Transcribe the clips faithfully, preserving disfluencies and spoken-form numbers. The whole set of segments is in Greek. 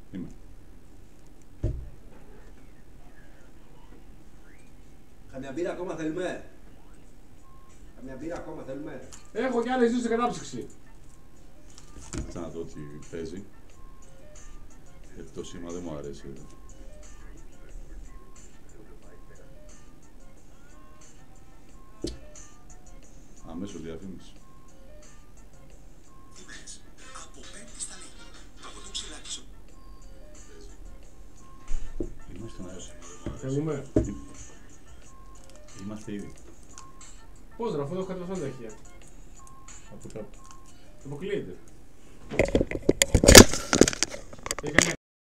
Είμαι. Καμιά μπύρα ακόμα θέλουμε. Καμιά μπύρα ακόμα θέλουμε. Έχω κι άλλες δύο στην κατάψυξη. Κάτσε να δω τι παίζει. Γιατί το σήμα δεν μου αρέσει. Αμέσως διαφήμιση. Είμαστε στον αέρα. Θέλουμε. Είμαστε ήδη. Πώς ρε, αφού δεν έχω κατεβασμένο τα ηχεία. Από κάπου. Αποκλείεται. Έκανε...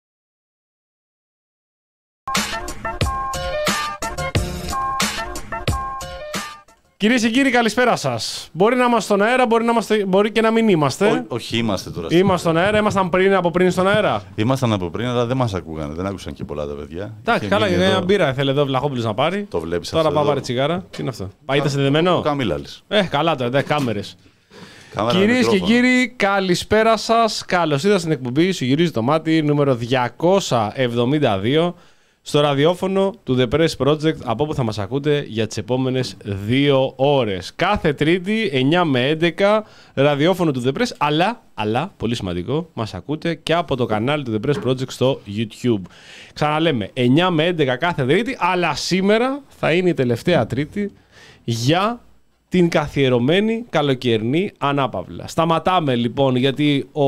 Κυρίες και κύριοι, καλησπέρα σας. Μπορεί να είμαστε στον αέρα, μπορεί, να είμαστε, μπορεί και να μην είμαστε. Ό, όχι, είμαστε τώρα. Είμαστε στον αέρα, ήμασταν πριν από πριν στον αέρα. Ήμασταν από πριν, αλλά δεν μας ακούγανε. Δεν άκουσαν και πολλά τα παιδιά. Εντάξει, καλά, για μια μπύρα θέλει εδώ ο Βλαχόπουλος να πάρει. Το βλέπεις τώρα αυτό. Τώρα πάω πάρει τσιγάρα. Τι είναι αυτό. Πάει συνδεδεμένο. Καμίλαλης. Ε, καλά τώρα, εντάξει, κάμερες. Κυρίες και κύριοι, καλησπέρα σας. Καλώς ήρθατε στην εκπομπή Σου Γυρίζει το Μάτι νούμερο διακόσια εβδομήντα δύο στο ραδιόφωνο του The Press Project, από όπου θα μας ακούτε για τις επόμενες δύο ώρες. Κάθε Τρίτη, εννιά με έντεκα, ραδιόφωνο του The Press, αλλά, αλλά, πολύ σημαντικό, μας ακούτε και από το κανάλι του The Press Project στο YouTube. Ξαναλέμε, εννιά με έντεκα κάθε Τρίτη, αλλά σήμερα θα είναι η τελευταία Τρίτη για την καθιερωμένη καλοκαιρινή ανάπαυλα. Σταματάμε λοιπόν, γιατί ο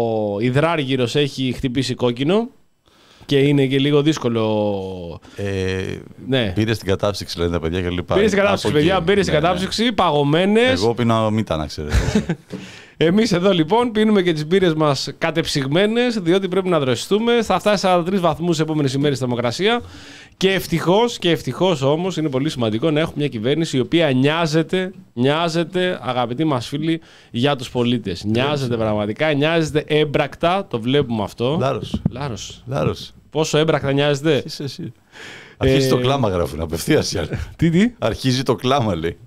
υδράργυρος έχει χτυπήσει κόκκινο και είναι και λίγο δύσκολο. Ε, ναι. Πήρε στην κατάψυξη, λένε τα παιδιά και λοιπά. Πήρε στην κατάψυξη, παιδιά. Πήρε στην ναι, κατάψυξη, ναι. Παγωμένες. Εγώ πίνω μύτα, να ξέρετε. Εμείς εδώ λοιπόν πίνουμε και τις μπύρες μας κατεψυγμένες, διότι πρέπει να δροσιστούμε. Θα φτάσει σαράντα τρεις βαθμούς τις επόμενες ημέρες στη θερμοκρασία. Και ευτυχώς, και ευτυχώς όμως, είναι πολύ σημαντικό να έχουμε μια κυβέρνηση η οποία νοιάζεται, νοιάζεται, αγαπητοί μας φίλοι, για τους πολίτες. Νοιάζεται yeah. πραγματικά, νοιάζεται έμπρακτα, το βλέπουμε αυτό. Λάρος. Λάρος. Λάρος. Πόσο έμπρακτα νοιάζεται. Εσύ, εσύ. Αρχίζει ε... το κλάμα, γράφουν απευθείας. Τι, τι. Αρχίζει το κλάμα, λέει.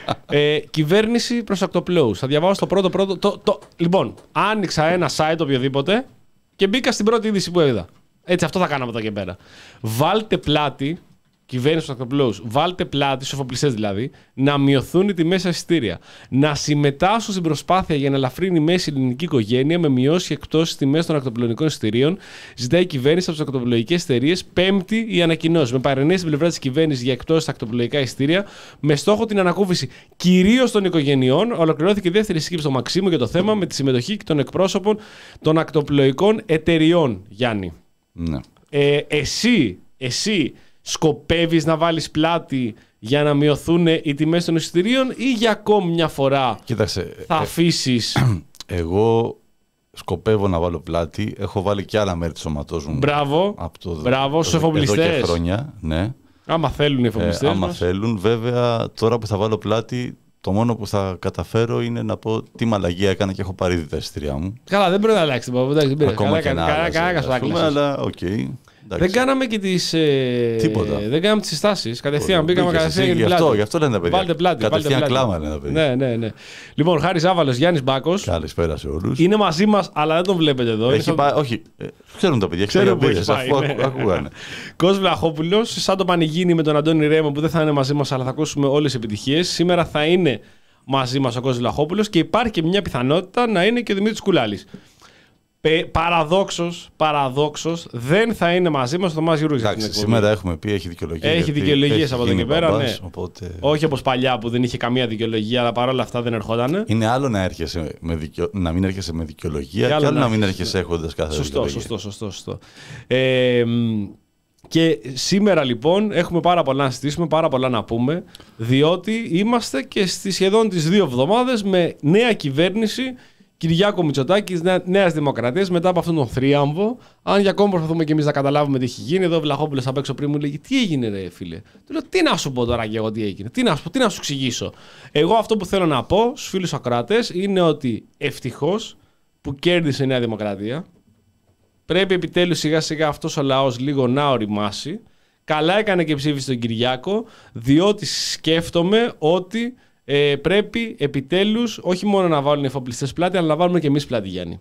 ε, κυβέρνηση προς ακτοπλώους. Θα διαβάσω το πρώτο πρώτο. Το, το... Λοιπόν, άνοιξα ένα site οποιοδήποτε και μπήκα στην πρώτη είδηση που είδα. Έτσι, αυτό θα κάναμε εδώ και πέρα. Βάλτε πλάτη, κυβέρνηση του ακτοπλώους, βάλτε πλάτη, στους εφοπλιστές δηλαδή, να μειωθούν οι τιμές στα εισιτήρια. Να συμμετάσχουν στην προσπάθεια για να ελαφρύνει η μέση ελληνική οικογένεια με μειώσεις και εκπτώσεις στις τιμές των ακτοπλοϊκών εισιτηρίων, ζητάει η κυβέρνηση από τις ακτοπλοϊκές εταιρείες. Πέμπτη, η ανακοινώση. Με παρενέσεις στην πλευρά της κυβέρνησης για εκπτώσεις στα ακτοπλοϊκά εισιτήρια, με στόχο την ανακούφιση κυρίως των οικογενειών, ολοκληρώθηκε η δεύτερη σύσκεψη στο Μαξίμου για το θέμα με τη συμμετοχή των εκπρόσωπων των ακτοπλοϊκών εταιριών. Γιάννη. Ναι. Ε, εσύ, εσύ σκοπεύεις να βάλεις πλάτη για να μειωθούν οι τιμές των εισιτηρίων ή για ακόμη μια φορά Κοίταξε, θα αφήσεις... Ε, εγώ σκοπεύω να βάλω πλάτη. Έχω βάλει και άλλα μέρη του σώματός μου. Μπράβο, από το, μπράβο στους εφοπλιστές. Εδώ και χρόνια, ναι. Άμα θέλουν οι εφοπλιστές ε, Άμα μας. θέλουν, βέβαια, τώρα που θα βάλω πλάτη, το μόνο που θα καταφέρω είναι να πω τι μαλαγία έκανα και έχω πάρει ήδη τα εισιτήριά μου. Καλά, δεν πρέπει να αλλάξει τίποτα. Ακόμα και να αλλάξει. Αλλά οκ. Δεν κάναμε και τις. Ε, Τίποτα. Δεν κάναμε τις συστάσεις. Κατευθείαν μπήκαμε κατευθείαν για την γι' πλάτη. αυτό, γι' αυτό λένε τα παιδιά. Βάλτε πλάτη. Κατευθείαν βάλτε κλάμα λένε τα παιδιά. Ναι, ναι, ναι. Λοιπόν, Χάρης Άβαλος, Γιάννης Μπάκος. Καλησπέρα σε όλους. Είναι μαζί μας, αλλά δεν τον βλέπετε εδώ. Έχει πάει, όχι, ε, ξέρουν τα παιδιά. Ξέρουν που έχει πάει. Αφού ναι. ακούγανε. Κος Βλαχόπουλος, σαν το Πανηγίνη με τον Αντώνη Ρέμο που δεν θα είναι μαζί μας, αλλά θα ακούσουμε όλες τις επιτυχίες. Σήμερα θα είναι μαζί μας ο Κος Βλαχόπουλος και υπάρχει και μια πιθανότητα να είναι και ο Δημήτρης Κουλάλης. Παραδόξως, παραδόξως, δεν θα είναι μαζί μας το Θωμάς Γιουρούζης. Εντάξει, σήμερα έχουμε πει, έχει δικαιολογία. Έχει δικαιολογίες από εδώ και πέρα, ναι. Οπότε... Όχι όπως παλιά που δεν είχε καμία δικαιολογία, αλλά παρόλα αυτά δεν ερχόταν. Είναι άλλο να, έρχεσαι με δικαιο... να μην έρχεσαι με δικαιολογία και, και άλλο να, να μην έρχεσαι έχοντας κάθε σωστό, δικαιολογία. Σωστό, σωστό, σωστό. Ε, και σήμερα λοιπόν έχουμε πάρα πολλά να συζητήσουμε, πάρα πολλά να πούμε, διότι είμαστε και στις σχεδόν τις δύο εβδομάδες με νέα κυβέρνηση Κυριάκο Μητσοτάκης, Νέας Δημοκρατίας, μετά από αυτόν τον θρίαμβο. Αν για ακόμα προσπαθούμε και εμείς να καταλάβουμε τι έχει γίνει, εδώ ο Βλαχόπουλος απ' έξω πριν μου λέγει: Τι έγινε, ρε φίλε. Του λέω: Τι να σου πω τώρα και εγώ τι έγινε, τι να σου πω, τι να σου εξηγήσω. Εγώ αυτό που θέλω να πω στους φίλους ακροατές είναι ότι ευτυχώς που κέρδισε η Νέα Δημοκρατία. Πρέπει επιτέλους σιγά σιγά αυτός ο λαός λίγο να οριμάσει. Καλά έκανε και ψήφισε τον Κυριάκο, διότι σκέφτομαι ότι. Ε, πρέπει επιτέλους όχι μόνο να βάλουν οι εφοπλιστές πλάτη, αλλά να βάλουμε και εμείς πλάτη, Γιάννη.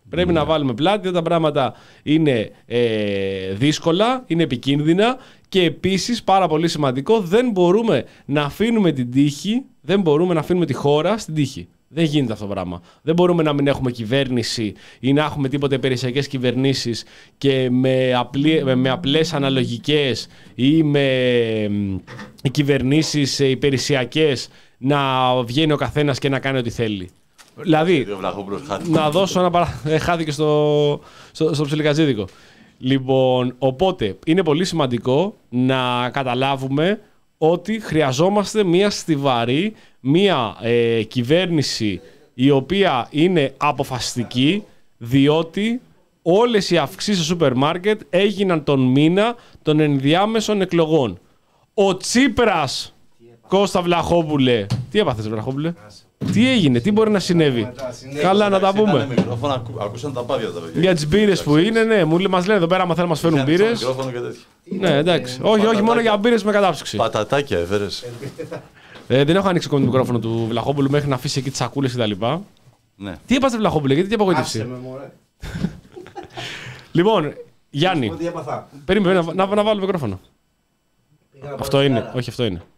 Πρέπει mm. να βάλουμε πλάτη όταν πράγματα είναι ε, δύσκολα, είναι επικίνδυνα και επίσης, πάρα πολύ σημαντικό, δεν μπορούμε να αφήνουμε την τύχη, δεν μπορούμε να αφήνουμε τη χώρα στην τύχη. Δεν γίνεται αυτό το πράγμα. Δεν μπορούμε να μην έχουμε κυβέρνηση ή να έχουμε τίποτε υπηρεσιακές κυβερνήσεις και με, απλή, με, με απλές αναλογικές ή με ε, κυβερνήσεις υπηρεσιακές να βγαίνει ο καθένας και να κάνει ό,τι θέλει. Δηλαδή, να δώσω ένα παρά... Ε, χάθηκε στο, στο, στο ψιλικατζίδικο. Λοιπόν, οπότε είναι πολύ σημαντικό να καταλάβουμε ότι χρειαζόμαστε μια στιβαρή, μια ε, κυβέρνηση η οποία είναι αποφασιστική, διότι όλες οι αυξήσεις στο σούπερ μάρκετ έγιναν τον μήνα των ενδιάμεσων εκλογών. Ο Τσίπρας, Κώστα Βλαχόπουλε, τι έπαθες Βλαχόπουλε? Τι έγινε, τι μπορεί να συνέβη? Καλά, να τα πούμε. Ακούσαν τα πάδια τα παιδιά. Για τις μπύρες που είναι, ναι, μας λένε εδώ πέρα, άμα θέλουν να μας φέρουν μπύρες. Ναι, εντάξει. Όχι, όχι, μόνο για μπύρες με κατάψυξη. Πατατάκια, έφερες. Ε, δεν έχω ανοίξει ακόμα το μικρόφωνο του Βλαχόπουλου μέχρι να αφήσει εκεί τις σακούλες και τα λοιπά. Ναι. Τι είπατε, Βλαχόπουλε, γιατί τι απογοήτευση? Λοιπόν, Γιάννη. Περίμενε να, να, να βάλω μικρόφωνο. Αυτό είναι, όχι αυτό είναι.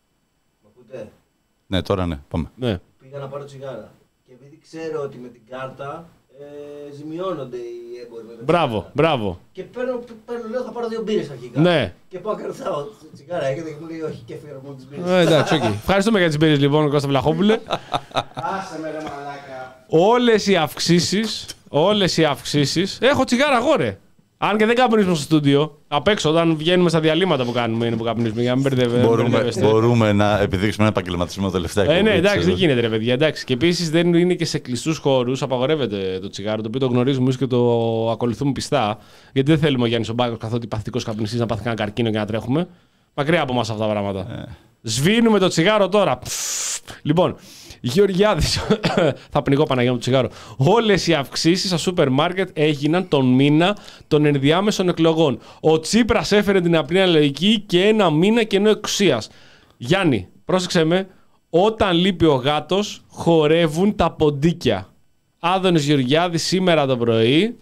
Ναι, τώρα ναι, πάμε. Ναι. Πήγα να πάρω τσιγάρα. Και επειδή ξέρω ότι με την κάρτα ε, ζημιώνονται οι έμποροι με την Μπράβο, τσιγάρα. μπράβο. Και παίρνω, παίρνω, λέω θα πάρω δύο μπύρες αρχικά. Ναι. Και πάω καρθάω τσιγάρα, έχετε και μου λέει όχι και έφυγα μόνο τις μπύρες. Ε, εντάξει, okay. Ευχαριστούμε για τις μπύρες λοιπόν, Κώστα Βλαχόπουλε. Άσε με ρε μαλάκα. Όλες οι αυξήσεις, όλες οι αυξήσεις... Έχω τσιγάρα εγώ ρε. Αν και δεν καπνίζουμε στο στούντιο, απ' έξω όταν βγαίνουμε στα διαλύματα που κάνουμε είναι που καπνίζουμε για να μην μπερδεύεστε. Μπορούμε, μπορούμε να επιδείξουμε ένα επαγγελματισμό τελευταία. Ε, ναι, εντάξει, δεν γίνεται ρε παιδιά. Εντάξει. Και επίσης δεν είναι και σε κλειστούς χώρους, απαγορεύεται το τσιγάρο, το οποίο το γνωρίζουμε εμείς και το ακολουθούμε πιστά. Γιατί δεν θέλουμε ο Γιάννης ο Μπάκος καθότι παθητικός καπνιστής να πάθει κανένα καρκίνο και να τρέχουμε. Μακριά από εμάς αυτά τα πράγματα. Ε. Σβήνουμε το τσιγάρο τώρα. Λοιπόν. Γεωργιάδης, θα πνιγώ Παναγία μου το τσιγάρο. Όλες οι αυξήσεις στα σούπερ μάρκετ έγιναν τον μήνα των ενδιάμεσων εκλογών. Ο Τσίπρας έφερε την απλή αναλογική και ένα μήνα κενό εξουσίας. Γιάννη, πρόσεξε με, όταν λείπει ο γάτος, χορεύουν τα ποντίκια. Άδωνης Γεωργιάδης σήμερα το πρωί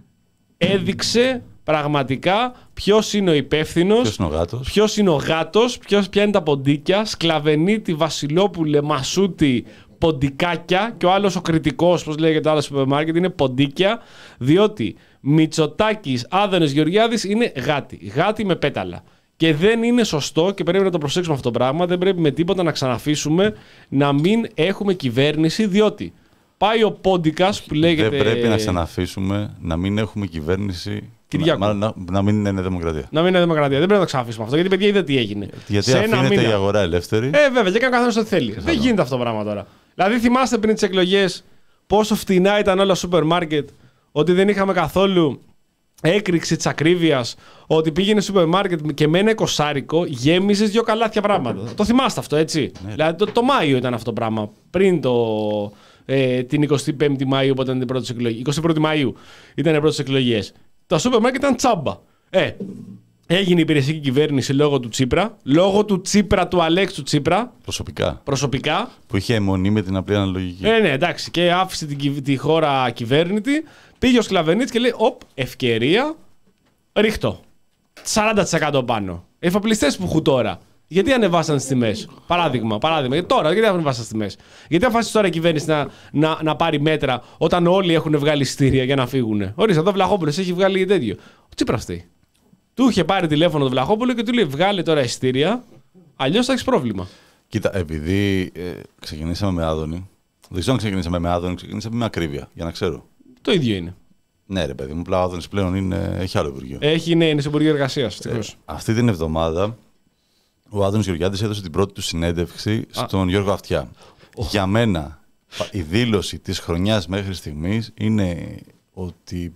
έδειξε πραγματικά ποιος είναι ο υπεύθυνος, ποιος είναι ο γάτος, ποιος είναι ο γάτος, ποιος, ποια είναι τα ποντίκια, Σκλαβενίτη, Βασιλόπουλε, Μασούτη, ποντικάκια και ο άλλος ο κριτικός, πώς λέγεται το άλλο σούπερ μάρκετ, είναι ποντίκια, διότι Μητσοτάκης, Άδωνης Γεωργιάδης είναι γάτι, γάτι με πέταλα. Και δεν είναι σωστό και πρέπει να το προσέξουμε αυτό το πράγμα, δεν πρέπει με τίποτα να ξαναφήσουμε να μην έχουμε κυβέρνηση, διότι πάει ο πόντικας που λέγεται... Δεν πρέπει να ξαναφήσουμε να μην έχουμε κυβέρνηση... Να, να, να μην είναι δημοκρατία. Να μην είναι δημοκρατία. Δεν πρέπει να το ξαναφήσουμε αυτό. Γιατί παιδιά είδατε τι έγινε. Γιατί αφήνεται η αγορά ελεύθερη. Ε, βέβαια, και κάνει ο καθένας ό,τι θέλει. Δεν γίνεται αυτό το πράγμα τώρα. Δηλαδή, θυμάστε πριν τις εκλογές πόσο φτηνά ήταν όλα σούπερ μάρκετ, ότι δεν είχαμε καθόλου έκρηξη της ακρίβειας, ότι πήγαινε σούπερ μάρκετ και με ένα εικοσάρικο γέμιζε δύο καλάθια πράγματα. Το θυμάστε αυτό, έτσι. Ναι. Δηλαδή, το, το Μάιο ήταν αυτό το πράγμα. Πριν το. Ε, την εικοστή πέμπτη Μαΐου, όταν ήταν οι πρώτες εκλογές. εικοστή πρώτη Μαΐου ήταν οι πρώτες εκλογές. Τα σούπερ μάρκετ ήταν τσάμπα. Ε, έγινε η υπηρεσιακή κυβέρνηση λόγω του Τσίπρα, λόγω του Τσίπρα, του Αλέξου Τσίπρα. Προσωπικά. Προσωπικά. Που είχε αιμονή με την απλή αναλογική. Ε, ναι, εντάξει. Και άφησε τη, τη χώρα κυβέρνητη. Πήγε ο Σκλαβενίτης και λέει: Οπ, ευκαιρία. Ρίχτω. σαράντα τοις εκατό πάνω. Οι εφοπλιστές που έχουν τώρα. Γιατί ανεβάσαν τις τιμές. Παράδειγμα, παράδειγμα. Γιατί τώρα, γιατί ανεβάσαν τις τιμές. Γιατί αφάσισε τώρα η κυβέρνηση να, να, να πάρει μέτρα όταν όλοι έχουν βγάλει εισιτήρια για να φύγουν. Ορίστε, εδώ ο Βλαχόπουλος έχει βγάλει τέτοιο. Ο Τσίπρας τι. Του είχε πάρει τηλέφωνο το Βλαχόπουλο και του λέει: βγάλε τώρα εισιτήρια, αλλιώς θα έχεις πρόβλημα. Κοίτα, επειδή ε, ξεκινήσαμε με Άδωνη. Δεν ξέρω αν ξεκινήσαμε με Άδωνη, ξεκινήσαμε με ακρίβεια, για να ξέρω. Το ίδιο είναι. Ναι, ρε παιδί μου, πλά ο Άδωνης πλέον είναι, έχει άλλο υπουργείο. Έχει, ναι, είναι σε υπουργείο εργασίας. Ε, αυτή την εβδομάδα. Ο Άδωνης Γεωργιάδης έδωσε την πρώτη του συνέντευξη στον Α. Γιώργο Αυτιά. Oh. Για μένα, η δήλωση της χρονιάς μέχρι στιγμής είναι ότι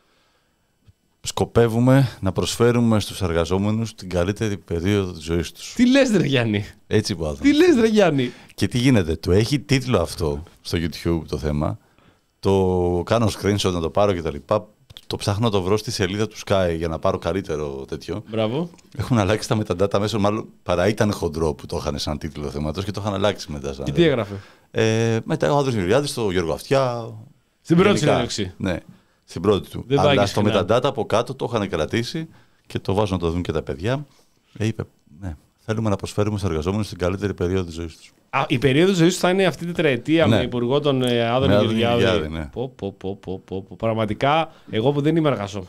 σκοπεύουμε να προσφέρουμε στους εργαζόμενους την καλύτερη περίοδο της ζωής τους. Τι λες ρε Γιάννη. Έτσι είπε ο Άδωνης. Τι λες ρε Γιάννη. Και τι γίνεται, του έχει τίτλο αυτό στο YouTube το θέμα. Το κάνω screenshot να το πάρω κτλ. Το ψάχνω να το βρω στη σελίδα του Sky για να πάρω καλύτερο τέτοιο. Μπράβο. Έχουν αλλάξει τα μεταντάτα μέσω, μάλλον παρά ήταν χοντρό που το είχαν σαν τίτλο θέματος και το είχαν αλλάξει μετά. Σαν και τι έγραφε. Ε, μετά ο Άδωνης Γεωργιάδης, το Γιώργο Αυτιά. Στην πρώτη συνέντευξη. Ναι, στην πρώτη του. Δεν Αλλά στο metadata από κάτω το είχαν κρατήσει και το βάζουν να το δουν και τα παιδιά. Ε, είπε, ναι, θέλουμε να προσφέρουμε στους εργαζόμενους την καλύτερη περίοδο της ζωής τους. Α, η περίοδος ζωής του θα είναι αυτή την τετραετία ναι. με υπουργό τον ε, Άδωνη Γεωργιάδη. Ναι. Πω, πω, πω, πω, πω, πω. Πραγματικά, εγώ που δεν είμαι εργαζόμενος.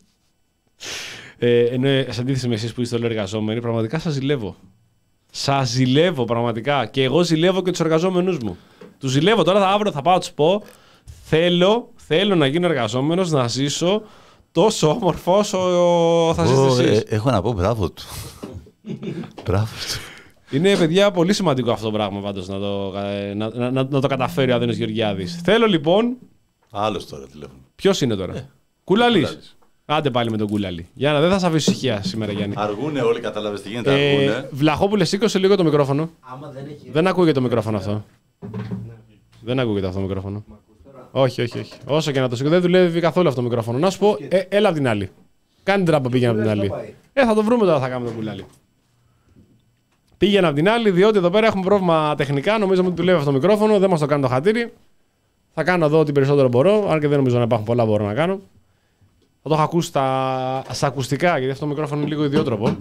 Ε, ενώ σε αντίθεση με εσείς που είστε όλοι εργαζόμενοι, πραγματικά σας ζηλεύω. Σας ζηλεύω πραγματικά. Και εγώ ζηλεύω και τους εργαζόμενους μου. Τους ζηλεύω. Τώρα θα αύριο θα πάω να τους πω, θέλω, θέλω να γίνω εργαζόμενος, να ζήσω τόσο όμορφο όσο θα ζήσετε εσείς. Ε, έχω να πω μπράβο του. Μπράβο του. Είναι, παιδιά, πολύ σημαντικό αυτό το πράγμα πάντως να το, να, να, να το καταφέρει ο Άδωνης Γεωργιάδης. Θέλω λοιπόν. Άλλος τώρα τηλέφωνο. Ποιος είναι τώρα, ε, Κουλαλής. Άντε πάλι με τον Κουλαλή. Γιάννα, δεν θα σε αφήσω ησυχία σήμερα, Γιάννη. Αργούνε όλοι, κατάλαβες τι γίνεται. Ε, αργούνε. Βλαχόπουλε, σήκωσε λίγο το μικρόφωνο. Άμα δεν, έχει... δεν ακούγεται το μικρόφωνο αυτό. Ναι. Δεν ακούγεται αυτό το μικρόφωνο. Όχι, όχι, όχι. Όσο και να το σηκώ, δεν δουλεύει καθόλου αυτό το μικρόφωνο. Να σου πω, ε, έλα από την άλλη. Κάνει τράπα, πήγαινε από την άλλη. Ε, θα το βρούμε τώρα, θα κάνουμε τον Κουλαλή. Πήγαινε από την άλλη, διότι εδώ πέρα έχουμε πρόβλημα τεχνικά. Νομίζαμε ότι δουλεύει αυτό το μικρόφωνο, δεν μας το κάνει το χατήρι. Θα κάνω εδώ ό,τι περισσότερο μπορώ, αν και δεν νομίζω να υπάρχουν πολλά μπορώ να κάνω. Θα το έχω ακούσει στα, στα ακουστικά, γιατί αυτό το μικρόφωνο είναι λίγο ιδιότροπο.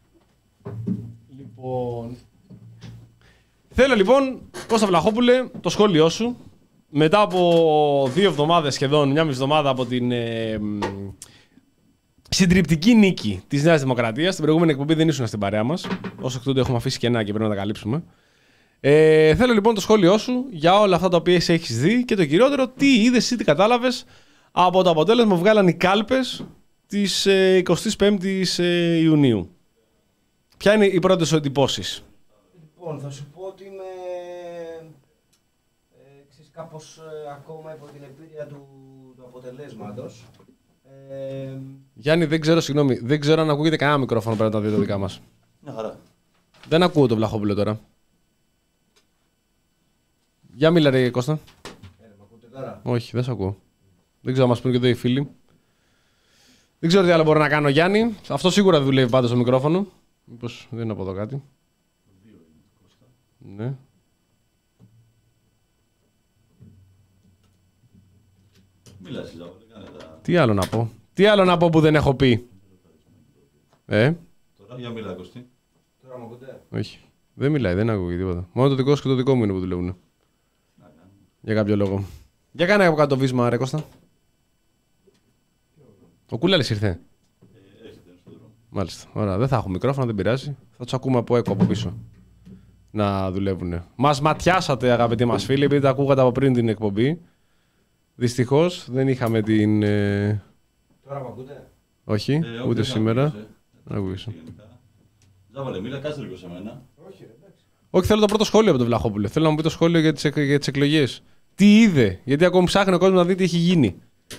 Λοιπόν. Θέλω λοιπόν, Κώστα Βλαχόπουλε, το σχόλιο σου. Μετά από δύο εβδομάδες σχεδόν, μια μισή εβδομάδα από την ε, συντριπτική νίκη της Νέας Δημοκρατίας. Στην προηγούμενη εκπομπή δεν ήσουν στην παρέα μας. Όσο εκ τούτου έχουμε αφήσει κενά και πρέπει να τα καλύψουμε. Ε, θέλω λοιπόν το σχόλιο σου για όλα αυτά τα οποία εσύ έχεις δει και το κυριότερο, τι είδες ή τι κατάλαβες από το αποτέλεσμα που βγάλαν οι κάλπες της ε, εικοστής πέμπτης ε, Ιουνίου. Ποια είναι οι πρώτες σου εντυπώσεις? Λοιπόν, θα σου πω ότι είμαι ε, ξέρεις, κάπως ε, ακόμα υπό την εμπειρία του, του αποτελέσματος. Ε, Γιάννη, δεν ξέρω, συγγνώμη, δεν ξέρω αν ακούγεται κανένα μικρόφωνο πέρα από τα δύο δικά μας. Μια χαρά. Δεν ακούω τον Βλαχόπουλο τώρα. Για μίλα ρε Κώστα. Ε, μ' ακούτε τώρα? Όχι, δεν σε ακούω. Δεν ξέρω αν μας πούν και εδώ οι φίλοι. Δεν ξέρω τι άλλο μπορώ να κάνω, Γιάννη. Αυτό σίγουρα δεν δουλεύει πάντως στο μικρόφωνο. Μήπως δεν είναι από εδώ κάτι. Ναι. Μίλα εσύ, τα... Τι άλλο να πω. Τι άλλο να πω που δεν έχω πει. Ε. Τώρα για μίλα, Κωστή. Τώρα μ' ακούτε? Όχι. Δεν μιλάει, δεν ακούγεται τίποτα. Μόνο το δικό σου και το δικό μου είναι που δουλεύουν. Για κάποιο λόγο. Για κάνε από κάτω το βίσμα, ρε Κώστα. Ο Κούλαλης ήρθε. Ε, έρχεται στο δρόμο. Μάλιστα. Ωραία. Δεν θα έχω μικρόφωνο, δεν πειράζει. Θα του ακούμε από έκο από πίσω. Να δουλεύουν. Μας ματιάσατε, αγαπητοί μας φίλοι, επειδή τα ακούγατε από πριν την εκπομπή. Δυστυχώς δεν είχαμε την. Ε... Τώρα μ' ακούτε? Όχι, ε, ούτε σήμερα. Δεν ακούγεσαι. Ζάβαλε, μίλα, κάτσε λίγο σε μένα. Όχι, εντάξει. Όχι, θέλω το πρώτο σχόλιο από τον Βλαχόπουλο. Θέλω να μου πει το σχόλιο για τις, για τις εκλογές. Τι είδε, γιατί ακόμη ψάχνει ο κόσμος να δει τι έχει γίνει.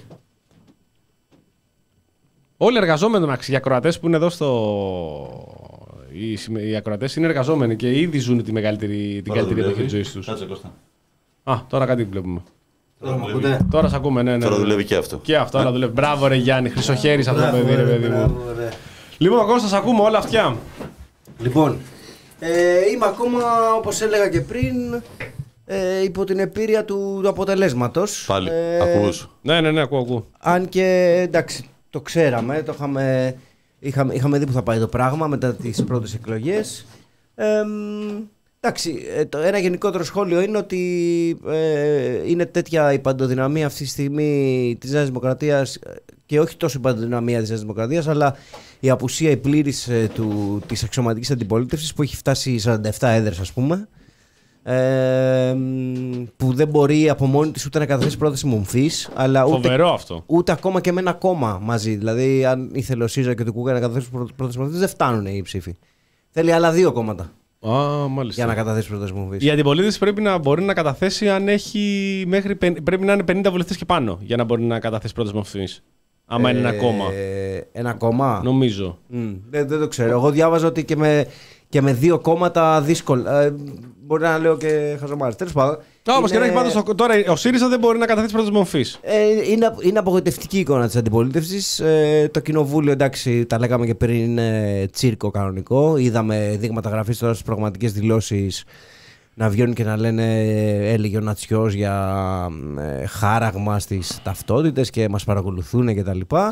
Όλοι οι εργαζόμενοι, οι ακροατές που είναι εδώ στο. Οι, οι ακροατές είναι εργαζόμενοι και ήδη ζουν τη μεγαλύτερη, την καλύτερη εποχή της ζωής τους. Κάτσε, Κώστα. Α, τώρα κάτι βλέπουμε. Τώρα μ' ακούτε? Τώρα σε ακούμε, ναι, ναι. Τώρα ναι. δουλεύει και αυτό. Και αυτό, αλλά δουλεύει. Μπράβο, ρε Γιάννη, χρυσοχέρι αυτό το παιδί, ρε παιδί μου. Λοιπόν, Κώστα, σε ακούμε όλα αυτιά. Λοιπόν, ε, είμαι ακόμα, όπως έλεγα και πριν, ε, υπό την επίρρεια του, του αποτελέσματος. Πάλι, ε, ακούς. Ναι, ναι, ναι, ακούω, ακούω. Αν και, εντάξει, το ξέραμε, το είχαμε, είχαμε, είχαμε δει που θα πάει το πράγμα μετά τις πρώτες εκλογές. Ε, εντάξει, το, ένα γενικότερο σχόλιο είναι ότι ε, είναι τέτοια η παντοδυναμία αυτή τη στιγμή της Νέας Δημοκρατίας, και όχι τόσο η παντοδυναμία της Νέας Δημοκρατίας, αλλά η απουσία η πλήρης ε, του, της αξιωματικής αντιπολίτευσης, που έχει φτάσει σαράντα επτά έδρες, ας πούμε, ε, που δεν μπορεί από μόνη της ούτε να καταθέσει πρόταση μομφής, αλλά ούτε, Φοβερό αυτό. ούτε ακόμα και με ένα κόμμα μαζί. Δηλαδή, αν ήθελε ο ΣΥΡΙΖΑ και το ΚΟΥΚΑ να καταθέσουν πρόταση μομφής, δεν φτάνουν οι ψήφοι. Θέλει άλλα δύο κόμματα. Α, μάλιστα. Για να καταθέσει πρόταση μομφής. Η αντιπολίτευση πρέπει να μπορεί να καταθέσει αν έχει μέχρι, πρέπει να είναι πενήντα βουλευτές και πάνω για να μπορεί να καταθέσει πρόταση μομφής. Άμα ε, είναι ένα κόμμα. Ένα κόμμα. Νομίζω. Mm, δεν, δεν το ξέρω. Εγώ διάβαζα ότι και με, και με δύο κόμματα δύσκολα. Ε, μπορεί να λέω και χαζομάρες. Τέλος πάντων. Όπως και να έχει πάντως. Τώρα ο ΣΥΡΙΖΑ δεν μπορεί να καταθέσει πρόταση μομφής. Ε, είναι, είναι απογοητευτική η εικόνα της αντιπολίτευσης. Ε, το κοινοβούλιο, εντάξει, τα λέγαμε και πριν, είναι τσίρκο κανονικό. Είδαμε δείγματα γραφής τώρα στις προγραμματικές δηλώσεις να βγαίνουν και να λένε, έλεγε ο Νατσιός για ε, χάραγμα στις ταυτότητες και μας παρακολουθούν και τα λοιπά.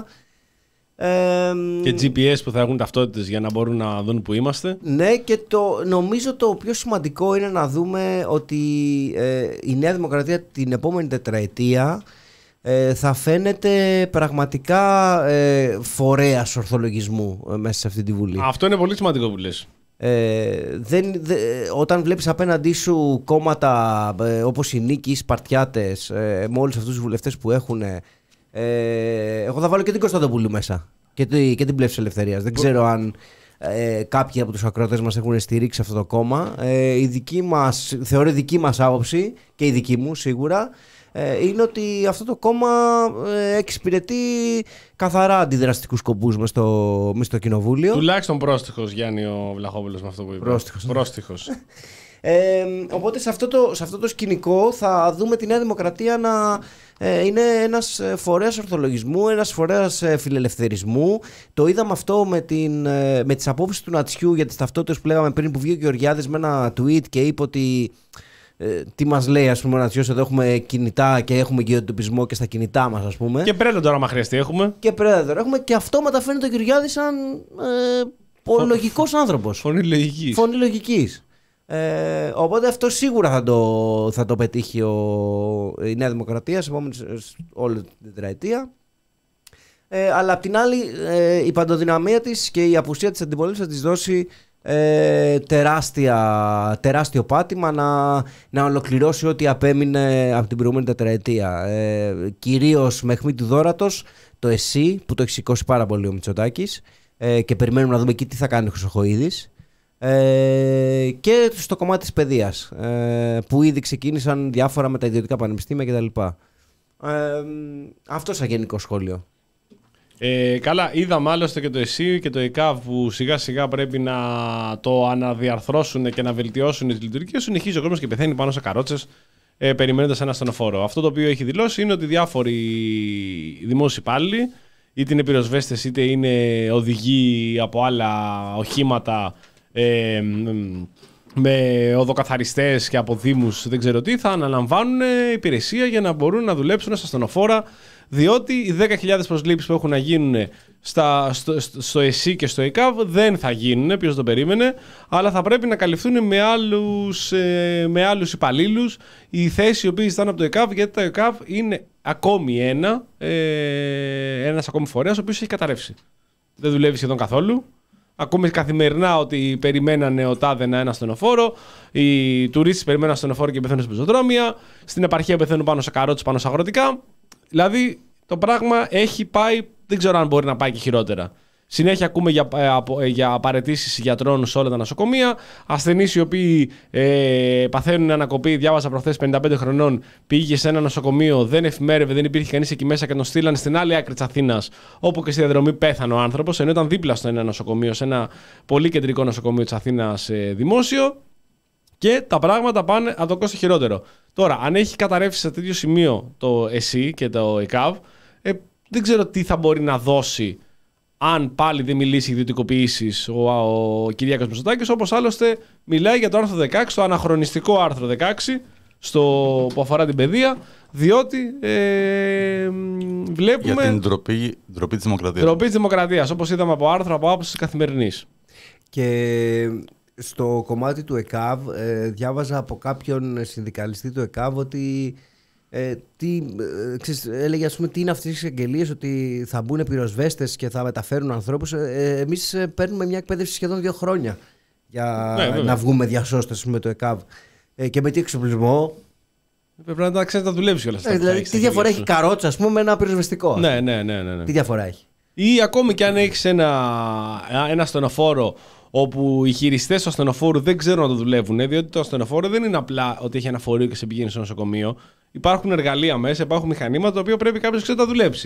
Ε, και τζι πι ες που θα έχουν ταυτότητες για να μπορούν να δουν που είμαστε. Ναι, και το, νομίζω το πιο σημαντικό είναι να δούμε ότι ε, η Νέα Δημοκρατία την επόμενη τετραετία ε, θα φαίνεται πραγματικά ε, φορέας ορθολογισμού ε, μέσα σε αυτή τη Βουλή. Αυτό είναι πολύ σημαντικό που λες. Ε, δεν, δε, όταν βλέπεις απέναντί σου κόμματα ε, όπως η Νίκη ή οι Σπαρτιάτες ε, με όλους αυτούς τους βουλευτές που έχουν, ε, εγώ θα βάλω και την Κωνσταντοπούλου μέσα και, τη, και την Πλεύση Ελευθερίας. Δεν ξέρω αν ε, κάποιοι από τους ακροατές μας έχουν στηρίξει αυτό το κόμμα. ε, η δική μας, θεωρώ η δική μας άποψη και η δική μου σίγουρα είναι ότι αυτό το κόμμα εξυπηρετεί καθαρά αντιδραστικούς σκοπούς μες στο, μες στο κοινοβούλιο. Τουλάχιστον πρόστιχος, Γιάννη ο Βλαχόπουλος, με αυτό που είπε. Πρόστιχος. Πρόστιχος. ε, οπότε σε αυτό, το, σε αυτό το σκηνικό θα δούμε τη Νέα Δημοκρατία να ε, είναι ένας φορέας ορθολογισμού, ένας φορέας ε, φιλελευθερισμού. Το είδαμε αυτό με, την, ε, με τις απόψεις του Νατσιού για τις ταυτότητες που λέγαμε πριν, που βγήκε ο Γεωργιάδης με ένα tweet και είπε ότι Ε, τι μας λέει, ας πούμε, ο Νατσιός, εδώ έχουμε κινητά και έχουμε γεωτοπισμό και στα κινητά μας, ας πούμε. Και Predator, τώρα, άμα χρειαστεί, έχουμε. Και Predator έχουμε. Και αυτόματα φαίνεται ο Γεωργιάδης σαν ε, λογικός άνθρωπος. Φωνή λογικής. Φωνή λογικής. Ε, οπότε αυτό σίγουρα θα το, θα το πετύχει ο, η Νέα Δημοκρατία σε επόμενη όλη την τετραετία. Ε, αλλά απ' την άλλη, ε, η παντοδυναμία της και η απουσία της αντιπολίτευσης θα της δώσει Ε, τεράστια, τεράστιο πάτημα να, να ολοκληρώσει ό,τι απέμεινε από την προηγούμενη τετραετία. Ε, κυρίως με αιχμή του δώρατος το ΕΣΥ που το έχει σηκώσει πάρα πολύ ο Μητσοτάκης ε, και περιμένουμε να δούμε εκεί τι θα κάνει ο Χρυσοχοΐδης, ε, και στο κομμάτι της παιδείας ε, που ήδη ξεκίνησαν διάφορα με τα ιδιωτικά πανεπιστήμια κτλ. Ε, αυτό σαν γενικό σχόλιο. Ε, καλά, είδαμε άλλωστε και το ΕΣΥ και το ΕΚΑΒ που σιγά σιγά πρέπει να το αναδιαρθρώσουν και να βελτιώσουν τις λειτουργίες. Συνεχίζει ο κόσμος και πεθαίνει πάνω σε καρότσες ε, περιμένοντας ένα στενοφόρο. Αυτό το οποίο έχει δηλώσει είναι ότι διάφοροι δημόσιοι υπάλληλοι, είτε είναι πυροσβέστες είτε είναι οδηγοί από άλλα οχήματα, ε, με οδοκαθαριστές και από δήμους, δεν ξέρω τι, θα αναλαμβάνουν υπηρεσία για να μπορούν να δουλέψουν στα στενοφόρα. Διότι οι δέκα χιλιάδες προσλήψεις που έχουν να γίνουν στα, στο, στο ΕΣΥ και στο ΕΚΑΒ δεν θα γίνουν, ποιος το περίμενε, αλλά θα πρέπει να καλυφθούν με άλλους, ε, με άλλους υπαλλήλους οι θέσεις οι οποίες ζητάνε από το ΕΚΑΒ, γιατί το ΕΚΑΒ είναι ακόμη ένα, ε, ένας ακόμη φορέας ο οποίος έχει καταρρεύσει. Δεν δουλεύει σχεδόν καθόλου. Ακούμε καθημερινά ότι περιμένανε ο τάδε ένα στενοφόρο, οι τουρίστες περιμένουν ένα στενοφόρο και πεθαίνουν σε πεζοδρόμια, στην επαρχία πεθαίνουν πάνω σε καρότσες, πάνω σε αγροτικά. Δηλαδή το πράγμα έχει πάει, δεν ξέρω αν μπορεί να πάει και χειρότερα. Συνέχεια ακούμε για, ε, για παραιτήσεις γιατρών σε όλα τα νοσοκομεία. Ασθενείς οι οποίοι ε, παθαίνουν ανακοπή. Διάβασα προχθές, πενήντα πέντε χρονών, πήγε σε ένα νοσοκομείο, δεν εφημέρευε, δεν υπήρχε κανείς εκεί μέσα και τον στείλανε στην άλλη άκρη της Αθήνας, όπου και στη διαδρομή πέθανε ο άνθρωπος, ενώ ήταν δίπλα στο ένα νοσοκομείο, σε ένα πολύ κεντρικό νοσοκομείο της Αθήνας ε, δημόσιο. Και τα πράγματα πάνε από το κόστος χειρότερο. Τώρα, αν έχει καταρρεύσει σε τέτοιο σημείο το ΕΣΥ και το ΕΚΑΒ, ε, δεν ξέρω τι θα μπορεί να δώσει αν πάλι δεν μιλήσει ιδιωτικοποιήσεις ο, ο, ο Κυριάκος Μητσοτάκης, όπως άλλωστε μιλάει για το άρθρο δεκαέξι, το αναχρονιστικό άρθρο δεκαέξι, στο, που αφορά την παιδεία, διότι ε, βλέπουμε... Για την ντροπή, ντροπή της δημοκρατίας. Ντροπή της δημοκρατίας, όπως είδαμε από άρθρο, από άποψη της Καθημερινής. Και στο κομμάτι του ΕΚΑΒ ε, διάβαζα από κάποιον συνδικαλιστή του ΕΚΑΒ ότι ε, τι, ε, ξέρεις, έλεγε, ας πούμε, τι είναι αυτές τις εξαγγελίες, ότι θα μπουν πυροσβέστες και θα μεταφέρουν ανθρώπους. Ε, εμείς ε, παίρνουμε μια εκπαίδευση σχεδόν δύο χρόνια για ναι, να βγούμε διασώστες με το ΕΚΑΒ. Ε, και με τι εξοπλισμό. Πρέπει να τα ξέρετε να δουλεύει όλα αυτά. Ε, δηλαδή, τι διαφορά έχει καρότσα, ας πούμε, με ένα πυροσβεστικό. Ναι, ναι, ναι, ναι, ναι. Τι διαφορά έχει. Ή ακόμη και αν έχεις ένα, ένα στενοφόρο όπου οι χειριστές του ασθενοφόρου δεν ξέρουν να το δουλεύουν, διότι το ασθενοφόρο δεν είναι απλά ότι έχει ένα φορείο και σε πηγαίνει στο νοσοκομείο. Υπάρχουν εργαλεία μέσα, υπάρχουν μηχανήματα τα οποία πρέπει κάποιος να ξέρει να τα δουλέψει.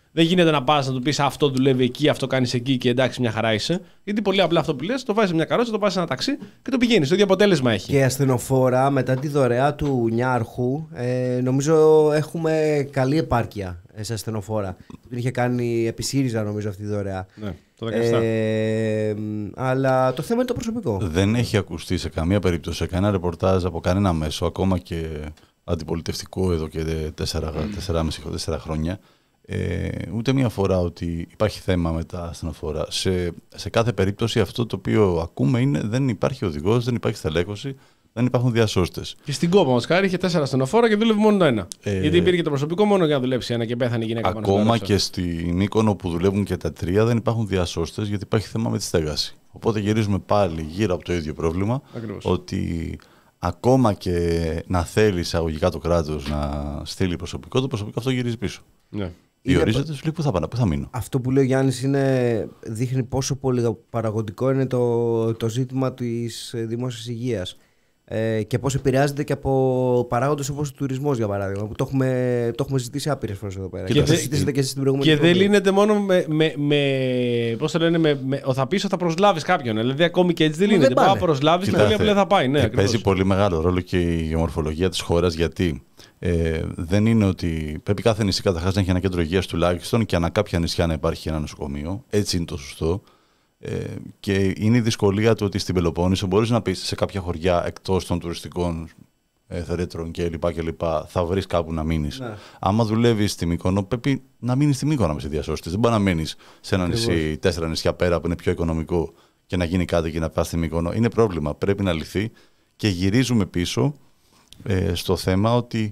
Δεν γίνεται να πας να του πεις αυτό δουλεύει εκεί, αυτό κάνεις εκεί και εντάξει, μια χαρά είσαι. Γιατί πολύ απλά αυτό που λες, το βάζεις σε μια καρότσα, το πας σε ένα ταξί και το πηγαίνεις. Το ίδιο αποτέλεσμα έχει. Και ασθενοφόρα, μετά τη δωρεά του Νιάρχου, ε, νομίζω έχουμε καλή επάρκεια σε ασθενοφόρα. Την είχε κάνει επί ΣΥΡΙΖΑ, νομίζω, αυτή τη δωρεά. Ναι, το δεκαεπτά. Ε, αλλά το θέμα είναι το προσωπικό. Δεν έχει ακουστεί σε καμία περίπτωση, σε κανένα ρεπορτάζ από κανένα μέσο, ακόμα και αντιπολιτευτικό εδώ και τέσσερα, τέσσερα, τέσσερα χρόνια. Ε, ούτε μία φορά ότι υπάρχει θέμα με τα ασθενοφόρα. Σε, σε κάθε περίπτωση αυτό το οποίο ακούμε είναι δεν υπάρχει οδηγός, δεν υπάρχει στελέχωση, δεν υπάρχουν διασώστες. Και στην Κόπα μας χάρη είχε τέσσερα ασθενοφόρα και δούλευε μόνο το ένα. Ε, Γιατί υπήρχε το προσωπικό μόνο για να δουλέψει ένα και πέθανε η γυναίκα πάνω. Ακόμα και στην Μύκονο που δουλεύουν και τα τρία δεν υπάρχουν διασώστες γιατί υπάρχει θέμα με τη στέγαση. Οπότε γυρίζουμε πάλι γύρω από το ίδιο πρόβλημα. Ακριβώς. Ότι ακόμα και να θέλει εισαγωγικά το κράτος να στείλει προσωπικό, το προσωπικό αυτό γυρίζει πίσω. Ναι. Διορίζεται, σου λέει πού θα πάω, πού θα μείνω. Αυτό που λέει ο Γιάννης είναι, δείχνει πόσο πολύ παραγωγικό είναι το, το ζήτημα της δημόσιας υγείας ε, και πώς επηρεάζεται και από παράγοντες όπως ο τουρισμός, για παράδειγμα, που το έχουμε, το έχουμε ζητήσει άπειρες φορές εδώ πέρα. Και, και, δε, και, στην και δεν λύνεται μόνο με, με, με, πώς το λένε, με, με, θα πεις ότι θα προσλάβεις κάποιον. Δηλαδή ακόμη και έτσι δεν λύνεται. Πάω να προσλάβεις, πολύ απλά θα πάει. Ναι, παίζει πολύ μεγάλο ρόλο και η γεωμορφολογία της χώρας, γιατί Ε, δεν είναι ότι πρέπει κάθε νησί καταρχάς να έχει ένα κέντρο υγείας τουλάχιστον και ανά κάποια νησιά να υπάρχει ένα νοσοκομείο. Έτσι είναι το σωστό. Ε, και είναι η δυσκολία του ότι στην Πελοπόννησο μπορείς να πεις σε κάποια χωριά εκτός των τουριστικών ε, θερέτρων κλπ. κλπ. Θα βρεις κάπου να μείνεις. Ναι. Άμα δουλεύεις στη Μύκονο, πρέπει να μείνεις στη Μύκονο με σε διασώστης. Δεν μπορεί να μείνεις σε ένα νησί, τέσσερα νησιά πέρα που είναι πιο οικονομικό και να γίνει κάτι και να πας στη Μύκονο. Είναι πρόβλημα. Πρέπει να λυθεί και γυρίζουμε πίσω ε, στο θέμα ότι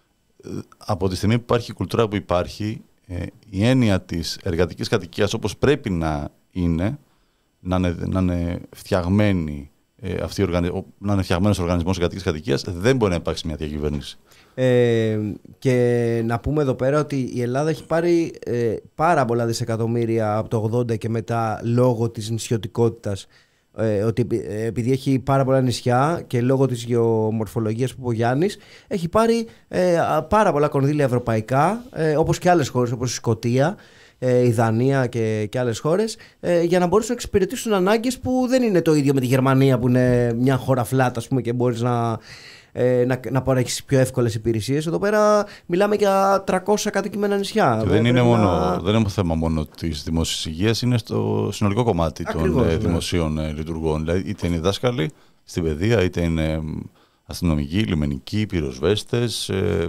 από τη στιγμή που υπάρχει η κουλτούρα που υπάρχει, ε, η έννοια της εργατικής κατοικίας όπως πρέπει να είναι, να είναι, να είναι, φτιαγμένη, ε, αυτή οργανι... να είναι φτιαγμένος ο οργανισμός εργατικής κατοικίας, δεν μπορεί να υπάρξει μια διακυβέρνηση. Ε, και να πούμε εδώ πέρα ότι η Ελλάδα έχει πάρει ε, πάρα πολλά δισεκατομμύρια από το ογδόντα και μετά λόγω της νησιωτικότητας. Ε, ότι επειδή έχει πάρα πολλά νησιά και λόγω της γεωμορφολογίας που είπε ο Γιάννης, έχει πάρει ε, πάρα πολλά κονδύλια ευρωπαϊκά, ε, όπως και άλλες χώρες όπως η Σκωτία, ε, η Δανία και, και άλλες χώρες, ε, για να μπορέσουν να εξυπηρετήσουν ανάγκες που δεν είναι το ίδιο με τη Γερμανία που είναι μια χώρα φλάτα, ας πούμε, και μπορείς να, ε, να, να παρέχεις πιο εύκολες υπηρεσίες. Εδώ πέρα μιλάμε για τριακόσια κατοικημένα νησιά. Και δεν είναι, μόνο, να... δεν είναι θέμα μόνο της δημόσιας υγείας, είναι στο συνολικό κομμάτι. Ακριβώς, των ναι. δημοσίων ε, λειτουργών. Δηλαδή, είτε είναι δάσκαλοι στην παιδεία, είτε είναι αστυνομικοί, λιμενικοί, πυροσβέστες, ε,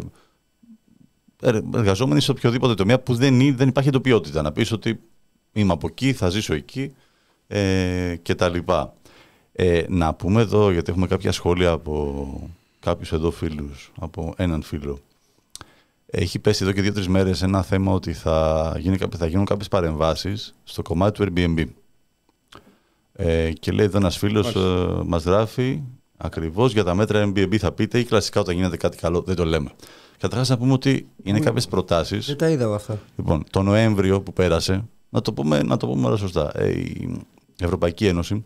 εργαζόμενοι σε οποιοδήποτε τομέα που δεν, δεν υπάρχει εντοπιότητα. Να πεις ότι είμαι από εκεί, θα ζήσω εκεί ε, κτλ. Ε, να πούμε εδώ, γιατί έχουμε κάποια σχόλια από κάποιους εδώ φίλους, από έναν φίλο. Έχει πέσει εδώ και δύο-τρεις μέρες ένα θέμα ότι θα, γίνει, θα γίνουν κάποιες παρεμβάσεις στο κομμάτι του Airbnb. Ε, και λέει εδώ ένας φίλος, ε, μας γράφει ακριβώς για τα μέτρα Airbnb θα πείτε ή κλασικά όταν γίνεται κάτι καλό, δεν το λέμε. Καταρχάς να πούμε ότι είναι κάποιες προτάσεις. Δεν τα είδα αυτά. Λοιπόν, το Νοέμβριο που πέρασε, να το πούμε, να το πούμε όλα σωστά, ε, η Ευρωπαϊκή Ένωση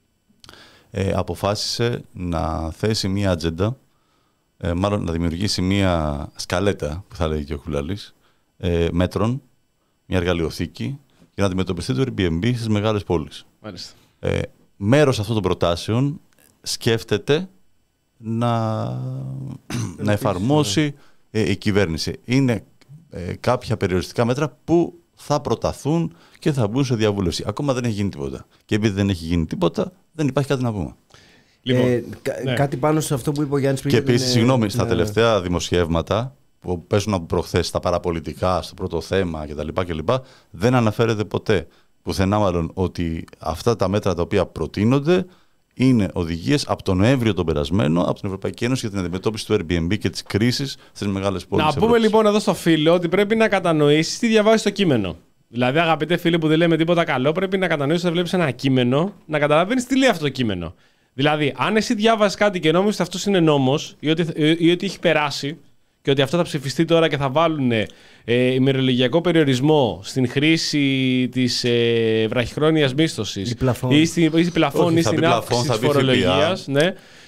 ε, αποφάσισε να θέσει μία ατζέντα, ε, μάλλον να δημιουργήσει μία σκαλέτα, που θα λέει και ο Κουλάλης, ε, μέτρων, μια εργαλειοθήκη, για να αντιμετωπιστεί το Airbnb στις μεγάλες πόλεις. Μάλιστα. Ε, μέρος αυτών των προτάσεων σκέφτεται να, να εφαρμόσει ε, η κυβέρνηση. Είναι ε, κάποια περιοριστικά μέτρα που θα προταθούν και θα μπουν σε διαβούλευση. Ακόμα δεν έχει γίνει τίποτα. Και επειδή δεν έχει γίνει τίποτα, δεν υπάρχει κάτι να πούμε. Λοιπόν, ε, ναι. Κάτι πάνω σε αυτό που είπε ο Γιάννης πριν. Και επίσης, συγγνώμη, στα ναι. τελευταία δημοσιεύματα που παίζουν από προχθές στα παραπολιτικά, στο πρώτο θέμα κτλ. κλπ, δεν αναφέρεται ποτέ, πουθενά μάλλον, ότι αυτά τα μέτρα τα οποία προτείνονται είναι οδηγίες από τον Νοέμβριο τον περασμένο από την Ευρωπαϊκή Ένωση για την αντιμετώπιση του Airbnb και της κρίσης στις μεγάλες πόλεις. Να πούμε Ευρώπης. Λοιπόν εδώ στο φίλο ότι πρέπει να κατανοήσεις τι διαβάζεις το κείμενο. Δηλαδή, αγαπητέ φίλε που δεν λέμε τίποτα καλό, πρέπει να κατανοήσεις ότι βλέπεις ένα κείμενο, να καταλαβαίνεις τι λέει αυτό το κείμενο. Δηλαδή, αν εσύ διάβαζες κάτι και νόμιζες ότι αυτό είναι νόμος ή ότι, ή ότι έχει περάσει και ότι αυτό θα ψηφιστεί τώρα και θα βάλουν ε, ημερολογιακό περιορισμό στην χρήση της ε, βραχυχρόνιας μίσθωσης ή στην πλαφόν ή στην αύξηση της φορολογίας, ναι,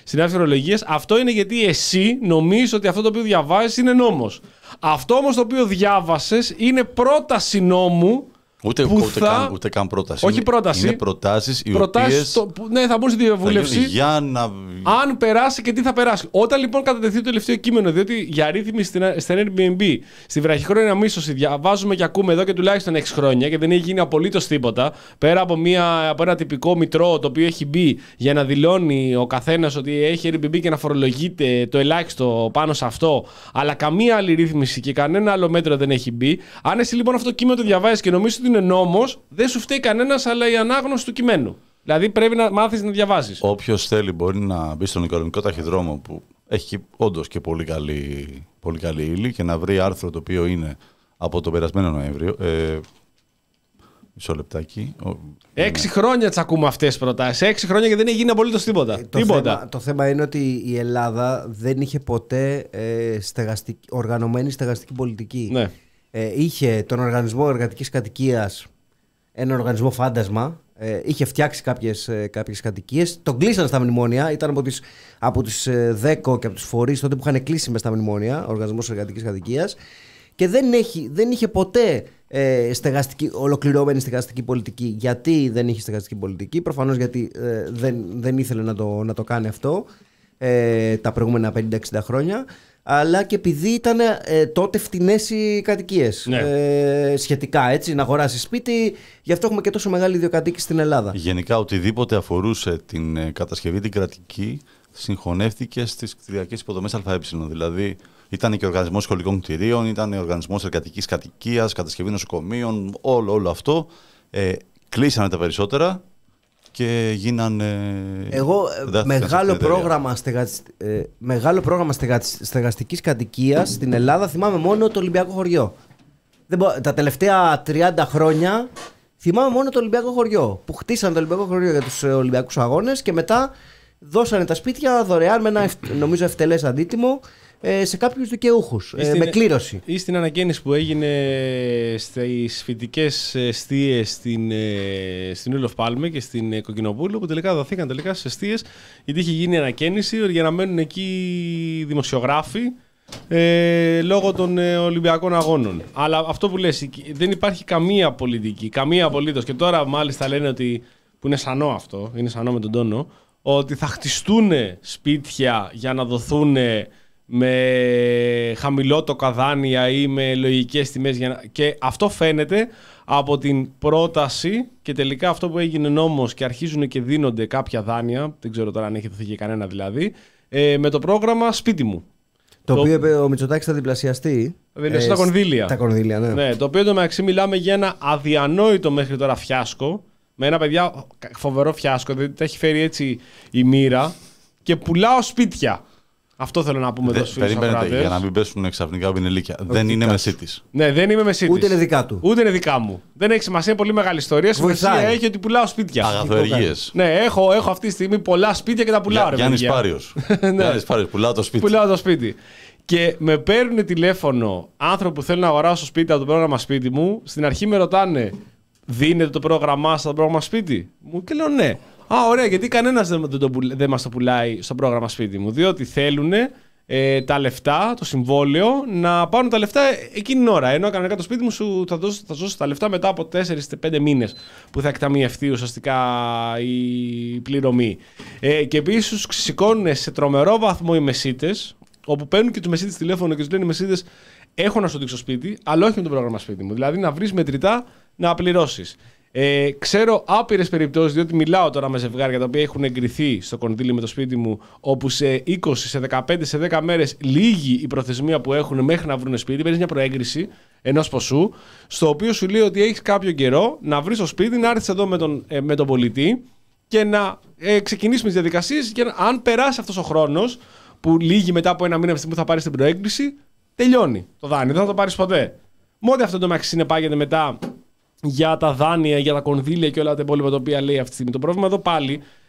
συνάφη ορολογίας. Αυτό είναι γιατί εσύ νομίζεις ότι αυτό το οποίο διαβάζεις είναι νόμος. Αυτό όμως το οποίο διάβασες είναι πρόταση νόμου. Ούτε, που ούτε, θα... καν, ούτε καν πρόταση. Όχι είναι, πρόταση. Είναι προτάσεις οι προτάσεις οποίες το, που, ναι, θα μπουν στη διαβούλευση. Για να... Αν περάσει και τι θα περάσει. Όταν λοιπόν κατατεθεί το τελευταίο κείμενο, διότι για ρύθμιση στην Airbnb, στη βραχυχρόνια μίσθωση, διαβάζουμε και ακούμε εδώ και τουλάχιστον έξι χρόνια και δεν έχει γίνει απολύτως τίποτα. Πέρα από, μια, από ένα τυπικό μητρό το οποίο έχει μπει για να δηλώνει ο καθένας ότι έχει Airbnb και να φορολογείται το ελάχιστο πάνω σε αυτό, αλλά καμία άλλη ρύθμιση και κανένα άλλο μέτρο δεν έχει μπει. Αν εσύ λοιπόν αυτό το κείμενο το διαβάζεις και νομίζεις ότι είναι νόμος, δεν σου φταίει κανένας, αλλά η ανάγνωση του κειμένου. Δηλαδή πρέπει να μάθεις να διαβάζεις. Όποιος θέλει μπορεί να μπει στον οικονομικό ταχυδρόμο που έχει όντως και πολύ καλή, πολύ καλή ύλη και να βρει άρθρο το οποίο είναι από τον περασμένο Νοέμβριο. Ε, μισό λεπτάκι. Έξι χρόνια τις ακούμε αυτές τις προτάσεις. Έξι χρόνια και δεν έχει γίνει απολύτως τίποτα. Ε, το, τίποτα. Θέμα, το θέμα είναι ότι η Ελλάδα δεν είχε ποτέ ε, στεγαστική, οργανωμένη στεγαστική πολιτική. Ναι. Ε, είχε τον Οργανισμό Εργατικής Κατοικίας, ένα οργανισμό φάντασμα, ε, είχε φτιάξει κάποιες, ε, κάποιες κατοικίες, τον κλείσαν στα μνημόνια, ήταν από τις, από τις ε, ΔΕΚΟ και από τους φορείς τότε που είχαν κλείσει μες στα μνημόνια, ο Οργανισμός Εργατικής Κατοικίας, και δεν, έχει, δεν είχε ποτέ ε, στεγαστική, ολοκληρωμένη στεγαστική πολιτική. Γιατί δεν είχε στεγαστική πολιτική? Προφανώς γιατί ε, δεν, δεν ήθελε να το, να το κάνει αυτό ε, τα προηγούμενα πενήντα εξήντα χρόνια, αλλά και επειδή ήταν ε, τότε φτηνές οι κατοικίες. Ναι. Ε, σχετικά έτσι, να αγοράσεις σπίτι, γι' αυτό έχουμε και τόσο μεγάλη ιδιοκατοίκηση στην Ελλάδα. Γενικά, οτιδήποτε αφορούσε την ε, κατασκευή την κρατική συγχωνεύτηκε στις κτηριακές υποδομές ΑΕ. Δηλαδή, ήταν και ο Οργανισμός Σχολικών Κτηρίων, ήταν ο Οργανισμός Εργατικής Κατοικίας, κατασκευή νοσοκομείων, όλο, όλο αυτό. Ε, κλείσανε τα περισσότερα. Και γίνανε... Εγώ μεγάλο πρόγραμμα, στεγα... ε, μεγάλο πρόγραμμα στεγα... στεγαστικής κατοικίας στην Ελλάδα θυμάμαι μόνο το Ολυμπιακό χωριό. Δεν μπο... Τα τελευταία τριάντα χρόνια θυμάμαι μόνο το Ολυμπιακό χωριό. Που χτίσανε το Ολυμπιακό χωριό για τους Ολυμπιακούς Αγώνες και μετά δώσανε τα σπίτια δωρεάν με ένα ευ... νομίζω ευτελές αντίτιμο σε κάποιους δικαιούχους, στην, με κλήρωση. Ή στην ανακαίνιση που έγινε στις φοιτικές εστίες στην, στην Ούλοφ Πάλμε και στην Κοκκινοπούλου, που τελικά δοθήκαν τελικά στις εστίες, γιατί είχε γίνει ανακαίνιση για να μένουν εκεί δημοσιογράφοι ε, λόγω των ε, Ολυμπιακών Αγώνων. Αλλά αυτό που λες, δεν υπάρχει καμία πολιτική, καμία απολύτως. Και τώρα μάλιστα λένε ότι, που είναι σανό αυτό, είναι σανό με τον τόνο, ότι θα χτιστούν σπίτια για να δοθούν με χαμηλότοκα δάνεια ή με λογικές τιμές για να... και αυτό φαίνεται από την πρόταση και τελικά αυτό που έγινε νόμος και αρχίζουν και δίνονται κάποια δάνεια, δεν ξέρω τώρα αν έχει δοθεί και κανένα δηλαδή, ε, με το πρόγραμμα Σπίτι μου. Το, το οποίο είπε ο Μητσοτάκης θα διπλασιαστεί. Δηλαδή ε, τα κονδύλια. Τα κονδύλια, ναι. ναι. Το οποίο εντωμεταξύ μιλάμε για ένα αδιανόητο μέχρι τώρα φιάσκο, με ένα παιδιά φοβερό φιάσκο, δηλαδή τα έχει φέρει έτσι η μοίρα και πουλάω σπίτια. Αυτό θέλω να πούμε εδώ στους φίλους ακροατές. Για να μην πέσουν ξαφνικά πινελίκια. Δεν είναι μεσίτης. Ναι, δεν είμαι μεσίτης. Ούτε είναι δικά του. Ούτε είναι δικά μου. Δεν έχει σημασία, πολύ μεγάλη ιστορία. Σημασία έχει ότι πουλάω σπίτια. Αγαθοεργίες. Ναι, έχω, έχω αυτή τη στιγμή πολλά σπίτια και τα πουλάω. Για, Γιάννης Πάριος. Γιάννης Πάριος, πουλάω το σπίτι. Πουλάω το σπίτι. Και με παίρνουν τηλέφωνο άνθρωποι που θέλουν να αγοράσουν σπίτι από το πρόγραμμα Σπίτι μου. Στην αρχή με ρωτάνε, δίνετε το πρόγραμμά σας στο πρόγραμμα Σπίτι μου? Και λέω ναι. Α, ωραία, γιατί κανένας δεν, δεν, δεν μας το πουλάει στο πρόγραμμα Σπίτι μου? Διότι θέλουν ε, τα λεφτά, το συμβόλαιο, να πάρουν τα λεφτά εκείνη την ώρα. Ενώ κανονικά το σπίτι μου σου θα δώσει, θα δώσει τα λεφτά μετά από τέσσερα με πέντε μήνες που θα εκταμιευτεί ουσιαστικά η πληρωμή. Ε, και επίσης τους σηκώνουν σε τρομερό βαθμό οι μεσίτες, όπου παίρνουν και τους μεσίτες τηλέφωνο και τους λένε οι μεσίτες, έχω να σου δείξω σπίτι, αλλά όχι με το πρόγραμμα Σπίτι μου. Δηλαδή να βρεις μετρητά να πληρώσεις. Ε, ξέρω άπειρες περιπτώσεις, διότι μιλάω τώρα με ζευγάρια τα οποία έχουν εγκριθεί στο κονδύλι με το σπίτι μου, όπου σε είκοσι, σε δεκαπέντε, σε δέκα μέρες λίγη η προθεσμία που έχουν μέχρι να βρουν σπίτι. Παίρνεις μια προέγκριση ενός ποσού, στο οποίο σου λέει ότι έχεις κάποιο καιρό να βρεις το σπίτι, να έρθεις εδώ με τον, ε, με τον πολιτή και να ε, ξεκινήσουμε τις διαδικασίες. Και αν περάσει αυτός ο χρόνος, που λύγει μετά από ένα μήνα από τη στιγμή που θα πάρεις την προέγκριση, τελειώνει το δάνειο, δεν θα το πάρεις ποτέ. Μόνοι αυτό το μεταξύ συνεπάγεται μετά για τα δάνεια, για τα κονδύλια και όλα τα υπόλοιπα τα οποία λέει αυτή τη στιγμή. Το πρόβλημα εδώ πάλι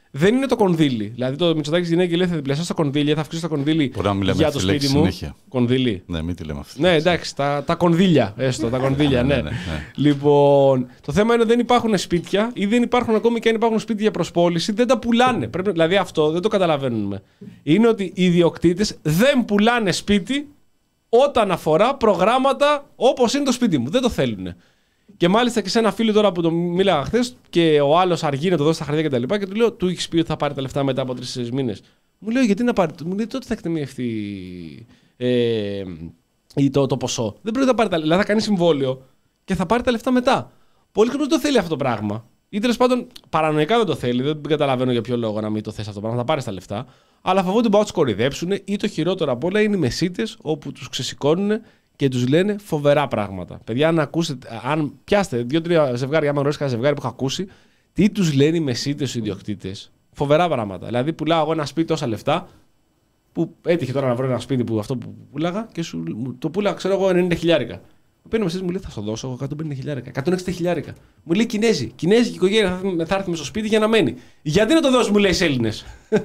δεν είναι το κονδύλι. Δηλαδή το Μητσοτάκης γυναίκα και λέει θα διπλασιάσω το κονδύλι, θα αυξήσω το κονδύλι για το σπίτι μου. Συνέχεια. Κονδύλι. Ναι, μην τη λέμε αυτή. Ναι, εντάξει, τα, τα κονδύλια. Έστω, τα κονδύλια, ναι. ναι, ναι, ναι. Λοιπόν, το θέμα είναι ότι δεν υπάρχουν σπίτια ή δεν υπάρχουν ακόμη και αν υπάρχουν σπίτια για προσπόληση, δεν τα πουλάνε. Πρέπει, δηλαδή αυτό δεν το καταλαβαίνουμε. Είναι ότι οι ιδιοκτήτες δεν πουλάνε σπίτι όταν αφορά προγράμματα όπως είναι το σπίτι μου. Δεν το θέλουν. Και μάλιστα και σε ένα φίλο τώρα που το μίλαγα χθες και ο άλλος αργεί να το δώσει τα χαρτιά κτλ. Και, και του λέω: του έχεις πει ότι θα πάρει τα λεφτά μετά από τρεις μήνες. Μου λέει: γιατί να πάρει. Μου λέει: τότε θα εκτεμιευτεί ε, το, το ποσό. Δεν πρέπει να πάρει τα λεφτά. Δηλαδή θα κάνει συμβόλαιο και θα πάρει τα λεφτά μετά. Πολλοί κόσμοι δεν το θέλει αυτό το πράγμα. Ή τέλος πάντων παρανοϊκά δεν το θέλει. Δεν καταλαβαίνω για ποιο λόγο να μην το θες αυτό το πράγμα. Θα πάρει τα λεφτά. Αλλά φοβούνται ότι μπορούν να του κορυδέψουν ή το χειρότερο απ' όλα είναι οι μεσίτες όπου τους ξεσηκώνουν και τους λένε φοβερά πράγματα. Παιδιά, αν, ακούσετε, αν πιάστε δύο-τρία ζευγάρια, άμα γνωρίζετε κανένα ζευγάρι που έχω ακούσει, τι τους λένε οι μεσίτες οι ιδιοκτήτες. Φοβερά πράγματα. Δηλαδή, πουλάω εγώ ένα σπίτι τόσα λεφτά, που έτυχε τώρα να βρω ένα σπίτι που αυτό που πουλάγα και σου το πουλάγα, ξέρω εγώ, ενενήντα χιλιάρικα. Παίρνει ο μεσίτης μου λέει: θα σου δώσω εκατόν πενήντα χιλιάρικα, εκατόν εξήντα χιλιάρικα. Μου λέει: Κινέζοι, Κινέζικη οικογένεια θα έρθει με στο σπίτι για να μένει. Γιατί να το δώσει, μου λέει, σε Έλληνες.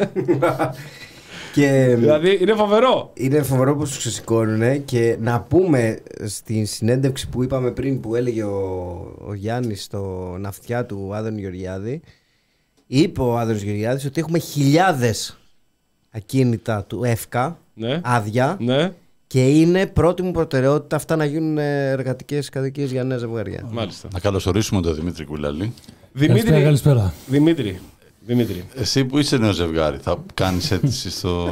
Και δηλαδή είναι φοβερό. Είναι φοβερό που τους ξεσηκώνουν. Και να πούμε στην συνέντευξη που είπαμε πριν που έλεγε ο, ο Γιάννης στο ναυτιά του Άδωνη Γεωργιάδη, είπε ο Άδωνης Γεωργιάδης ότι έχουμε χιλιάδες ακίνητα του ΕΦΚΑ, ναι, άδεια, ναι, και είναι πρώτη μου προτεραιότητα αυτά να γίνουν εργατικές κατοικίες για νέα ζευγάρια. Μάλιστα. Να καλωσορίσουμε τον Δημήτρη Κουλάλη. Δημήτρη, καλησπέρα. Δημήτρη. Δημήτρη. Εσύ που είσαι νέο ζευγάρι, θα κάνεις αίτηση στο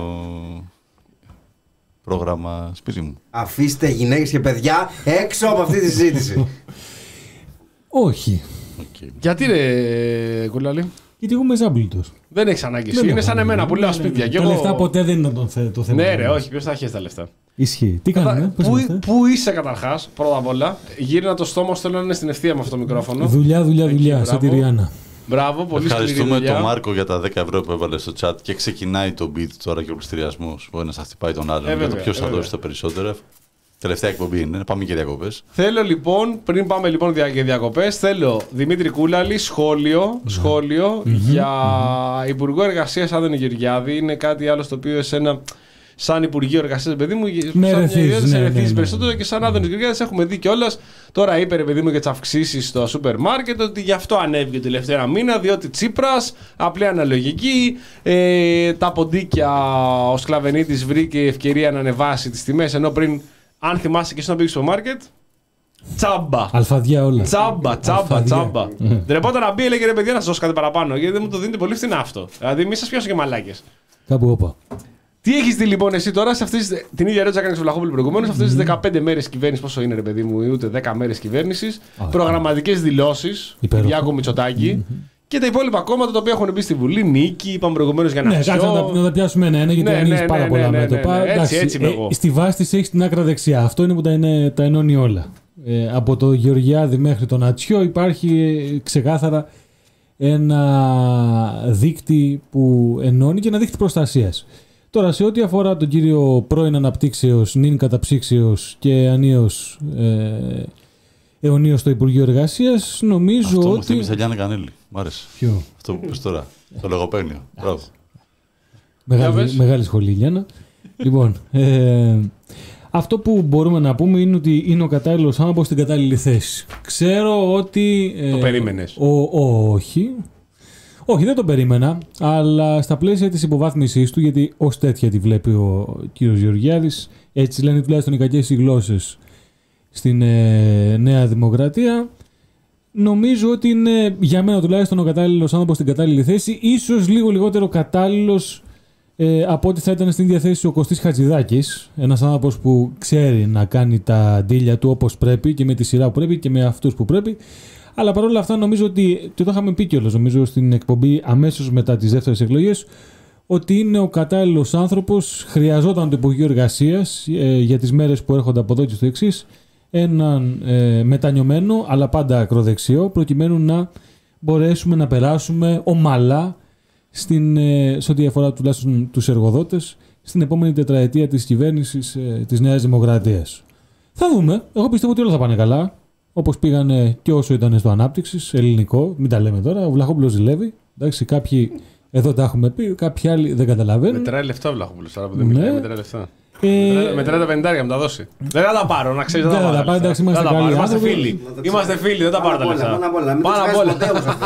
πρόγραμμα σπίτι μου? Αφήστε γυναίκες και παιδιά έξω από αυτή τη συζήτηση. Όχι. Okay. Γιατί ρε Κουλάλη? Γιατί εγώ είμαι ζάμπλουτος. Δεν έχεις ανάγκη. Είναι έχω, σαν εμένα που λέω σπίτια. Τα εγώ... λεφτά ποτέ δεν είναι το, το θέμα. Ναι, ρε, όχι, ποιος θα έχει τα λεφτά. Ισχύει. Τι κάνουμε, πού, πού είσαι καταρχάς, πρώτα απ' όλα. Γύρνα το στόμα σου, θέλω να είναι στην ευθεία με αυτό το μικρόφωνο. Δουλειά, δουλειά, δουλειά. Σαν τη Ριάννα. Μπράβο, πολύ ευχαριστούμε τον Μάρκο για τα δέκα ευρώ που έβαλε στο chat και ξεκινάει το beat τώρα και ο πληστηριασμός. Ο ένας θα χτυπάει τον άλλον. Ε, για το ποιος θα δώσει το περισσότερο. Τελευταία εκπομπή είναι. Πάμε και διακοπές. Θέλω λοιπόν, πριν πάμε λοιπόν για διακοπές, θέλω Δημήτρη Κούλαλη σχόλιο, σχόλιο mm-hmm. για mm-hmm. Υπουργό Εργασίας Άδωνη Γεωργιάδη. Είναι κάτι άλλο στο οποίο εσένα, σαν Υπουργείο Εργασίας, παιδί μου, με σαν ρεθίζεις, ναι, ναι, ναι. περισσότερο και σαν Άδωνης Γεωργιάδης έχουμε δει κιόλας. Τώρα είπε ρε παιδί μου για τις αυξήσεις στο σούπερ μάρκετ ότι γι' αυτό ανέβηκε το τελευταίο μήνα, διότι Τσίπρας, απλή αναλογική, ε, τα ποντίκια ο Σκλαβενίτης βρήκε ευκαιρία να ανεβάσει τις τιμές, ενώ πριν, αν θυμάσαι και εσύ να πήγες στο μάρκετ, τσάμπα. Αλφαδιά όλα. Τσάμπα, τσάμπα, τσάμπα. Δεν τρεπόταν να μπει, έλεγε ρε παιδιά να σας δώσω κάτι παραπάνω, γιατί δεν μου το δίνετε πολύ φθηνά αυτό. Δηλαδή μη σας πιάσω και μαλάκες. Κάπου όπα. Τι έχεις δει λοιπόν εσύ τώρα σε αυτές, την ίδια ερώτηση έκανε ο Βλαχόπουλου προηγουμένως, σε αυτές τις δεκαπέντε μέρες κυβέρνησης, πόσο είναι ρε παιδί μου, ούτε δέκα μέρες κυβέρνησης, προγραμματικές δηλώσεις, Κυριάκου Μητσοτάκη. Και τα υπόλοιπα κόμματα τα οποία έχουν μπει στη Βουλή, Νίκη, είπαμε προηγουμένως για να ναι, κάτσε να, να τα πιάσουμε ένα-ένα, γιατί ναι, ανοίγεις ναι, πάρα ναι, πολλά ναι, μέτωπα. Ναι, ναι, ναι, έτσι, έτσι είμαι ε, εγώ. Στη βάση της έχεις την άκρα δεξιά. Αυτό είναι που τα, είναι, τα ενώνει όλα. Ε, από το Γεωργιάδη μέχρι τον Ατσιό υπάρχει ξεκάθαρα ένα δίκτυ που ενώνει και ένα δίκτυ προστασίας. Τώρα, σε ό,τι αφορά τον κύριο πρώην αναπτύξεως, νυν καταψύξεως και ανίως ε, αιωνίως στο Υπουργείο Εργασίας, νομίζω αυτό ότι... Αυτό μου θύμισε Γιάννη Κανέλη. Μ' άρεσε. Ποιο? Αυτό που πες τώρα. Το λογοπαίγνιο. Μπράβο. Μεγάλη, μεγάλη σχολή, Γιάννα. Λοιπόν, ε, αυτό που μπορούμε να πούμε είναι ότι είναι ο κατάλληλος άνθρωπος στην κατάλληλη θέση. Ξέρω ότι... Ε, το περίμενες? Ο, ο, όχι. Όχι, δεν το περίμενα, αλλά στα πλαίσια της υποβάθμισής του, γιατί ως τέτοια τη βλέπει ο κύριος Γεωργιάδης, έτσι λένε τουλάχιστον οι κακές οι γλώσσες στην ε, Νέα Δημοκρατία, νομίζω ότι είναι για μένα τουλάχιστον ο κατάλληλος άνθρωπος στην κατάλληλη θέση, ίσως λίγο λιγότερο κατάλληλος ε, από ό,τι θα ήταν στην ίδια θέση ο Κωστής Χατζηδάκης, ένας άνθρωπος που ξέρει να κάνει τα ντύλια του όπως πρέπει και με τη σειρά που πρέπει και με αυτούς που πρέπει. Αλλά παρόλα αυτά νομίζω ότι, και το είχαμε πει κιόλας νομίζω στην εκπομπή αμέσως μετά τις δεύτερες εκλογές, ότι είναι ο κατάλληλος άνθρωπος, χρειαζόταν το Υπουργείο Εργασίας ε, για τις μέρες που έρχονται από εδώ και στο εξής, έναν ε, μετανιωμένο αλλά πάντα ακροδεξιό, προκειμένου να μπορέσουμε να περάσουμε ομαλά στην, ε, σε ό,τι αφορά τουλάχιστον τους εργοδότες στην επόμενη τετραετία της κυβέρνησης ε, της Νέας Δημοκρατίας. Θα δούμε. Εγώ πιστεύω ότι όλα θα πάνε καλά. Όπως πήγανε και όσο ήταν στο ανάπτυξης, ελληνικό, μην τα λέμε τώρα. Ο Βλαχόπουλος ζηλεύει. Εντάξει, κάποιοι Εδώ τα έχουμε πει, κάποιοι άλλοι δεν καταλαβαίνουν. Μετράει λεφτά ο Βλαχόπουλος τώρα που δεν μιλάει, μετράει λεφτά. Ε... Μετράει τα πενηντάρια, μου τα δώσει. Δεν θα τα πάρω, να ξέρεις, δεν θα τα πάρω. Εντάξει, είμαστε καλοί. Είμαστε φίλοι. Είμαστε φίλοι, δεν τα πάρω τα λεφτά. Πάνω απ' όλα.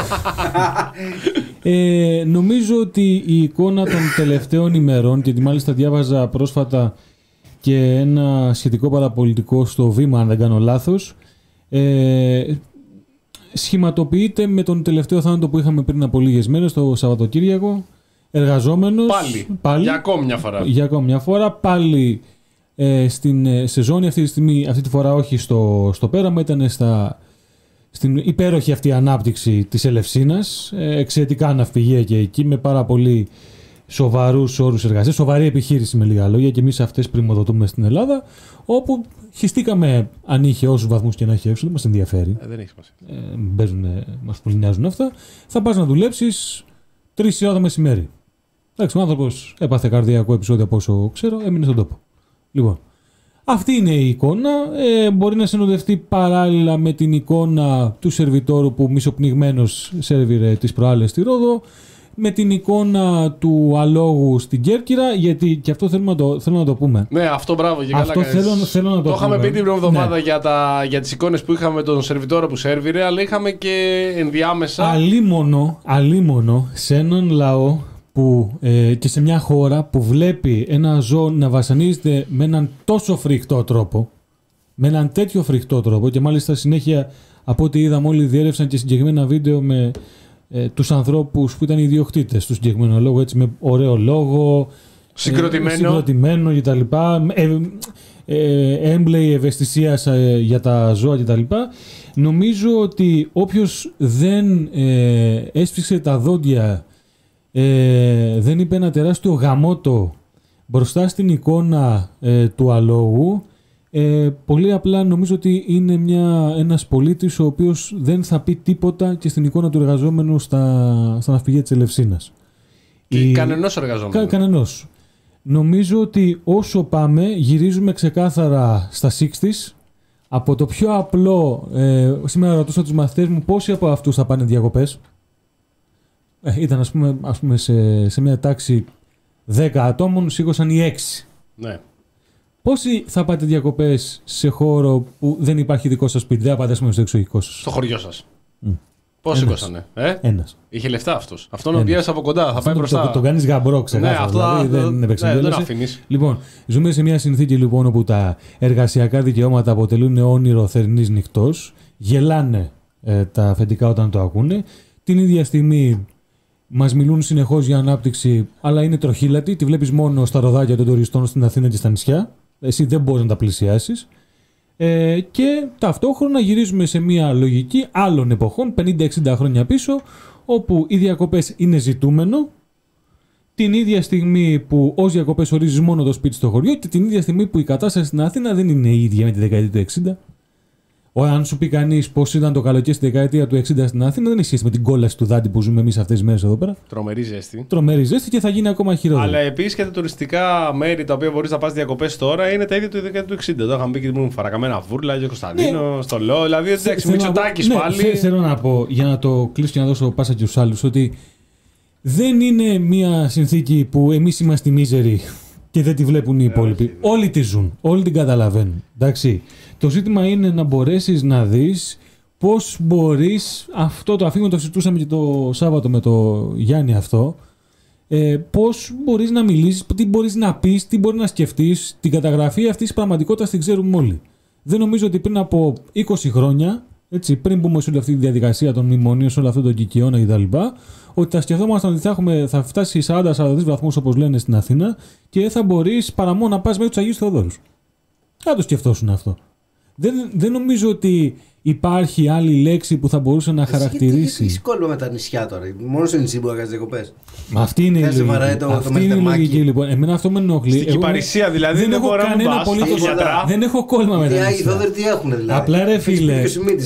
ε, νομίζω ότι η εικόνα των τελευταίων ημερών, και μάλιστα διάβαζα πρόσφατα και ένα σχετικό παραπολιτικό στο Βήμα, αν δεν κάνω λάθος, ε, σχηματοποιείται με τον τελευταίο θάνατο που είχαμε πριν από λίγες μέρες, το Σαββατοκύριακο. Εργαζόμενος. Πάλι. πάλι. Για ακόμη μια φορά. Για ακόμη μια φορά. Πάλι ε, στην ε, σεζόνι αυτή τη στιγμή, αυτή τη φορά όχι στο, στο πέραμα, ήταν στα, στην υπέροχη αυτή ανάπτυξη της Ελευσίνας. Ε, εξαιρετικά ναυπηγεία και εκεί, με πάρα πολύ σοβαρούς όρους εργασίας. Σοβαρή επιχείρηση, με λίγα λόγια, και εμείς αυτές πριμοδοτούμε στην Ελλάδα, όπου χυστήκαμε, αν είχε όσους βαθμούς και να έχει έξω, δεν μας ενδιαφέρει. Ε, δεν έχει σημασία. Ε, μπαίνουν, μας πολύ νοιάζουν αυτά. Θα πας να δουλέψεις τρεις η ώρα το μεσημέρι. Εντάξει, ο άνθρωπος έπαθε καρδιακό επεισόδιο, από όσο ξέρω, έμεινε στον τόπο. Λοιπόν, αυτή είναι η εικόνα. Ε, μπορεί να συνοδευτεί παράλληλα με την εικόνα του σερβιτόρου που μισοπνιγμένος σέρβιρε τις προάλλες στη Ρόδο, με την εικόνα του αλόγου στην Κέρκυρα, γιατί και αυτό θέλουμε να το, θέλω να το πούμε. Ναι, αυτό μπράβο, και αυτό καλά θέλω, θέλω να το, το είχαμε πει την εβδομάδα, ναι, για, τα, για τις εικόνες που είχαμε τον σερβιτόρο που σέρβιρε, αλλά είχαμε και ενδιάμεσα. Αλίμονο, αλίμονο σε έναν λαό που, ε, και σε μια χώρα που βλέπει ένα ζώο να βασανίζεται με έναν τόσο φρικτό τρόπο, με έναν τέτοιο φρικτό τρόπο, και μάλιστα συνέχεια από ό,τι είδαμε όλοι διέρευσαν και συγκεκριμένα βίντεο με ε, τους ανθρώπους που ήταν οι ιδιοκτήτες του συγκεκριμένου λόγου, έτσι, με ωραίο λόγο, συγκροτημένο, ε, συγκροτημένο κτλ. Ε, ε, έμπλεη ευαισθησία ε, για τα ζώα κτλ. Νομίζω ότι όποιος δεν ε, έσφιξε τα δόντια, Ε, δεν είπε ένα τεράστιο γαμότο μπροστά στην εικόνα ε, του αλόγου, ε, πολύ απλά νομίζω ότι είναι μια, ένας πολίτης ο οποίος δεν θα πει τίποτα και στην εικόνα του εργαζόμενου στα, στα ναυπηγεία της Ελευσίνας. Η... Κανενός εργαζόμενος. Κα, κανενός. Νομίζω ότι όσο πάμε γυρίζουμε ξεκάθαρα στα εξήντα. Από το πιο απλό, ε, σήμερα ρωτούσα τους μαθητές μου πόσοι από αυτούς θα πάνε διακοπές. Ε, ήταν ας πούμε, ας πούμε σε, σε μια τάξη δέκα ατόμων, σήκωσαν οι έξι. Ναι. Πόσοι θα πάτε διακοπές σε χώρο που δεν υπάρχει δικό σας σπίτι, δεν πάτε στο εξωτερικό σας? Στο χωριό σας. Mm. Πώς σήκωσανε? Ε? Ένας. Είχε λεφτά αυτός. Αυτόν ο πιέζει από κοντά, θα αυτό πάει μπροστά. Το, το, το κάνεις γαμπρό, ξεκάθαρα. Ναι, αυτό δηλαδή, θα, δεν επεξεργάζεσαι. Ναι, δεν αφήνεις. Λοιπόν, ζούμε σε μια συνθήκη λοιπόν όπου τα εργασιακά δικαιώματα αποτελούν όνειρο θερινής νυχτός. Γελάνε ε, τα αφεντικά όταν το ακούνε. Την ίδια στιγμή μας μιλούν συνεχώς για ανάπτυξη, αλλά είναι τροχύλατη. Τη βλέπεις μόνο στα ροδάκια των τουριστών στην Αθήνα και στα νησιά. Εσύ δεν μπορείς να τα πλησιάσεις. Ε, και ταυτόχρονα γυρίζουμε σε μια λογική άλλων εποχών, πενήντα εξήντα χρόνια πίσω, όπου οι διακοπές είναι ζητούμενο, την ίδια στιγμή που ως διακοπές ορίζεις μόνο το σπίτι στο χωριό, και την ίδια στιγμή που η κατάσταση στην Αθήνα δεν είναι η ίδια με τη δεκαετία του εξήντα. Ο, αν σου πει κανείς πώς ήταν το καλοκαίρι στη δεκαετία του εξήντα στην Αθήνα, δεν έχει σχέση με την κόλαση του δάντη που ζούμε εμείς αυτές τις μέρες εδώ πέρα. Τρομερή ζέστη. Τρομερή ζέστη και θα γίνει ακόμα χειρότερο. Αλλά επίσης και τα τουριστικά μέρη τα οποία μπορείς να πας διακοπές τώρα είναι τα ίδια του δεκαετία του εξήντα. Εδώ είχαμε πει και ήμουν φαρακαμένα βούρλα, για Κωνσταντίνο, ναι, στο Λό. Δηλαδή, εντάξει, Μητσοτάκης ναι, πάλι. Θε, θέλω να πω, για να το κλείσω και να δώσω πάσα και στους άλλους, ότι δεν είναι μια συνθήκη που εμείς είμαστε μίζεροι και δεν τη βλέπουν οι υπόλοιποι. Όλοι τη ζουν, όλοι την καταλαβαίνουν. Εντάξει. Το ζήτημα είναι να μπορέσεις να δεις πώς μπορείς, αυτό το αφήγημα το συζητούσαμε και το Σάββατο με το Γιάννη αυτό, ε, πώς μπορείς να μιλήσεις, τι μπορείς να πεις, τι μπορείς να σκεφτείς. Την καταγραφή αυτής της πραγματικότητας την ξέρουμε όλοι. Δεν νομίζω ότι πριν από είκοσι χρόνια, έτσι, πριν μπούμε σε όλη αυτή τη διαδικασία των μνημονίων, σε όλο αυτό το κικαιώνα κτλ., ότι θα σκεφτόμασταν ότι θα, έχουμε, θα φτάσει σαράντα σαράντα τρεις βαθμούς όπως λένε στην Αθήνα και δεν θα μπορείς παρά μόνο να πας μέχρι τους Αγίους Θεοδόρους. Θα το σκεφτόσουν αυτό. Δεν, δεν νομίζω ότι υπάρχει άλλη λέξη που θα μπορούσε να Εσύ χαρακτηρίσει. Τι κόλλημα με τα νησιά τώρα. Μόνο σε νησί που έκανε διακοπές. Αυτή είναι η λογική. Το, αυτή το είναι η λογική λοιπόν. Εμένα αυτό με ενοχλεί. Στην Κυπαρισία δηλαδή δεν, δεν έχω κανένα απολύτως. Δεν έχω κόλλημα με τα νησιά. Οι Θόδωροι τι έχουν δηλαδή. Απλά ρε φίλε.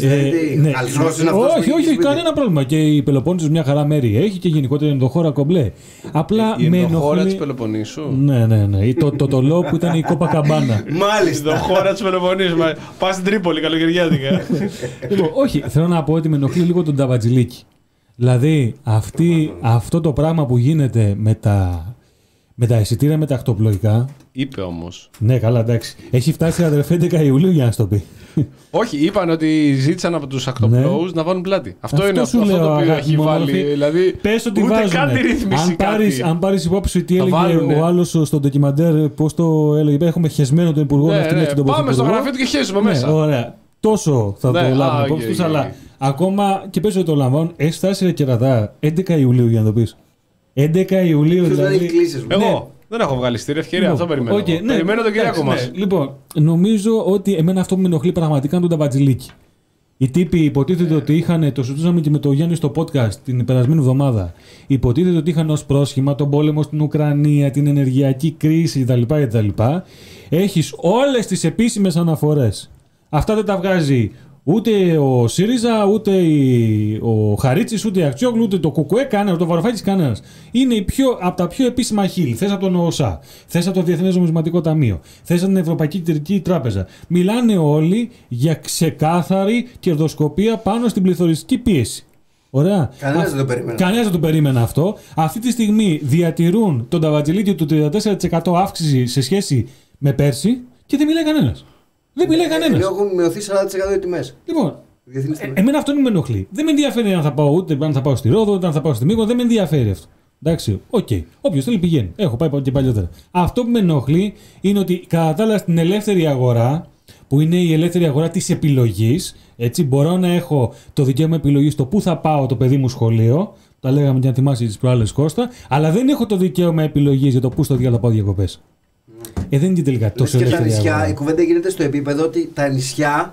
Όχι, όχι, κανένα πρόβλημα. Και η Πελοπόννησος μια χαρά μέρη έχει και γενικότερα είναι το χώρα κομπλέ. Απλά με ενοχλεί. Η χώρα της Πελοποννήσου. Ναι, ναι, ναι. Το τολό που ήταν η Κόπα Καμπάνα. Μάλιστα. Η χώρα της Πελοποννήσου. Πας στην Τρίπολη καλοκαιριάτικα. Λοιπόν, όχι, θέλω να πω ότι με ενοχλεί λίγο τον Ταβατζηλίκη. Δηλαδή, αυτή, αυτό το πράγμα που γίνεται με τα, με τα εισιτήρια με τα ακτοπλοϊκά. Είπε όμως. Ναι, καλά, εντάξει. Έχει φτάσει αδερφέ έντεκα Ιουλίου για να σου το πει. Όχι, είπαν ότι ζήτησαν από τους ακτοπλώους ναι. να βάλουν πλάτη. Αυτό, αυτό είναι αυτό, αυτό το οποίο έχει βάλει. Δηλαδή, πες ότι ούτε βάζουνε. καν τη ρύθμιση. Αν πάρεις, αν πάρεις υπόψη τι έλεγε βάλουνε. ο άλλος στο ντοκιμαντέρ, πώς το έλεγε, έχουμε χεσμένο τον Υπουργό ναι, να ναι, τον πάμε στο γραφείο του και χέσουμε ναι, μέσα. Ωραία. Τόσο θα ναι, το λάβουν α, υπόψη yeah, τους, yeah, αλλά yeah. ακόμα και πες ότι το λαμβάνουν. Έχει φτάσει ρε κερατά έντεκα Ιουλίου για να το πεις. έντεκα Ιουλίου δηλαδή. Εγώ. Δεν έχω βγάλει στήρια ευκαιρία, αυτό περιμένω. Okay, ναι, περιμένω τον Κυριάκο μας. Ναι. Λοιπόν, νομίζω ότι εμένα αυτό που με ενοχλεί πραγματικά είναι το ταμπατζιλίκι. Οι τύποι υποτίθεται ότι είχαν, το συζητούσαμε και με τον Γιάννη στο podcast την περασμένη εβδομάδα, υποτίθεται ότι είχαν ως πρόσχημα τον πόλεμο στην Ουκρανία, την ενεργειακή κρίση κτλ. κτλ. Έχεις όλες τις επίσημες αναφορές. Αυτά δεν τα βγάζει ούτε ο ΣΥΡΙΖΑ, ούτε ο Χαρίτσης, ούτε η Αξιόγλου, ούτε το ΚΚΕ, κανένα, το Βαρουφάκης, κανένας. Είναι η πιο, από τα πιο επίσημα χείλη. Θες από τον ΟΣΑ, θες από το Διεθνές Νομισματικό Ταμείο, θες από την Ευρωπαϊκή Κεντρική Τράπεζα. Μιλάνε όλοι για ξεκάθαρη κερδοσκοπία πάνω στην πληθωριστική πίεση. Ωραία. Κανένας δεν το περίμενε. Κανένας δεν το περίμενε αυτό. Αυτή τη στιγμή διατηρούν τον ταβατζιλίκιο του τριάντα τέσσερα τοις εκατό αύξηση σε σχέση με πέρσι και δεν μιλάει κανένας. Δεν μιλάει κανένας. Έχουν μειωθεί σαράντα τοις εκατό οι τιμές. Λοιπόν, ε, εμένα αυτό δεν με ενοχλεί. Δεν με ενδιαφέρει αν θα πάω ούτε αν θα πάω στη Ρόδο, ούτε αν θα πάω στη Μύκονο, δεν με ενδιαφέρει αυτό. Εντάξει, οκ. Okay. Όποιος θέλει πηγαίνει. Έχω πάει και παλιότερα. Αυτό που με ενοχλεί είναι ότι κατά τα άλλα στην ελεύθερη αγορά, που είναι η ελεύθερη αγορά της επιλογής, έτσι, μπορώ να έχω το δικαίωμα επιλογής στο πού θα πάω το παιδί μου σχολείο. Τα λέγαμε και αν θυμάσαι τις προάλλες Κώστα, αλλά δεν έχω το δικαίωμα επιλογής για το πού στο διάλογο πάω διακοπές. Ε, δεν είναι τελικά τόσο ελεύθερη αγορά. Νησιά, η κουβέντα γίνεται στο επίπεδο ότι τα νησιά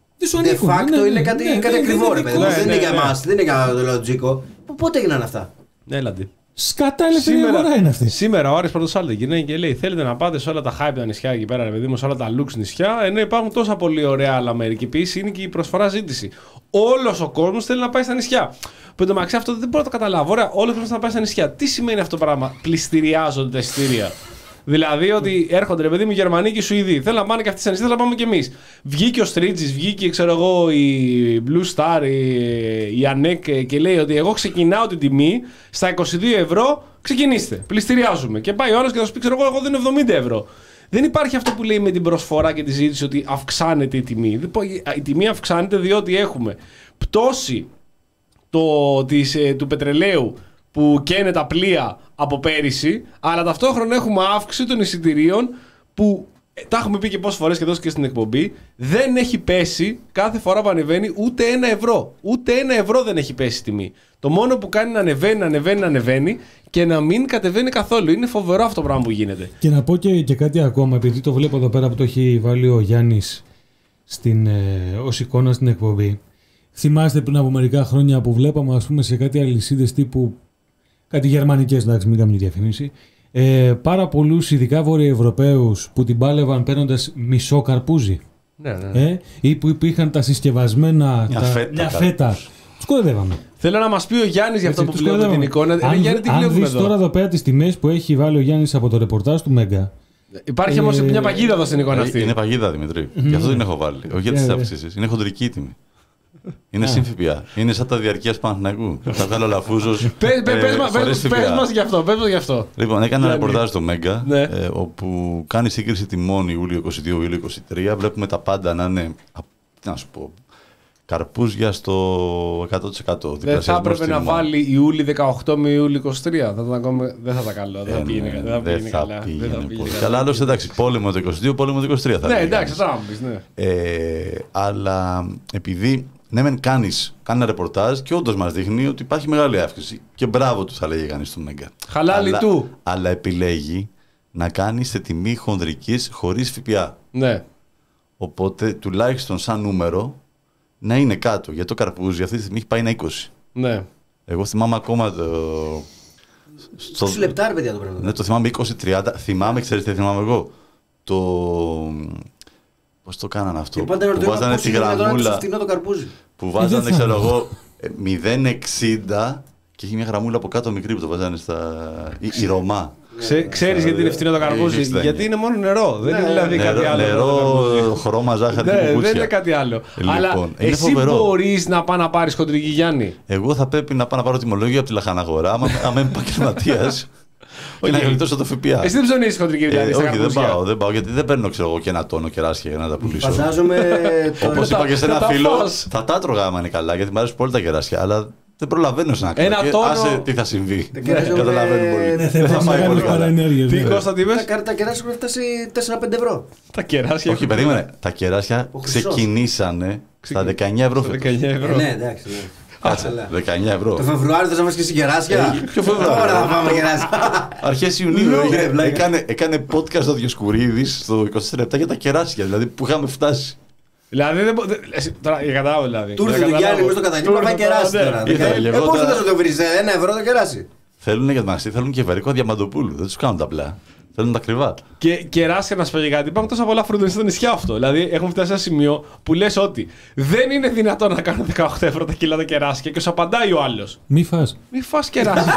de ανήκουν, facto ναι, ναι, είναι κάτι, ναι, κάτι ναι, ακριβό, ναι, ρε παιδί. ναι, Δεν ναι, είναι για ναι. εμάς, δεν είναι για το Λατζίκο. Πότε έγιναν αυτά. Έλαντε. Σκατά ελεύθερη αγορά είναι αυτή. Σήμερα ο Άρης Πρωτοσάλτη γυρνάει και λέει: θέλετε να πάτε σε όλα τα hype τα νησιά εκεί πέρα, ρε παιδί μου, σε όλα τα lux νησιά, ενώ υπάρχουν τόσα πολύ ωραία άλλα μέρη. Και επίσης είναι και η προσφορά ζήτηση. Όλος ο κόσμος θέλει να πάει στα νησιά. Που εντωμεταξύ αυτό δεν μπορώ να το καταλάβω. Ωραία, όλος ο κόσμος να πάει στα νησιά. Τι σημαίνει αυτό το πράγμα? Πληστηριάζονται τα εισιτήρια. Δηλαδή ότι έρχονται ρε παιδί μου Γερμανοί και οι Σουηδοί. Θέλουν να πάνε και αυτοί στα νησιά, θέλουν να πάμε κι εμείς. Βγήκε ο Στρίτζης, βγήκε ξέρω εγώ η Blue Star, η, η Ανέκ και λέει ότι εγώ ξεκινάω την τιμή στα είκοσι δύο ευρώ. Ξεκινήστε. Πληστηριάζουμε. Και πάει ο άλλος και θα σου πει: ξέρω εγώ, εγώ δίνω εβδομήντα ευρώ. Δεν υπάρχει αυτό που λέει με την προσφορά και τη ζήτηση ότι αυξάνεται η τιμή. Η τιμή αυξάνεται διότι έχουμε πτώση το, της, του πετρελαίου που καίνε τα πλοία από πέρυσι, αλλά ταυτόχρονα έχουμε αύξηση των εισιτηρίων που τα έχουμε πει και πόσες φορές και τόσο και στην εκπομπή, δεν έχει πέσει κάθε φορά που ανεβαίνει ούτε ένα ευρώ. Ούτε ένα ευρώ δεν έχει πέσει η τιμή. Το μόνο που κάνει να ανεβαίνει, να ανεβαίνει, να ανεβαίνει και να μην κατεβαίνει καθόλου. Είναι φοβερό αυτό το πράγμα που γίνεται. Και να πω και, και κάτι ακόμα, επειδή το βλέπω εδώ πέρα που το έχει βάλει ο Γιάννης στην, ε, ως εικόνα στην εκπομπή. Θυμάστε πριν από μερικά χρόνια που βλέπαμε, ας πούμε, σε κάτι αλυσίδες τύπου. Κάτι γερμανικές, εντάξει, μην κάνουμε διαφήμιση. Ε, πάρα πολλούς, ειδικά Βορειοευρωπαίους, που την πάλευαν παίρνοντας μισό καρπούζι. Ναι, ναι. Ε, ή που υπήρχαν τα συσκευασμένα. Μια τα, φέτα. Μια φέτα. Τους κοροϊδεύαμε. Θέλω να μας πει ο Γιάννης για αυτό που βλέπουμε την εικόνα. Αν, Γιάννη, τι αν δεις εδώ. τώρα εδώ πέρα τις τιμές που έχει βάλει ο Γιάννης από το ρεπορτάζ του Μέγκα. Υπάρχει ε, όμως μια παγίδα εδώ στην εικόνα αυτή. Είναι παγίδα, Δημητρή. Γι' αυτό την έχω βάλει. Όχι για τις αυξήσεις. Είναι χοντρική τιμή. Είναι συν ΦΠΑ. Είναι σαν τα διαρκείας Παναθηναϊκού. Θα βγάλω λαφούζος. Πες μας γι' αυτό, πες μας γι' αυτό. Λοιπόν, έκανα ένα ρεπορτάζ στο Μέγκα, ναι. ε, όπου κάνει σύγκριση τιμών Ιούλιο είκοσι δύο Ιούλιο είκοσι τρία. Βλέπουμε τα πάντα να είναι, τι να σου πω, καρπούζια στο εκατό τοις εκατό. Δεν θα έπρεπε να βάλει Ιούλιο δεκαοκτώ με Ιούλιο είκοσι τρία. Θα ακόμα... Δεν θα τα καλό. Δεν θα πήγαινε, ε, ναι, δεν θα πήγαινε θα καλά. Πήγαινε δεν θα πήγαινε πολύ καλά. καλά. Άλλωστε, εντάξει, πόλεμο το είκοσι δύο, πόλεμο το είκοσι τρία θα Ναι, έλεγε εντάξει, κανείς. θα μου πεις, ναι. Ε, αλλά επειδή ναι, μεν κάνεις, κάνει ένα ρεπορτάζ και όντως μας δείχνει ότι υπάρχει μεγάλη αύξηση. Και μπράβο του, θα λέγει κανείς του Μέγκα. Χαλάλι αλλά, του. Αλλά επιλέγει να κάνει σε τιμή χονδρικής χωρίς ΦΠΑ. Ναι. Οπότε τουλάχιστον σαν νούμερο να είναι κάτω. Γιατί το καρπούζι αυτή τη στιγμή έχει πάει ένα είκοσι. Ναι. Εγώ θυμάμαι ακόμα το. Στο... είκοσι λεπτά, ρε παιδιά, το πρέπει. Ναι, το θυμάμαι είκοσι τριάντα. Θυμάμαι, ξέρετε τι θυμάμαι εγώ. Το. Πώς το κάνανε αυτό. Και πάντα που βάζανε τη γραμμούλα. Το καρπούζι. Που βάζανε, ξέρω εγώ, μηδέν εξήντα και έχει μια γραμμούλα από κάτω μικρή που το βάζανε στα. Η, η Ρωμά. Ξέρεις γιατί είναι φτηνό το καρπούζι? Γιατί είναι μόνο νερό. Δεν είναι δηλαδή κάτι άλλο. Νερό, χρώμα, ζάχαρη και κουκούτσια. Δεν είναι κάτι άλλο. Αλλά εσύ μπορείς να πάω να πάρεις χοντρική Γιάννη? Εγώ θα πρέπει να πάω να πάρω τιμολόγια από τη λαχαναγορά, άμα είμαι επαγγελματίας. Και να γλιτώσω το ΦΠΑ. Εσύ δεν ψωνίζεις χοντρική Γιάννη? Όχι, δεν πάω, δεν πάω, γιατί δεν παίρνω ξέρω εγώ και ένα τόνο κεράσια για να τα πουλήσω. Φαντάζομαι. Όπως είπα και σε ένα φίλο, θα τα έτρωγα άμα είναι καλά, γιατί μου αρέσουν πολύ τα κεράσια. Αλλά δεν προλαβαίνω να κάνω. Ένα τόνο. Άσε τι θα συμβεί. Καταλαβαίνω πολύ. Δεν θα πάει πολύ καλά. Τι Κώστα, τι είπες? Τα κεράσια έχουν φτάσει τέσσερα πέντε ευρώ. Τα κεράσια. Όχι, περίμενε. Τα κεράσια ξεκινήσανε στα δεκαεννιά ευρώ. Ναι, εντάξει. Κάτσε, δεκαεννιά ευρώ. Το Φεβρουάριο θα μας και εσύ κεράσια. Ποιο Φεβρουάριο? Τώρα θα πάμε κεράσια. Αρχές Ιουνίου έκανε podcast ο Διοσκουρίδης στο είκοσι τέσσερα λεπτά για τα κεράσια, δηλαδή που είχαμε φτάσει. Δηλαδή δεν μπορεί. Τώρα για κατάλαβα δηλαδή. Του ήρθε του Γιάννη μέσα στο καταγγείλμα να πάει κεράσι τώρα. Ε, πώς θα το βρει, ένα ευρώ το κεράσι. Θέλουν για μαξί, θέλουν και βερικό Διαμαντοπούλου. Δεν του κάνουν τα απλά. Θέλουν τα ακριβά. Και κεράσια να σου πει κάτι. Υπάρχουν τόσα πολλά φρούτα στα νησιά αυτό. Δηλαδή έχουν φτάσει σε ένα σημείο που λες ότι δεν είναι δυνατόν να κάνουν δεκαοκτώ ευρώ τα κιλά τα κεράσια και σου απαντάει ο άλλος. Μη φας. Μη φας κεράσια.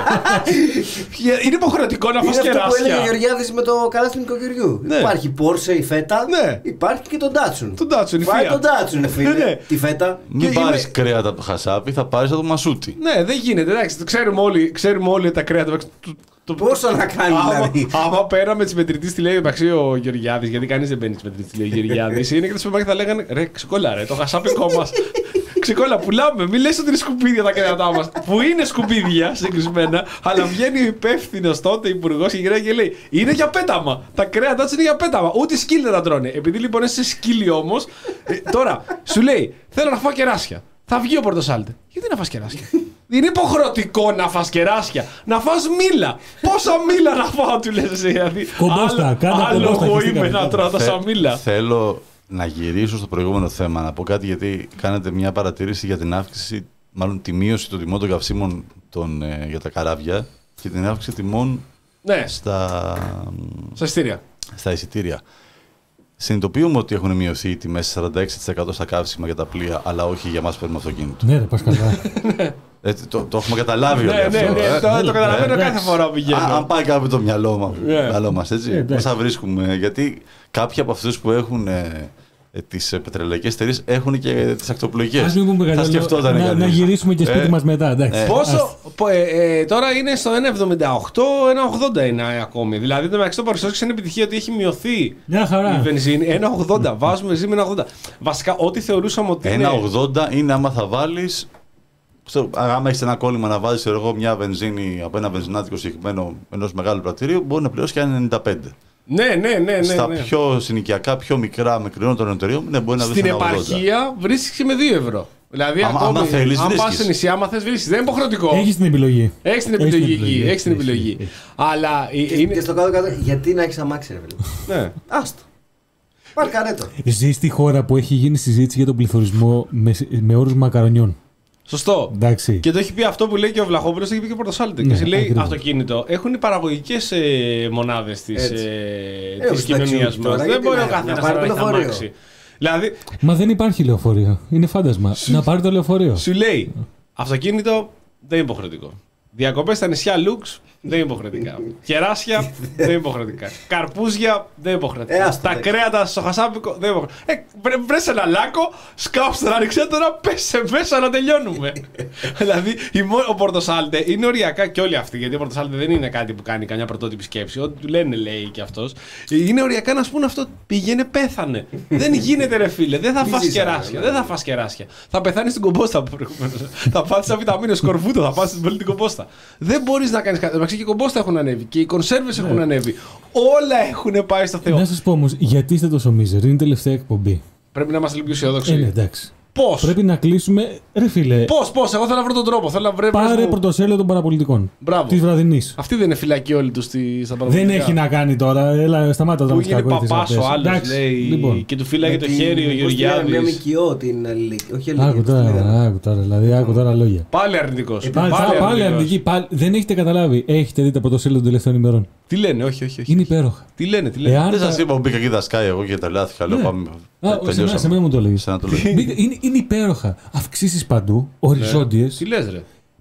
Είναι υποχρεωτικό να φας κεράσια. Είναι αυτό που έλεγε ο Γεωργιάδης με το καλάθι του νοικοκυριού. Ναι. Υπάρχει Porsche η φέτα. Ναι. Υπάρχει και το Datsun. Το Datsun, η Φάει Fiat. το Datsun, φίλε. Ναι. Τη φέτα. Μην Και πάρει είμαι- κρέατα από το χασάπι, θα πάρει από το μασούτι. Ναι, δεν γίνεται. Εντάξει, το ξέρουμε όλοι, ξέρουμε όλοι τα κρέατα. Το... Πόσο να κάνει Άμα, δηλαδή. άμα πέραμε τι μετρητή τη λέει μεταξύ ο Γεωργιάδης, γιατί κανεί δεν μπαίνει τη μετρητή τη λέει ο Γεωργιάδης, είναι και τα σούπερ μάρκετ θα λέγανε ρε, ξεκόλα ρε, το χασάπικό μα. Ξεκόλα, πουλάμε. Μην λες ότι είναι σκουπίδια τα κρέατά μα. Που είναι σκουπίδια συγκεκριμένα, αλλά βγαίνει ο υπεύθυνο τότε υπουργό και γυρνάει και λέει είναι για πέταμα. Τα κρέατά του είναι για πέταμα. Ούτε σκύλοι δεν τα τρώνε. Επειδή λοιπόν είσαι σκύλι όμω, ε, τώρα σου λέει θέλω να φάω κεράσια. Θα βγει ο Πορτοσάλτε. Γιατί να φας κεράσια? Είναι υποχρεωτικό να φας κεράσια. Να φας μήλα. Πόσα μήλα να φάω, του λες εσύ? Δηλαδή, Κομπόστα, κάντε άλλο κομπόστα, εγώ χεστήκαμε. είμαι να τρώω τόσα μήλα. Θέλω να γυρίσω στο προηγούμενο θέμα, να πω κάτι, γιατί κάνετε μια παρατήρηση για την αύξηση, μάλλον τη μείωση των τιμών των καυσίμων των, ε, για τα καράβια και την αύξηση τιμών Ναι, στα, στα εισιτήρια. στα εισιτήρια. Συνειδητοποιούμε ότι έχουν μειωθεί οι τιμές σαράντα έξι τοις εκατό στα καύσιμα για τα πλοία, αλλά όχι για μας που παίρνουμε αυτοκίνητο. Ναι, ρε, πας καλά. Έτσι, το, το έχουμε καταλάβει όλοι Ναι, αυτό. ναι, ναι, ε. το, το καταλαβαίνω εντάξει. κάθε φορά που Α, πηγαίνω. αν πάει κάπου το μυαλό, μα, Ναι. μυαλό μας, έτσι, Ε, πώς εντάξει. θα βρίσκουμε, γιατί κάποιοι από αυτούς που έχουν ε, ε, τις ε, πετρελαϊκές εταιρείες έχουν και τις ακτοπλοϊκές. Ας μην πούμε Θα κάτι σκεφτόταν άλλο. Να, να κανείς. γυρίσουμε και σπίτι Ε, μας μετά. Εντάξει. ε. Πόσο, πο- ε, ε, τώρα είναι στο ένα εβδομήντα οκτώ, ένα ογδόντα είναι ακόμη. Δηλαδή το μεταξύ των παρουσιάσεων είναι επιτυχία ότι έχει μειωθεί Μια η χαρά. βενζίνη. ένα ογδόντα. Βάζουμε ζύμη ένα ογδόντα. Βασικά, ό,τι θεωρούσαμε ότι είναι. ένα ογδόντα είναι άμα θα βάλεις, ξέρω, άμα έχεις ένα κόλλημα να βάζεις εγώ, μια βενζίνη από ένα βενζινάδικο συγκεκριμένο ενός μεγάλου πρατηρίου, μπορεί να πληρώσει και ένα ενενήντα πέντε. Ναι, ναι, ναι. ναι, Στα ναι. πιο συνοικιακά, πιο μικρά, μικρότερων εταιρείων, ναι, μπορεί να βρει Στην ένα ογδόντα. επαρχία βρίσκει με δύο ευρώ. Δηλαδή, Άμα- ακόμη, άμα θέλεις, αν πας βρίσκεις. σε νησιά, άμα θες βρίσκεις. Δεν είναι υποχρεωτικό. Έχεις την επιλογή. Έχεις την Έχεις την επιλογή. επιλογή, Έχεις την έχεις, επιλογή. έχεις, έχεις. Αλλά ε, Και είναι. στο κάτω-κάτω, γιατί να έχεις αμάξι, ρε φίλε. Ναι. Άστο. Πάρκαρε το. Ζει στη χώρα που έχει γίνει συζήτηση για τον πληθωρισμό με, με όρους μακαρονιών. Σωστό. Εντάξει. Και το έχει πει αυτό που λέει και ο Βλαχόπουλος, το έχει πει και ο Πορτοσάλτε. Ναι, και εσύ λέει ακριβώς. αυτοκίνητο. Έχουν οι παραγωγικές ε, μονάδες της, Έτσι. ε, Ε, της όχι, κοινωνίας εντάξει, μας. τώρα, Δεν γιατί μπορεί να- ο να καθένας πάρει να το έχει λεωφορείο. αμάξι. Δηλαδή, Μα δεν υπάρχει λεωφορείο. Είναι φάντασμα. Να πάρει το λεωφορείο. σου λέει αυτοκίνητο δεν είναι υποχρεωτικό. Διακοπές στα νησιά Λουξ δεν είναι υποχρεωτικά. Κεράσια δεν είναι υποχρεωτικά. Καρπούζια δεν είναι υποχρεωτικά. Ε, άστο, Τα εντάξει. κρέατα στο χασάπικο δεν είναι υποχρεωτικά. Ε, βρε- βρες ένα λάκκο, σκάψε τον άνοιξε τώρα, πέσε μέσα να τελειώνουμε. Δηλαδή, η μο- ο Πορτοσάλτε είναι οριακά και όλοι αυτοί, γιατί ο Πορτοσάλτε δεν είναι κάτι που κάνει καμιά πρωτότυπη σκέψη. Ό,τι του λένε λέει και αυτός. Είναι οριακά να σου πούνε αυτό, πήγαινε, πέθανε. Δεν γίνεται ρε φίλε, δεν θα Μη φας ζήσαμε, κεράσια. ναι. Δεν θα φας κεράσια. Θα πεθάνει στην κομπόστα προηγουμένως. Θα πάθει σαν βιταμίνες σκορβούτο, θα πάθει στην πολύ την κομπόστα. Δεν μπορεί να κάνει κάτι. Εντάξει, και οι κομπόστα έχουν ανέβει και οι κονσέρβες έχουν ανέβει. Όλα έχουν πάει στο Θεό. Να σας πω όμως, γιατί είστε τόσο μίζερ. Είναι η τελευταία εκπομπή. Πρέπει να είμαστε λίγο πιο Ε, ναι, αισιόδοξοι. εντάξει. Πώ, Πρέπει να κλείσουμε. Ρε φίλε, πώ, πώ, εγώ θέλω να βρω τον τρόπο. Θέλω να βρω. πάρε πρωτοσέλιδο των παραπολιτικών. Μπράβο. Τη βραδινή. Αυτή δεν είναι φυλακή όλοι του στα Δεν παραδοσιακά. έχει να κάνει τώρα. Έλα, σταμάτα Που τώρα. έγινε παπά ο άλλο, λέει. Λοιπόν, Και του φύλαγε το χέρι ο Πώς τη λένε, μια Γεωργιάδης. μικιό την αλληλεγγύη. Όχι άκου αλληλεγγύη. πώς τη λένε. τώρα, άκου τώρα, δηλαδή, άκου τώρα λόγια. Πάλι αρνητικό. Πάλι, πάλι αρνητική. Πάλι, δεν έχετε καταλάβει. Έχετε δει τα πρωτοσέλιδα των τελευταίων ημερών. Τι λένε, όχι, όχι. όχι. Είναι υπέροχα. Τι λένε, τι λένε. Εάν Δεν τα- σας είπα που μπήκα εκεί δασκάει εγώ και τρελάθηκα. Λέω Ναι. πάμε. Α, σε μένα- σε Τελειώσαμε. μένα μου το λέγεις. Σε να το λέω. Μπείτε, είναι, είναι υπέροχα. Αυξήσεις παντού, οριζόντιες. Τι λες ρε.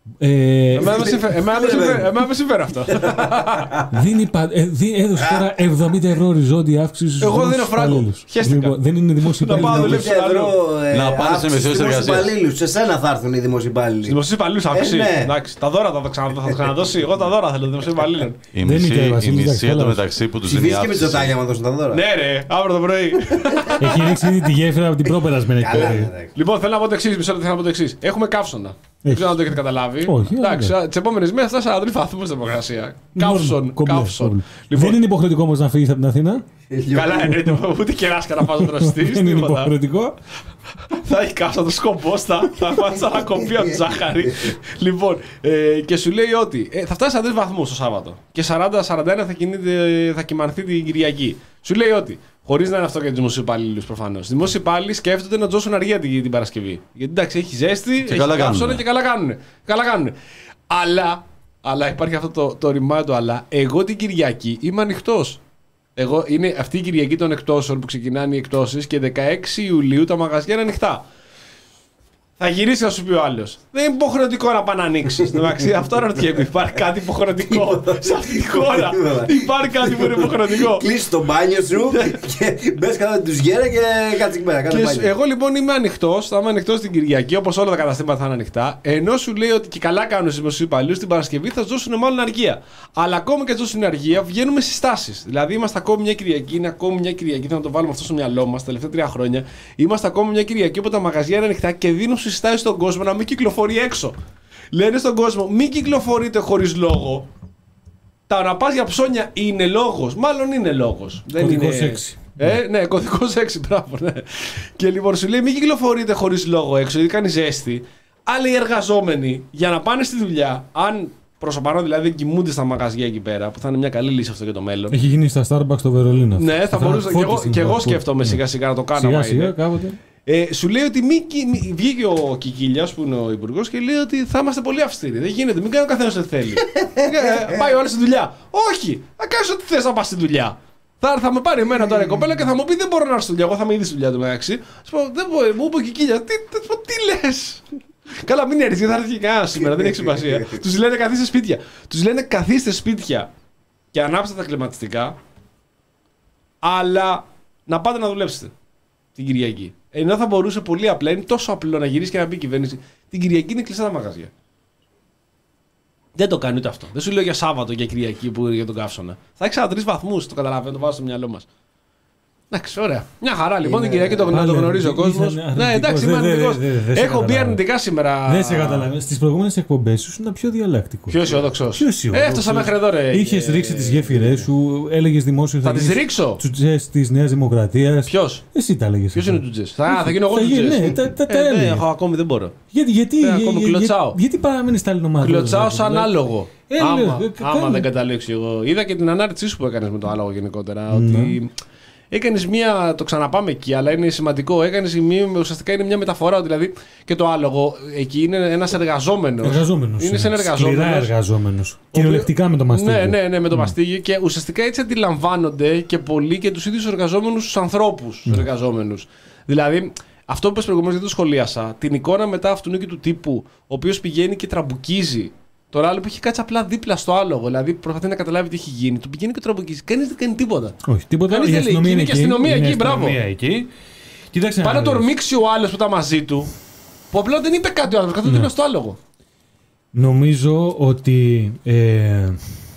Εμένα με συμφέρει αυτό. Έδωσε τώρα εβδομήντα ευρώ οριζόντια αύξηση. Εγώ δεν έχω φράγκο. Δεν είναι δημόσιοι υπαλλήλοι. Να πάνε σε μεσαίες εργασίες. Σε σένα θα έρθουν οι δημόσιοι υπάλληλοι. Στους δημοσίους υπαλλήλους αύξηση. Τα δώρα θα τα ξαναδώσει. Εγώ τα δώρα θέλω δημοσίων υπαλλήλων. Η μισή εντωμεταξύ που τους δίνει αύξηση. Και με Μητσοτάκη άμα δώσουν τα δώρα. Ναι, ρε, αύριο το πρωί. Έχει ρίξει ήδη τη γέφυρα από την πρόπερασμένη εκπομπή. Λοιπόν, θέλω να πω το εξής. Μισό λεπτό θέλω να πω το εξής. Έχουμε καύσωνα. Δεν ξέρω αν το έχετε καταλάβει. Εντάξει, τις επόμενες μέρες θα σαράντα τρεις βαθμούς στην δημοκρασία. Καύσων, καύσων. Δεν είναι υποχρεωτικό όμως να φύγεις από την Αθήνα. Καλά, εννοείται. Ούτε κεράσκα να πας να τρωστείς. Δεν είναι υποχρεωτικό. Θα έχει καύσωνα το σκοπό, θα φας ανακοπή από τη ζάχαρη. Λοιπόν, και σου λέει ότι θα φτάσει σε τρεις βαθμούς το Σάββατο και σαράντα σαράντα ένα θα κοιμανθεί την Κυριακή. Σου λέει ότι, χωρίς να είναι αυτό για τους δημοσίους υπαλλήλους προφανώς, οι δημόσιοι υπάλληλοι σκέφτονται να τζώσουν αργία την, την Παρασκευή. Γιατί εντάξει, έχει ζέστη, έχει καύσωνα και καλά κάνουν. Καλά κάνουν. Αλλά, αλλά υπάρχει αυτό το, το ρημάδι του αλλά. Εγώ την Κυριακή είμαι ανοιχτός. Εγώ είναι αυτή η Κυριακή των εκτόσεων που ξεκινάνε οι εκτόσεις και δεκαέξι Ιουλίου τα μαγαζιά είναι ανοιχτά. Θα γυρίσει να σου πει ο άλλος. Δεν είναι υποχρεωτικό να πάει να ανοίξεις. Αυτό ρωτιέμαι. Υπάρχει κάτι υποχρεωτικό σε αυτή τη χώρα. Υπάρχει κάτι που είναι υποχρεωτικό. Κλείσει το μπάνιο σου και μπες κατά την τουζιέρα και κάτσε εκεί πέρα. Εγώ λοιπόν είμαι ανοιχτός. Θα είμαι ανοιχτός την Κυριακή όπως όλα τα καταστήματα θα είναι ανοιχτά. Ενώ σου λέει ότι και καλά κάνουν στους δημοσίους υπαλλήλους την Παρασκευή θα δώσουν μάλλον αργία. Αλλά ακόμη και αν δώσουν αργία βγαίνουμε συστάσεις. Δηλαδή είμαστε ακόμη μια Κυριακή, είναι ακόμη μια Κυριακή. Θα το βάλουμε αυτό στο μυαλό μας τα τελευταία τρία χρόνια. Είμαστε ακόμη μια Κυριακή όπου τα μαγαζιά είναι ανοιχτά και δίνουν συστάσεις στον κόσμο να μην κυκλοφορεί έξω. Λένε στον κόσμο, μην κυκλοφορείτε χωρίς λόγο. Τα να πας για ψώνια είναι λόγος. Μάλλον είναι λόγος. Κωδικός έξι. Ε, ναι, κωδικός έξι, μπράβο, ναι. Και λοιπόν σου λέει, μην κυκλοφορείτε χωρίς λόγο έξω, γιατί κάνει ζέστη. Αλλά οι εργαζόμενοι για να πάνε στη δουλειά, αν προς το παρόν δηλαδή κοιμούνται στα μαγαζιά εκεί πέρα, που θα είναι μια καλή λύση αυτό για το μέλλον. Έχει γίνει στα Starbucks στο Βερολίνο. Ναι, θα μπορούσα. Και εγώ, και εγώ σκέφτομαι σιγά σιγά να το κάνω. Σιγά σιγά, κάποτε. Ε, σου λέει ότι μη, μη, βγήκε ο Κικίλιας που είναι ο υπουργός και λέει ότι θα είμαστε πολύ αυστηροί. Δεν γίνεται, μην κάνει ο καθένας ό,τι θέλει. ε, πάει ο άλλος στη δουλειά. Όχι, θα κάνεις ό,τι θες να πας στη δουλειά. Θα, θα με πάρει εμένα τώρα η κοπέλα και θα μου πει δεν μπορώ να έρθω στη δουλειά. Εγώ θα με είδη στη δουλειά του μεταξύ. Σου πω, δεν μπορεί, μου είπε ο Κικίλιας, τι, τι, τι λες. Καλά, μην έρθει, δεν θα έρθει κανένα σήμερα, δεν έχει σημασία. Τους λένε καθίστε σπίτια. Τους λένε καθίστε σπίτια και ανάψτε τα κλιματιστικά, αλλά να πάτε να δουλέψετε την Κυριακή. Ενώ θα μπορούσε πολύ απλά, είναι τόσο απλό να γυρίσει και να πει η κυβέρνηση την Κυριακή είναι κλειστά τα μαγαζιά. Δεν το κάνει ούτε αυτό. Δεν σου λέω για Σάββατο, για Κυριακή που είναι για τον καύσωνα. Θα έχει σαράντα τρεις βαθμούς, το καταλαβαίνω, το βάζω στο μυαλό μας. Εντάξει, ωραία. Μια χαρά λοιπόν την Κυριακή το, να το γνωρίζει ο κόσμος. Ναι, εντάξει, είμαι αρνητικός. Έχω μπει αρνητικά σήμερα. Δεν σε καταλαβαίνω. Στις προηγούμενες εκπομπές σου ήσουν πιο διαλλακτικό. Πιο αισιόδοξος. Έφτασα μέχρι εδώ, ρε. Είχες ρίξει τις γέφυρες σου, έλεγες δημόσιο. Θα τις ρίξω. Τσουτζές της Νέας Δημοκρατίας. Ποιος? Εσύ τα έλεγες. Ποιος είναι ο Τσουτζές? Θα γίνω εγώ Τσουτζές. Ναι, τα έλεγες. Έχω ακόμη δεν μπορώ. Γιατί παραμένεις στα άλλη ομάδα? Κλωτσάω σαν άλογο. Άμα δεν καταλήξει εγώ. Είδα και την ανάρτησή σου που έκανες με το άλογο γενικότερα. Ότι. Έκανες μία, το ξαναπάμε εκεί, αλλά είναι σημαντικό. Έκανες μία, ουσιαστικά είναι μια μεταφορά. Δηλαδή και το άλογο εκεί είναι ένας εργαζόμενος. Εργαζόμενος. Είναι σαν εργαζόμενος. Σκληρά εργαζόμενος. Κυριολεκτικά με το μαστίγιο. Ναι, ναι, ναι, με το mm. μαστίγιο. Και ουσιαστικά έτσι αντιλαμβάνονται και πολλοί και τους ίδιους εργαζόμενους, τους ανθρώπους mm. εργαζόμενους. Δηλαδή, αυτό που είπες προηγουμένως, δεν το σχολίασα. Την εικόνα μετά αυτού του τύπου, ο οποίος πηγαίνει και τραμπουκίζει. Τώρα άλλο που έχει κάτσει απλά δίπλα στο άλογο, δηλαδή προσπαθεί να καταλάβει τι έχει γίνει. Του πηγαίνει και τραμπουκίζει. Κανείς δεν κάνει τίποτα. Όχι, τίποτα. Κανείς δεν λέει. Είναι και αστυνομία εκεί, μπράβο. Πάει να το ορμήξει ο άλλος που ήταν μαζί του, που απλά δεν είπε κάτι ο άλλος, καθόταν δίπλα στο άλογο. Νομίζω ότι ε,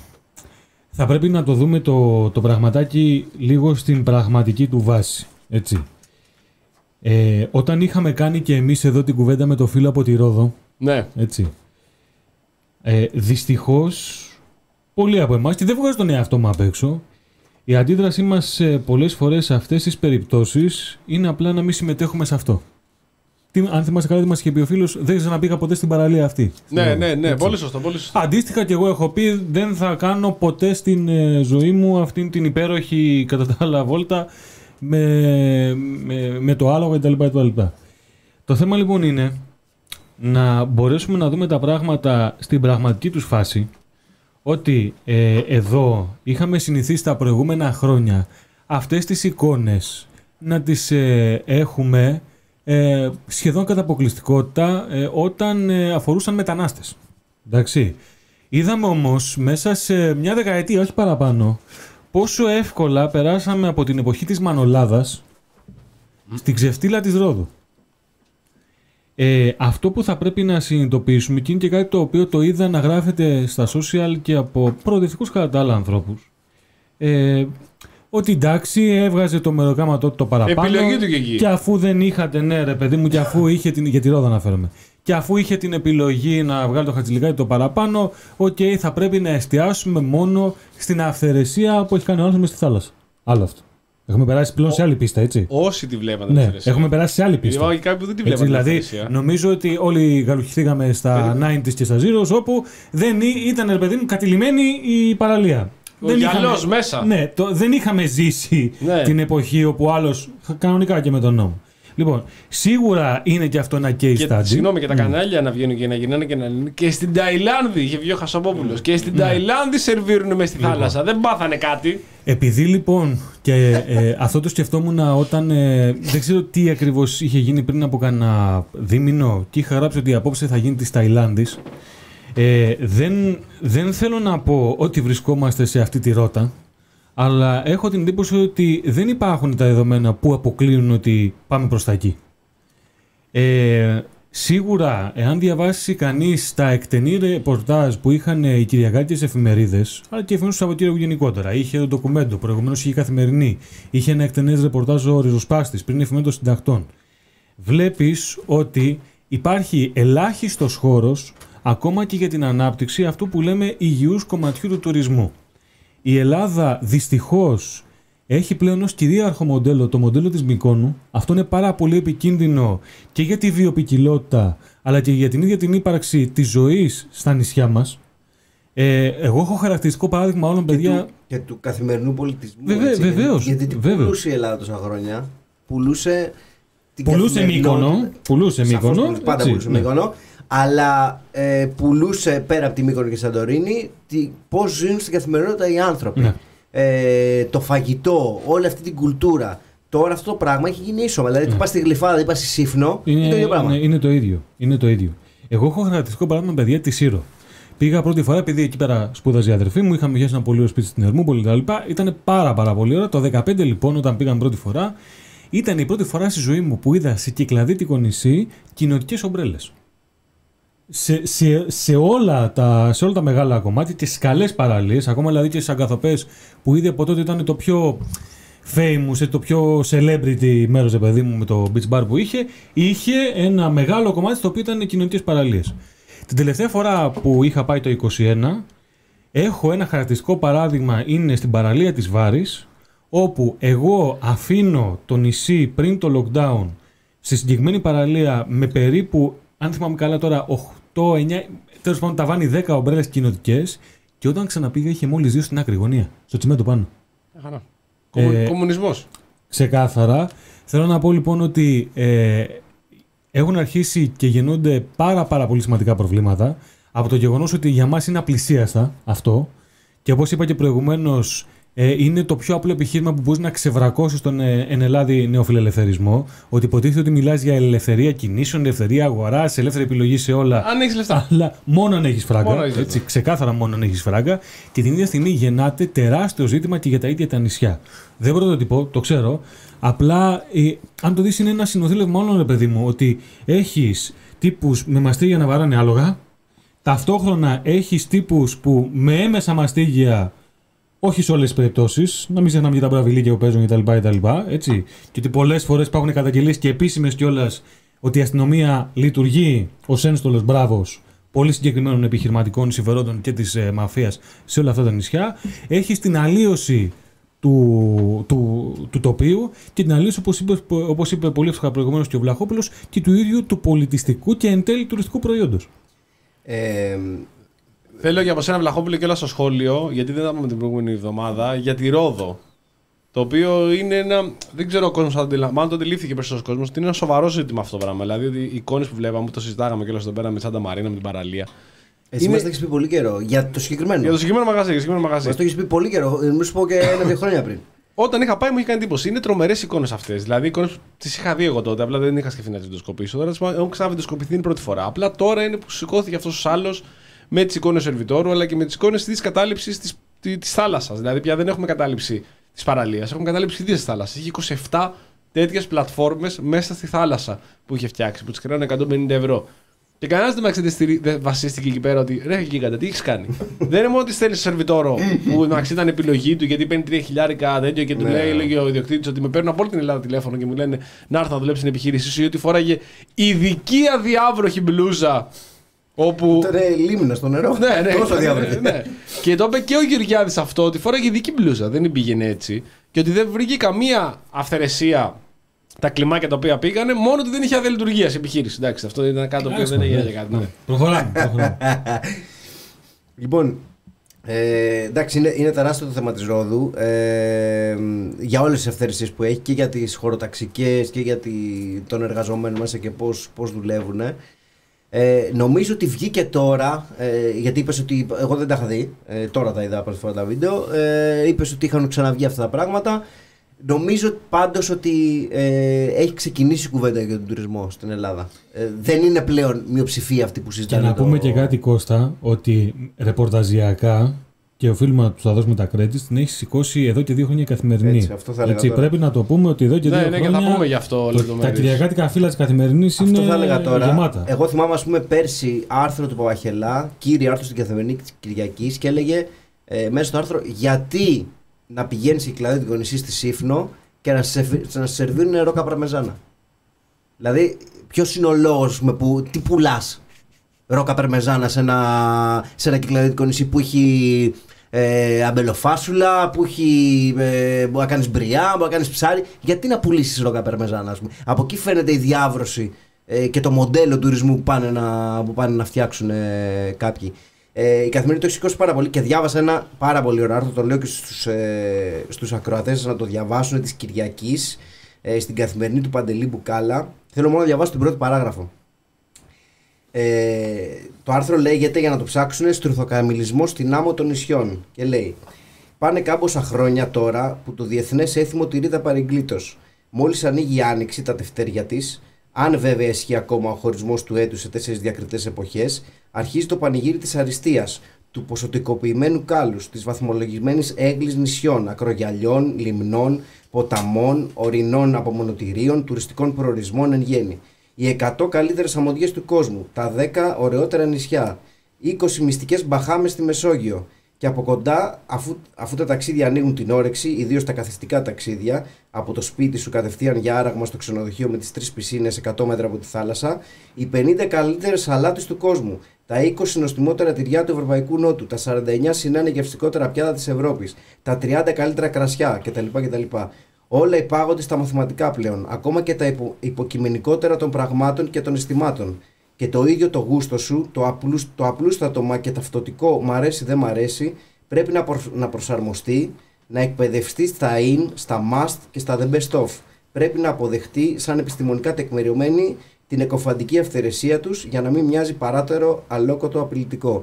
θα πρέπει να το δούμε το, το πραγματάκι λίγο στην πραγματική του βάση. Έτσι. Ε, όταν είχαμε κάνει και εμείς εδώ την κουβέντα με το φίλο από τη Ρόδο. Ναι. Έτσι. Ε, δυστυχώς, πολλοί από εμάς, και δεν βγάζω τον εαυτό μου απ' έξω, η αντίδρασή μας ε, πολλές φορές σε αυτές τις περιπτώσεις είναι απλά να μην συμμετέχουμε σε αυτό. Τι, αν θυμάστε καλά, τι μας είχε πει ο φίλος, δεν ξαναπήγα ποτέ στην παραλία αυτή. Ναι, ναι, ναι, πολύ σωστό, πολύ σωστό. Αντίστοιχα και εγώ έχω πει, δεν θα κάνω ποτέ στην ε, ζωή μου αυτήν την υπέροχη κατά τα άλλα βόλτα με, με, με το άλογο κτλ. Το θέμα λοιπόν είναι να μπορέσουμε να δούμε τα πράγματα στην πραγματική τους φάση, ότι ε, εδώ είχαμε συνηθίσει τα προηγούμενα χρόνια αυτές τις εικόνες να τις ε, έχουμε ε, σχεδόν κατά αποκλειστικότητα ε, όταν ε, αφορούσαν μετανάστες. Εντάξει. Είδαμε όμως μέσα σε μια δεκαετία, όχι παραπάνω, πόσο εύκολα περάσαμε από την εποχή της Μανολάδας στην ξεφτύλα της Ρόδου. Ε, αυτό που θα πρέπει να συνειδητοποιήσουμε, και είναι και κάτι το οποίο το είδα να γράφεται στα social και από προοδευτικούς κατά τα άλλα ανθρώπους, ε, ότι εντάξει, έβγαζε το μεροκάματο το παραπάνω. Επιλογή του και εκεί. Και αφού δεν είχατε, ναι, ρε παιδί μου, και αφού είχε την. Για τη Ρόδα αναφέρομαι. Και αφού είχε την επιλογή να βγάλει το χατζηλικάκι το παραπάνω, οκ, okay, θα πρέπει να εστιάσουμε μόνο στην αυθαιρεσία που έχει κάνει ο άνθρωπος μες στη θάλασσα. Άλλο αυτό. Έχουμε περάσει πλέον ο... σε άλλη πίστα, έτσι. Όσοι τη βλέπατε. Ναι, έχουμε περάσει σε άλλη πίστα. Υπάρχουν και κάποιοι που δεν τη βλέπατε. Δηλαδή, νομίζω ότι όλοι γαλουχηθήκαμε στα ενενήντα και στα Zeros, όπου δεν ήταν, ρε παιδί μου, κατηλημένη η παραλία. Ο γυαλός μέσα. Ναι, το, δεν είχαμε ζήσει ναι. την εποχή όπου άλλος, κανονικά και με τον νόμο. Λοιπόν, σίγουρα είναι και αυτό ένα case study. Συγγνώμη, και τα κανάλια mm. να βγαίνουν και να γυρνάνε και να λένε. Και στην Ταϊλάνδη, είχε βγει ο Χασαπόπουλος. Mm. Και στην mm. Ταϊλάνδη σερβίρουν μες στη λοιπόν. θάλασσα. Δεν πάθανε κάτι. Επειδή λοιπόν και ε, αυτό το σκεφτόμουν όταν ε, δεν ξέρω τι ακριβώς είχε γίνει πριν από κανένα δίμηνο και είχα γράψει ότι απόψε θα γίνει της Ταϊλάνδης. Ε, δεν, δεν θέλω να πω ότι βρισκόμαστε σε αυτή τη ρότα, αλλά έχω την εντύπωση ότι δεν υπάρχουν τα δεδομένα που αποκλείουν ότι πάμε προς τα εκεί. Ε, σίγουρα, εάν διαβάσει κανείς τα εκτενή ρεπορτάζ που είχαν οι κυριακάτικες εφημερίδες, αλλά και εφημερίδες του Σαββατοκύριακου γενικότερα, είχε το ντοκουμέντο, προηγουμένως είχε Καθημερινή, είχε ένα εκτενές ρεπορτάζ ο Ριζοσπάστης πριν εφημερίδα των συντακτών. Βλέπεις ότι υπάρχει ελάχιστος χώρος ακόμα και για την ανάπτυξη αυτού που λέμε υγιούς κομματιού του τουρισμού. Η Ελλάδα δυστυχώς έχει πλέον ως κυρίαρχο μοντέλο το μοντέλο της Μυκόνου. Αυτό είναι πάρα πολύ επικίνδυνο και για τη βιοποικιλότητα, αλλά και για την ίδια την ύπαρξη της ζωής στα νησιά μας. Ε, εγώ έχω χαρακτηριστικό παράδειγμα όλων, παιδιά. Και του, και του καθημερινού πολιτισμού. Βεβαίως. Έτσι, βεβαίως, γιατί την βεβαίως. πουλούσε η Ελλάδα τόσα χρόνια. Πουλούσε την πουλούσε Μύκονο. Πουλούσε Μύκονο. Πάντα έτσι, πουλούσε ναι. Μύκονο. Αλλά ε, πουλούσε πέρα από τη Μύκονο και Σαντορίνη πώς ζουν στην καθημερινότητα οι άνθρωποι. Ναι. Ε, το φαγητό, όλη αυτή την κουλτούρα. Τώρα αυτό το πράγμα έχει γίνει ίσωμα. Δηλαδή, ναι. τι πα στη Γλυφάδα, τι πα στη Σύφνο, είναι, είναι το ίδιο πράγμα. Είναι, είναι, το ίδιο, είναι το ίδιο. Εγώ έχω χαρακτηριστικό παράδειγμα, παιδιά, τη Σύρο. Πήγα πρώτη φορά, επειδή εκεί πέρα σπούδαζε η αδερφή μου, είχαμε βγει ένα πολύ ωραίο σπίτι στην Ερμούπολη κτλ. Ήταν πάρα, πάρα πολύ ωραία. Το δεκαπέντε λοιπόν, όταν πήγαμε πρώτη φορά, ήταν η πρώτη φορά στη ζωή μου που είδα σε κυκλαδίτικο νησί κοινοτικές ομπρέλες. Σε, σε, σε, όλα τα, σε όλα τα μεγάλα κομμάτια και στις καλές παραλίες, ακόμα δηλαδή και στις Αγκαθοπές που ήδη από τότε ήταν το πιο famous, το πιο celebrity μέρος, παιδί μου, με το beach bar που είχε, είχε ένα μεγάλο κομμάτι στο οποίο ήταν κοινωνικές παραλίες. Την τελευταία φορά που είχα πάει το είκοσι ένα, έχω ένα χαρακτηριστικό παράδειγμα, είναι στην παραλία της Βάρης, όπου εγώ αφήνω το νησί πριν το lockdown στη συγκεκριμένη παραλία με περίπου, αν θυμάμαι καλά τώρα, οκτώ εννιά, τέλος πάντων ταβάνι δέκα ομπρέλες κοινοτικές, και όταν ξαναπήγα είχε μόλις δύο στην άκρη γωνία, στο τσιμέντο πάνω. Ε, Κομμουνισμός. Ξεκάθαρα. Θέλω να πω λοιπόν ότι ε, έχουν αρχίσει και γεννούνται πάρα πάρα πολύ σημαντικά προβλήματα από το γεγονός ότι για μας είναι απλησίαστα αυτό, και όπως είπα και προηγουμένως, Ε, είναι το πιο απλό επιχείρημα που μπορεί να ξεβρακώσει τον ε, εν Ελλάδη νεοφιλελευθερισμό. Ότι υποτίθεται ότι μιλάς για ελευθερία κινήσεων, ελευθερία αγοράς, ελεύθερη επιλογή σε όλα. Αν έχεις λεφτά. Αλλά μόνο αν έχεις φράγκα. Μόνο έχεις έτσι, ξεκάθαρα μόνο αν έχεις φράγκα. Και την ίδια στιγμή γεννάται τεράστιο ζήτημα και για τα ίδια τα νησιά. Δεν μπορώ να το πω, το ξέρω. Απλά, ε, αν το δεις, είναι ένα συνοθήλευμα όλων, ρε παιδί μου. Ότι έχεις τύπους με μαστίγια να βαράνε άλογα. Ταυτόχρονα έχεις τύπους που με έμεσα μαστίγια. Όχι σε όλες τις περιπτώσεις, να μην ξεχνάμε για τα μπραβιλίκια που παίζουν κτλ. Έτσι. Και ότι πολλές φορές υπάρχουν καταγγελίες και επίσημες κιόλας ότι η αστυνομία λειτουργεί ως ένστολος μπράβος πολύ συγκεκριμένων επιχειρηματικών συμφερόντων και της ε, μαφίας σε όλα αυτά τα νησιά. Έχεις την αλλίωση του, του, του τοπίου και την αλλίωση, όπως είπε, όπως είπε πολύ εύστοχα προηγουμένως και ο Βλαχόπουλος, και του ίδιου του πολιτιστικού και εν τέλει τουριστικού προϊόντος. Ε, Θέλω για από σένα, Βλαχόπουλο, και όλα στο σχόλιο, γιατί δεν είδαμε την προηγούμενη εβδομάδα, για τη Ρόδο. Το οποίο είναι ένα. Δεν ξέρω ο κόσμος αν το αντιλαμβάνεται. Μάλλον το αντιλήφθηκε περισσότερο κόσμο. Ότι είναι ένα σοβαρό ζήτημα αυτό το πράγμα. Δηλαδή, ότι οι εικόνες που βλέπαμε, το συζητάγαμε και όλα εδώ πέρα με Σάντα Μαρίνα, με την παραλία. Εσύ είναι... μας το έχεις πει πολύ καιρό. Για το συγκεκριμένο. Για το συγκεκριμένο μαγαζί. Για συγκεκριμένο μαγαζί. Μας το έχεις πει πολύ καιρό. Μην σου πω και ένα-δύο χρόνια πριν. Όταν είχα πάει μου είχε κάνει εντύπωση. Είναι τρομερές εικόνες αυτές. Δηλαδή, εικόνες που τις είχα δει εγώ τότε. Απλά δεν είχα σκεφτεί να τις βιντεοσκοπήσω. Τώρα έχω ξαναβιντεοσκοπηθεί την πρώτη φορά. Απλά τώρα είναι που σηκώθηκε αυτός ο άλλος με τις εικόνες του σερβιτόρου αλλά και με τις εικόνες της κατάληψης της, της θάλασσας. Δηλαδή πια δεν έχουμε κατάληψη της παραλίας, έχουμε κατάληψη της θάλασσας. Είχε είκοσι επτά τέτοιες πλατφόρμες μέσα στη θάλασσα που είχε φτιάξει, που τις κρίνανε εκατόν πενήντα ευρώ. Και κανένας δεν, δεν βασίστηκε εκεί πέρα ότι ρε γίγαντα, τι έχεις κάνει. Δεν είναι μόνο ότι στέλνει στο σερβιτόρο που εντάξει ήταν επιλογή του γιατί παίρνει τρία χιλιάρικα τέτοιο και του λέει, λέγει ο ιδιοκτήτης ότι με παίρνουν από όλη την Ελλάδα τηλέφωνο και μου λένε να έρθω να δουλέψει στην επιχείρησή σου ή ότι φόραγε ειδική αδιάβροχη μπλούζα. Όπου... Ήταν λίμνα στο νερό. Ναι, ναι, τόσο ναι, ναι. Και το είπε και ο Γεωργιάδης αυτό ότι φόραγε ειδική μπλούζα, δεν πήγαινε έτσι. Και ότι δεν βρήκε καμία αυθαιρεσία τα κλιμάκια τα οποία πήγανε, μόνο ότι δεν είχε άδεια λειτουργίας η επιχείρηση. Εντάξει, αυτό ήταν κάτι που δεν έγινε κάτι. Ναι. Προχωράμε. Λοιπόν, ε, εντάξει, είναι, είναι τεράστιο το θέμα της Ρόδου ε, για όλες τις αυθαιρεσίες που έχει και για τις χωροταξικές και για τη, τον εργαζόμενο μέσα και πώς, πώς δουλεύουν. Ε, νομίζω ότι βγήκε τώρα, ε, γιατί είπες ότι εγώ δεν τα είχα δει, ε, τώρα τα είδα πρώτη φορά τα βίντεο, ε, είπες ότι είχαν ξαναβγεί αυτά τα πράγματα. Νομίζω πάντως ότι ε, έχει ξεκινήσει η κουβέντα για τον τουρισμό στην Ελλάδα. Ε, δεν είναι πλέον μειοψηφία αυτή που συζητάμε. Και να πούμε το... και κάτι, Κώστα, ότι ρεπορταζιακά, και οφείλουμε να του θα δώσουμε τα credits, την έχει σηκώσει εδώ και δύο χρόνια Καθημερινή. Έτσι, αυτό θα έλεγα Έτσι, τώρα. Πρέπει να το πούμε ότι εδώ και δύο ναι, χρόνια. Ναι, και θα πούμε γι' αυτό το, τα κυριακάτικα φύλλα της Καθημερινής είναι θα έλεγα τώρα. γεμάτα. Εγώ θυμάμαι, ας πούμε, πέρσι άρθρο του Παπαχελά, κύριο άρθρο στην Καθημερινή της Κυριακής, και έλεγε ε, μέσα στο άρθρο γιατί να πηγαίνεις σε Κυκλαδίτικο νησί στη Σύφνο και να σε, να σε σερβίρουν ρόκα παρμεζάνα. Δηλαδή, ποιος είναι ο λόγος που τι πουλάς ρόκα παρμεζάνα σε ένα, σε ένα Κυκλαδίτικο νησί που έχει ε, αμπελοφάσουλα, που έχει, ε, μπορεί να κάνεις μπριά, μπορεί να κάνεις ψάρι. Γιατί να πουλήσεις ρόκα παρμεζάνα, ας πούμε. Από εκεί φαίνεται η διάβρωση ε, και το μοντέλο τουρισμού που πάνε να, που πάνε να φτιάξουν ε, κάποιοι. Ε, η Καθημερινή το έχει σηκώσει πάρα πολύ και διάβασα ένα πάρα πολύ ωραίο άρθρο, το λέω και στους, ε, στους ακροατές να το διαβάσουν, της Κυριακής, ε, στην Καθημερινή του Παντελή Μπουκάλα. Θέλω μόνο να διαβάσω την πρώτη παράγραφο. Ε, το άρθρο λέγεται, για να το ψάξουν, «Στρουθοκαμιλισμός στην άμμο των νησιών». Και λέει: πάνε κάμποσα χρόνια τώρα που το διεθνές έθιμο τηρείται παρεγκλήτως. Μόλις ανοίγει η άνοιξη τα τευτέρια της, αν βέβαια ισχύει ακόμα ο χωρισμός του έτους σε τέσσερις διακριτές εποχές, αρχίζει το πανηγύρι της αριστείας, του ποσοτικοποιημένου κάλους, της βαθμολογημένης έγκλης νησιών, ακρογιαλιών, λιμνών, ποταμών, ορεινών απομονωτηρίων, τουριστικών προορισμών εν γέννη. Οι εκατό καλύτερες αμμοδιές του κόσμου, τα δέκα ωραιότερα νησιά, είκοσι μυστικές μπαχάμες στη Μεσόγειο. Και από κοντά, αφού, αφού τα ταξίδια ανοίγουν την όρεξη, ιδίως τα καθιστικά ταξίδια, από το σπίτι σου κατευθείαν για άραγμα στο ξενοδοχείο με τις τρεις πισίνες εκατό μέτρα από τη θάλασσα, οι πενήντα καλύτερες σαλάτες του κόσμου, τα είκοσι νοστιμότερα τυριά του Ευρωπαϊκού Νότου, τα σαράντα εννέα συνανεγευστικότερα πιάτα της Ευρώπης, τα τριάντα καλύτερα κρασιά κτλ. κτλ. Όλα υπάγονται στα μαθηματικά πλέον, ακόμα και τα υπο, υποκειμενικότερα των πραγμάτων και των αισθημάτων. Και το ίδιο το γούστο σου, το, απλούς, το απλούστατο μα και ταυτοτικό μ' αρέσει δεν μ' αρέσει, πρέπει να, προ, να προσαρμοστεί, να εκπαιδευτεί στα in, στα must και στα the best of. Πρέπει να αποδεχτεί σαν επιστημονικά τεκμηριωμένη την εκοφαντική αυθαιρεσία τους για να μην μοιάζει παράτερο, αλόκοτο, απειλητικό.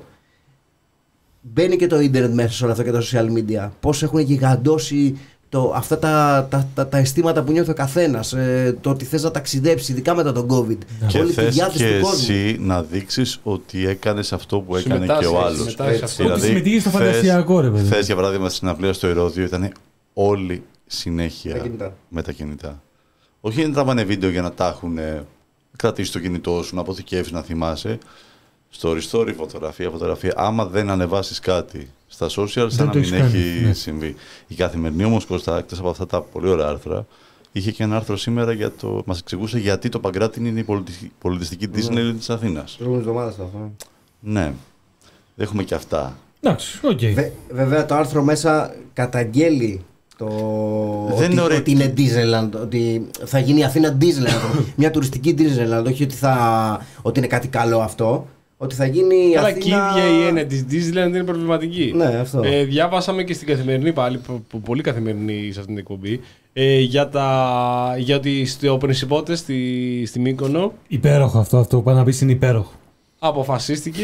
Μπαίνει και το ίντερνετ μέσα σε όλα αυτά και τα social media. Πώς έχουν γιγαντώσει το, αυτά τα, τα, τα, τα αισθήματα που νιώθει ο καθένας, ε, το ότι θες να ταξιδέψεις, ειδικά μετά τον COVID. Και όλη θες τη διάθεση και του κόσμου. εσύ να δείξεις ότι έκανες αυτό που έκανε και ο άλλος. Ότι συμμετείχε στο φαντασιακό, ρε παιδί. Θες, για παράδειγμα, στην συναυλία στο Ηρώδειο ήταν όλοι συνέχεια τα κινητά. με τα κινητά. Όχι να τραβάνε βίντεο για να τα έχουν κρατήσει το κινητό σου, να αποθηκεύεις, να θυμάσαι. Story, story, φωτογραφία, φωτογραφία. Άμα δεν ανεβάσεις κάτι στα social, σαν να μην έχει ναι. συμβεί. Η Καθημερινή όμως, Κώστα, εκτός από αυτά τα πολύ ωραία άρθρα, είχε και ένα άρθρο σήμερα για το. Μας εξηγούσε γιατί το Παγκράτιν είναι η πολιτιστική Disneyland mm. της Αθήνας. Προηγούμενη εβδομάδα αυτό. Ναι. Έχουμε και αυτά. Εντάξει, οκ. Okay. Βε, βέβαια το άρθρο μέσα καταγγέλει το δεν ότι, ότι είναι Disneyland, ότι θα γίνει η Αθήνα Disneyland, μια τουριστική Disneyland, όχι ότι, θα, ότι είναι κάτι καλό αυτό. Ότι θα γίνει η Αλλά Αθήνα... και η ίδια η έννοια της Disneyland είναι προβληματική. Ναι, αυτό. Ε, διάβασαμε και στην Καθημερινή πάλι, πολύ Καθημερινή σε αυτήν την εκπομπή, ε, για, τα, για ότι στο Πρινσιπότες στη, στη Μύκονο... Υπέροχο αυτό, αυτό που πάει να πεις είναι υπέροχο. Αποφασίστηκε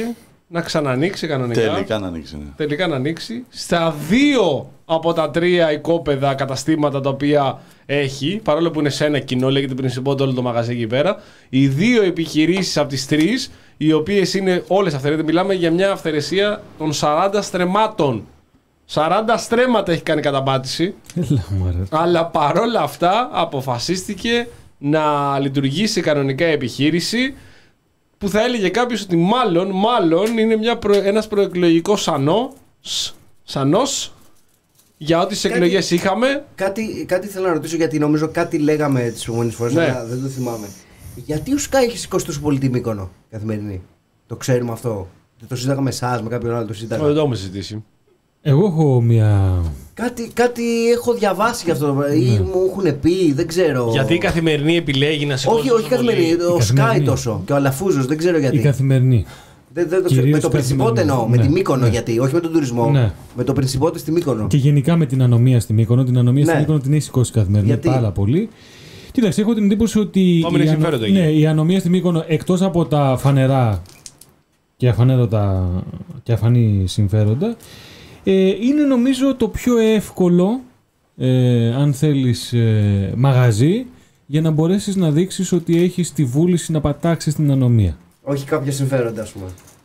να ξανανοίξει κανονικά. Τελικά να ανοίξει. Ναι. Τελικά να ανοίξει. Στα δύο από τα τρία οικόπεδα καταστήματα τα οποία έχει, παρόλο που είναι σε ένα κοινό, λέγεται Principotto όλο το μαγαζί εκεί πέρα, οι δύο επιχειρήσεις από τις τρεις, οι οποίες είναι όλες αυθαιρέτες, μιλάμε για μια αυθαιρεσία των σαράντα στρεμμάτων. σαράντα στρέμματα έχει κάνει καταπάτηση. Αλλά παρόλα αυτά αποφασίστηκε να λειτουργήσει κανονικά η επιχείρηση, που θα έλεγε κάποιος ότι μάλλον, μάλλον είναι μια προ, ένας προεκλογικός σανό, σανός για ό,τι τις εκλογές είχαμε. Κάτι, κάτι θέλω να ρωτήσω, γιατί νομίζω κάτι λέγαμε τις προηγούμενες φορές, ναι. αλλά δεν το θυμάμαι. Γιατί ο Sky έχει σηκώσει τόσο πολύ τη Μύκονο Καθημερινή? Το ξέρουμε αυτό? Το συζήταγα με εσάς, με κάποιον άλλο το συζήταγα? Δεν το έχουμε συζητήσει. Εγώ έχω μια... Κάτι, κάτι έχω διαβάσει γι' αυτό, ναι. ή μου έχουν πει, δεν ξέρω. Γιατί η Καθημερινή επιλέγει να σηκώσει? Όχι, όχι Καθημερινή, ο Sky τόσο και ο Αλαφούζος, δεν ξέρω γιατί. Η Καθημερινή. Δεν, δεν το με το Principotto εννοώ, ναι. με τη Μύκονο, ναι. γιατί, όχι με τον τουρισμό. Ναι. Με το Principotto στη Μύκονο. Και γενικά με την ανομία στη Μύκονο. Την ανομία ναι. στη Μύκονο την έχει σηκώσει Καθημερινή γιατί? πάρα πολύ. Κοίταξε, έχω την εντύπωση ότι η, ανο... ναι, η ανομία στη Μύκονο, εκτός από τα φανερά και αφανέρωτα και αφανή συμφέροντα, ε, είναι νομίζω το πιο εύκολο, ε, αν θέλεις, ε, μαγαζί για να μπορέσεις να δείξεις ότι έχεις τη βούληση να πατάξεις την ανομία. Όχι κάποια συμφέροντα, ας πούμε.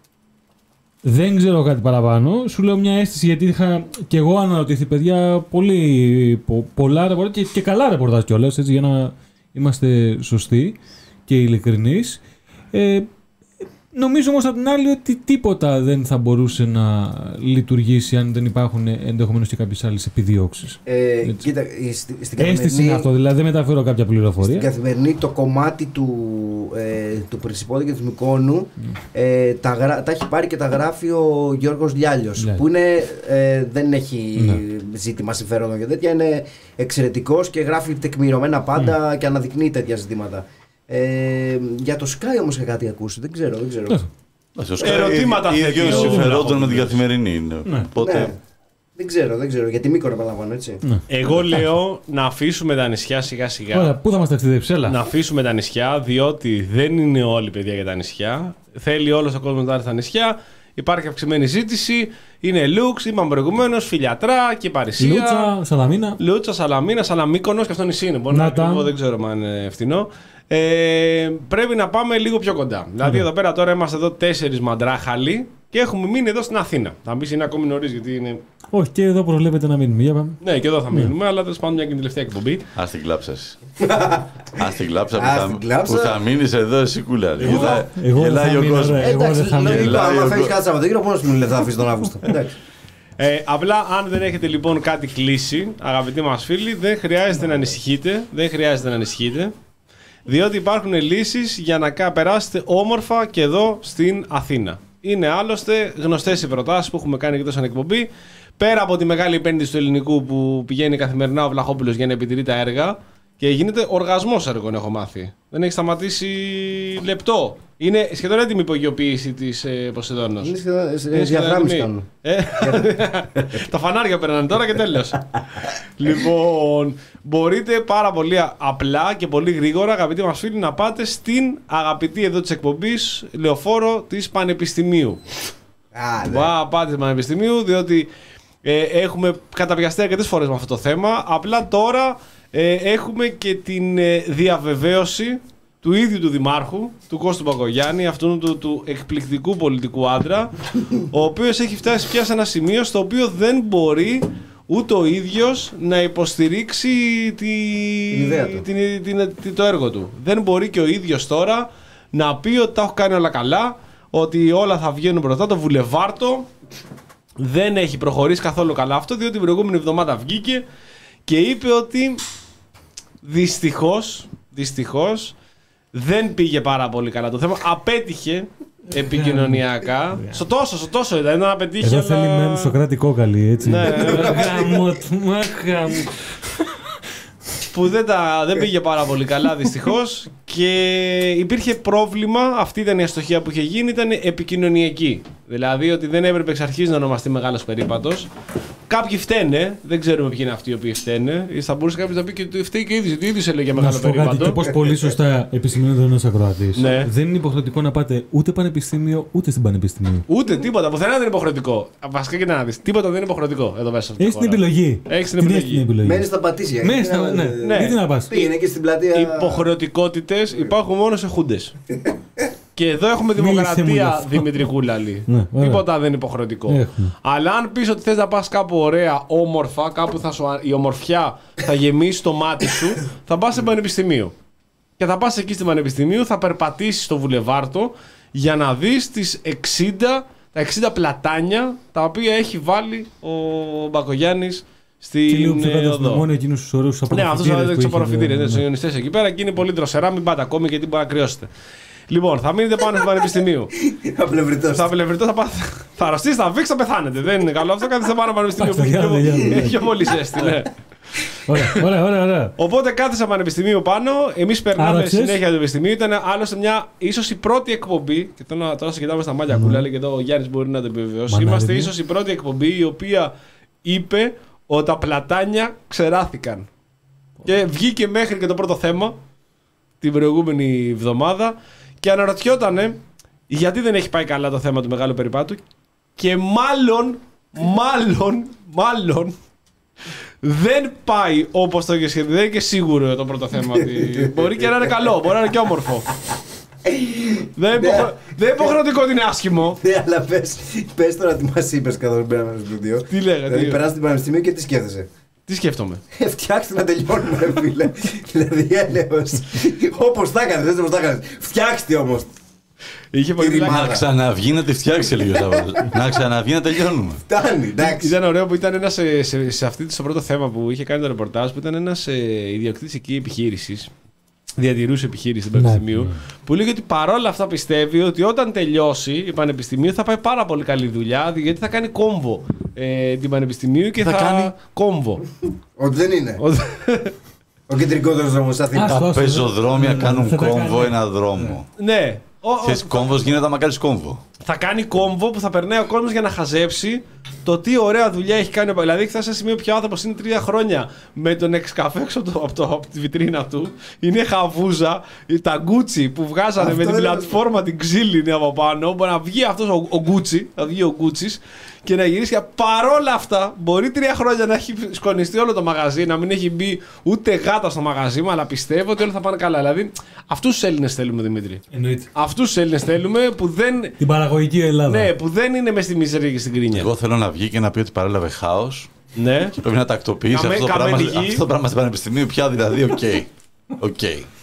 Δεν ξέρω κάτι παραπάνω. Σου λέω μια αίσθηση, γιατί είχα και εγώ αναρωτηθεί, παιδιά, πολύ, πο, πολλά ρεπορτάζ και, και καλά ρεπορτάζ κιόλας, έτσι, για να είμαστε σωστοί και ειλικρινείς. Ε, νομίζω όμως απ' την άλλη ότι τίποτα δεν θα μπορούσε να λειτουργήσει αν δεν υπάρχουν ενδεχομένως και κάποιες άλλες επιδιώξεις. Ε, κοίτα, στην Καθημερινή... Αίσθηση είναι αυτό, δηλαδή δεν μεταφέρω κάποια πληροφορία. Στην Καθημερινή το κομμάτι του, ε, του Principotto και του Μυκόνου mm. ε, τα, γρα... τα έχει πάρει και τα γράφει ο Γιώργος Λιάλιος, yeah. που είναι, ε, δεν έχει yeah. ζήτημα συμφέροντων και τέτοια, είναι εξαιρετικός και γράφει τεκμηρωμένα πάντα mm. και αναδεικνύει τέτοια ζητήματα. Ε, για το Sky όμως είχα κάτι ακούσει, δεν ξέρω. Δεν ξέρω. Yeah. Ερωτήματα θέτει. Ίδιο συμφερόντων με την Καθημερινή είναι. Ναι. Οπότε... ναι. Δεν ξέρω, δεν ξέρω. Γιατί Μύκονο επαναλαμβάνω, έτσι. Ναι. Εγώ λέω να αφήσουμε τα νησιά σιγά σιγά. Ωραία, πού θα μας ταξιδέψει, έλα. Να αφήσουμε τα νησιά, διότι δεν είναι όλοι παιδιά για τα νησιά. Θέλει όλος ο κόσμος να έρθει στα νησιά. Υπάρχει αυξημένη ζήτηση. Είναι Λουξ, είπαμε προηγουμένως, Φιλιατρά και Παρισία. Λούτσα, Σαλαμίνα. Λούτσα, Σαλαμίνα, Σαλαμίκονος και αυτό νησί είναι. Μπορεί να, να πω, δεν ξέρω αν είναι φθηνό. Ε, πρέπει να πάμε λίγο πιο κοντά. Δηλαδή, εδώ πέρα τώρα είμαστε εδώ τέσσερις μαντράχαλοι και έχουμε μείνει εδώ στην Αθήνα. Θα μπει είναι ακόμη νωρίς, γιατί είναι. Όχι, και εδώ προβλέπετε να μείνουμε. Για πάμε. Ναι, και εδώ θα μείνουμε, ναι. αλλά τέλος πάντων μια και την τελευταία εκπομπή. Α την κλάψα. Α την κλάψα που θα μείνει εδώ, εσύ κούλα. Γελάει ο κόσμος. Εντάξει, λογικό, άμα φέρει κάτι Σαββατοκύριακο, πόσο μήνυ λεφτά θα αφήσει τον Αύγουστο. Ε, απλά αν δεν έχετε λοιπόν κάτι κλείσει, αγαπητοί μας φίλοι, δεν χρειάζεται να ανησυχείτε. Δεν χρειάζεται να ανησυχείτε. Διότι υπάρχουν λύσεις για να περάσετε όμορφα και εδώ στην Αθήνα. Είναι άλλωστε γνωστές οι προτάσεις που έχουμε κάνει και τόσο εκπομπή. Πέρα από τη μεγάλη επένδυση του ελληνικού που πηγαίνει καθημερινά ο Βλαχόπουλος για να επιτηρεί τα έργα και γίνεται οργασμός έργων, έχω μάθει. Δεν έχει σταματήσει λεπτό. Είναι σχεδόν έτοιμη η υπογειοποίηση της ε, Ποσειδώνος. Είναι σχεδόν διαγράμμιση κάνουν. Ε, τα φανάρια περνάνε τώρα και τέλος. Λοιπόν, μπορείτε πάρα πολύ απλά και πολύ γρήγορα, αγαπητοί μας φίλοι, να πάτε στην αγαπητή εδώ της εκπομπής λεωφόρο της Πανεπιστημίου. Α, ναι. Βα, πάτε της Πανεπιστημίου, διότι ε, έχουμε καταπιαστεί αρκετές φορές με αυτό το θέμα. Απλά τώρα ε, έχουμε και την ε, διαβεβαίωση του ίδιου του Δημάρχου, του Κώστου Μπακογιάννη, αυτού του, του εκπληκτικού πολιτικού άντρα, ο οποίος έχει φτάσει πια σε ένα σημείο στο οποίο δεν μπορεί ούτε ο ίδιος να υποστηρίξει τη... την την, την, την, το έργο του. Δεν μπορεί και ο ίδιος τώρα να πει ότι τα έχω κάνει όλα καλά, ότι όλα θα βγαίνουν μπροστά, το βουλεβάρτο. Δεν έχει προχωρήσει καθόλου καλά αυτό, διότι την προηγούμενη εβδομάδα βγήκε και είπε ότι δυστυχώς, δυστυχώς δεν πήγε πάρα πολύ καλά το θέμα. Απέτυχε επικοινωνιακά. Στο τόσο, στο τόσο ήταν να πετύχει. Εδώ θέλει μένει στο κρατικό καλή, έτσι. Ναι, που δεν, τα, δεν πήγε πάρα πολύ καλά δυστυχώς και υπήρχε πρόβλημα, αυτή ήταν η αστοχία που είχε γίνει, ήταν επικοινωνιακή. Δηλαδή ότι δεν έπρεπε εξ αρχής να ονομαστεί Μεγάλος Περίπατος. Κάποιοι φταίνε, δεν ξέρουμε ποιοι είναι αυτοί οι οποίοι φταίνε. Θα μπορούσε κάποιος να πει και ότι φταίει και ο ίδιος, ότι ο ίδιος έλεγε Μεγάλο Περίπατο. Και πώς πολύ σωστά επισημαίνεται ο ένας ακροατής. Ναι. Δεν είναι υποχρεωτικό να πάτε ούτε πανεπιστήμιο ούτε στην πανεπιστήμιο. Ούτε τίποτα, πουθενά δεν είναι υποχρεωτικό. Βασικά και να δεις, τίποτα δεν είναι υποχρεωτικό εδώ μέσα. Έχεις την επιλογή. Έχεις την επιλογή. Μένεις στα Πατήσια. Μένεις στα. Ναι, ναι. Γιατί να πας. Πήγαινε και στην πλατεία. Υποχρεωτικότητες υπάρχουν μόνο σε χούντες. Και εδώ έχουμε δημοκρατία, Δημήτρη Κούλαλη. Ναι, τίποτα δεν είναι υποχρεωτικό. Έχουμε. Αλλά αν πεις ότι θες να πας κάπου ωραία, όμορφα, κάπου θα σου, η ομορφιά θα γεμίσει το μάτι σου, θα πας σε πανεπιστημίο. Και θα πας εκεί στην πανεπιστημίου, θα περπατήσεις στο Βουλεβάρτο για να δεις τις εξήντα, τα εξήντα πλατάνια τα οποία έχει βάλει ο Μπακογιάννης στην και λίγο πιο κάτω στον οδό. μόνο εκείνους τους ωραίους απορροφητήρες. Ναι, αυτούς που τους είχε, απορροφητήρες, ναι, τους ναι. ιονιστές εκεί πέρα και είναι πολύ δροσερά, μην πάτε ακόμη γιατί μπορεί να κρυώσετε. Λοιπόν, θα μείνετε πάνω στο πανεπιστημίου. Θα πλευριτός. Θα πλευριτώ, θα, πά... θα αρρωστείς, θα βήξει, θα πεθάνετε. Δεν είναι καλό αυτό, κάθεστε πάνω στο πανεπιστημίο που Εντάξει, έχει για, πιο- για, έχει πιο πολύ ζέστη. Ναι. Ωραία, ωραία, ωραία, ωραία. Οπότε κάθεσα στο πανεπιστημίο πάνω. Εμείς περνάμε Άραξες. συνέχεια το πανεπιστημίο. Ήταν άλλωστε μια, ίσως η πρώτη εκπομπή. Και τώρα, τώρα σε κοιτάμε στα μάτια κούλα, και εδώ ο Γιάννης μπορεί να το επιβεβαιώσει. Μανάρι, Είμαστε ναι. ίσως η πρώτη εκπομπή η οποία είπε ότι τα πλατάνια ξεράθηκαν. Και βγήκε μέχρι και το πρώτο θέμα την προηγούμενη εβδομάδα και αναρωτιότανε γιατί δεν έχει πάει καλά το θέμα του Μεγάλου Περιπάτου και μάλλον, μάλλον, μάλλον δεν πάει όπως το είχε σχεδιάσει. Δεν είναι και σίγουρο το πρώτο θέμα ότι μπορεί και να είναι καλό, μπορεί να είναι και όμορφο. Δεν είναι υποχρε- δεν είναι υποχρεωτικό ότι είναι άσχημο. Ναι, αλλά πες, πες τώρα τι μας είπες καθώς μπαίναμε στο στούντιο. Τι λέγατε, Δηλαδή τι- περάσεις την πανεπιστημίου και τι σκέφτεσαι. Τι σκέφτομαι. Ε, φτιάξτε να τελειώνουμε, ρε φίλε. Δηλαδή έλεος. Όπως τα έκανες, δεν όπως τα έκανες. Φτιάξτε όμως. Είχε πολύ ρημάδα. πλάκα. Να ξαναβγεί να τη φτιάξει λίγο Σάββατο. Να ξαναβγεί να τελειώνουμε. Φτάνει, εντάξει. Ήταν ωραίο που ήταν ένα σε, σε, σε αυτή στο πρώτο θέμα που είχε κάνει το ρεπορτάζ που ήταν ένα ε, ιδιοκτήτης εκεί επιχείρησης. Διατηρούσε επιχείρηση του Ναι, Πανεπιστημίου. ναι. Που λέει ότι παρόλα αυτά πιστεύει ότι όταν τελειώσει η Πανεπιστημίου θα πάει πάρα πολύ καλή δουλειά γιατί θα κάνει κόμβο ε, την Πανεπιστημίου και θα, Θα κάνει- κόμβο. Ότι δεν είναι. Ο- Ο κεντρικότερος δρόμος Αθήνα. Άστο, Τα άστο, πεζοδρόμια ναι, ναι, κάνουν θα τα κόμβο κάνει. ένα δρόμο. ναι. Ο- ο- Ξέρεις, κόμβος γίνεται άμα κάνεις κόμβο. θα κάνει κόμβο που θα περνάει ο κόσμος για να χαζέψει το τι ωραία δουλειά έχει κάνει. Δηλαδή, έχει φτάσει σε σημείο πια ο άνθρωπος είναι τρία χρόνια με τον εξκαφέ έξω από, το, από, το, από τη βιτρίνα του. Είναι χαβούζα. Τα γκούτσι που βγάζανε Αυτό με την είναι- πλατφόρμα την ξύλινη από πάνω. Μπορεί να βγει αυτός ο, ο γκούτσι, θα βγει ο γκούτσις και να γυρίσει. Και παρόλα αυτά, μπορεί τρία χρόνια να έχει σκονιστεί όλο το μαγαζί, να μην έχει μπει ούτε γάτα στο μαγαζί μου, αλλά πιστεύω ότι όλα θα πάνε καλά. Δηλαδή, αυτούς τους Έλληνες θέλουμε, Δημήτρη. Εννοείται. Αυτούς τους Έλληνες θέλουμε που δεν. Την παραγωγική Ελλάδα. Ναι, που δεν είναι με στη μιζερία και στην κρίνια. Εγώ θέλω να βγει και να πει ότι παρέλαβε χάος. Ναι. Και πρέπει να τακτοποιήσει Καμε- αυτό, το πράγμα, καμένη γη. αυτό το πράγμα στην Πανεπιστημίου πια δηλαδή, οκ. Οκ.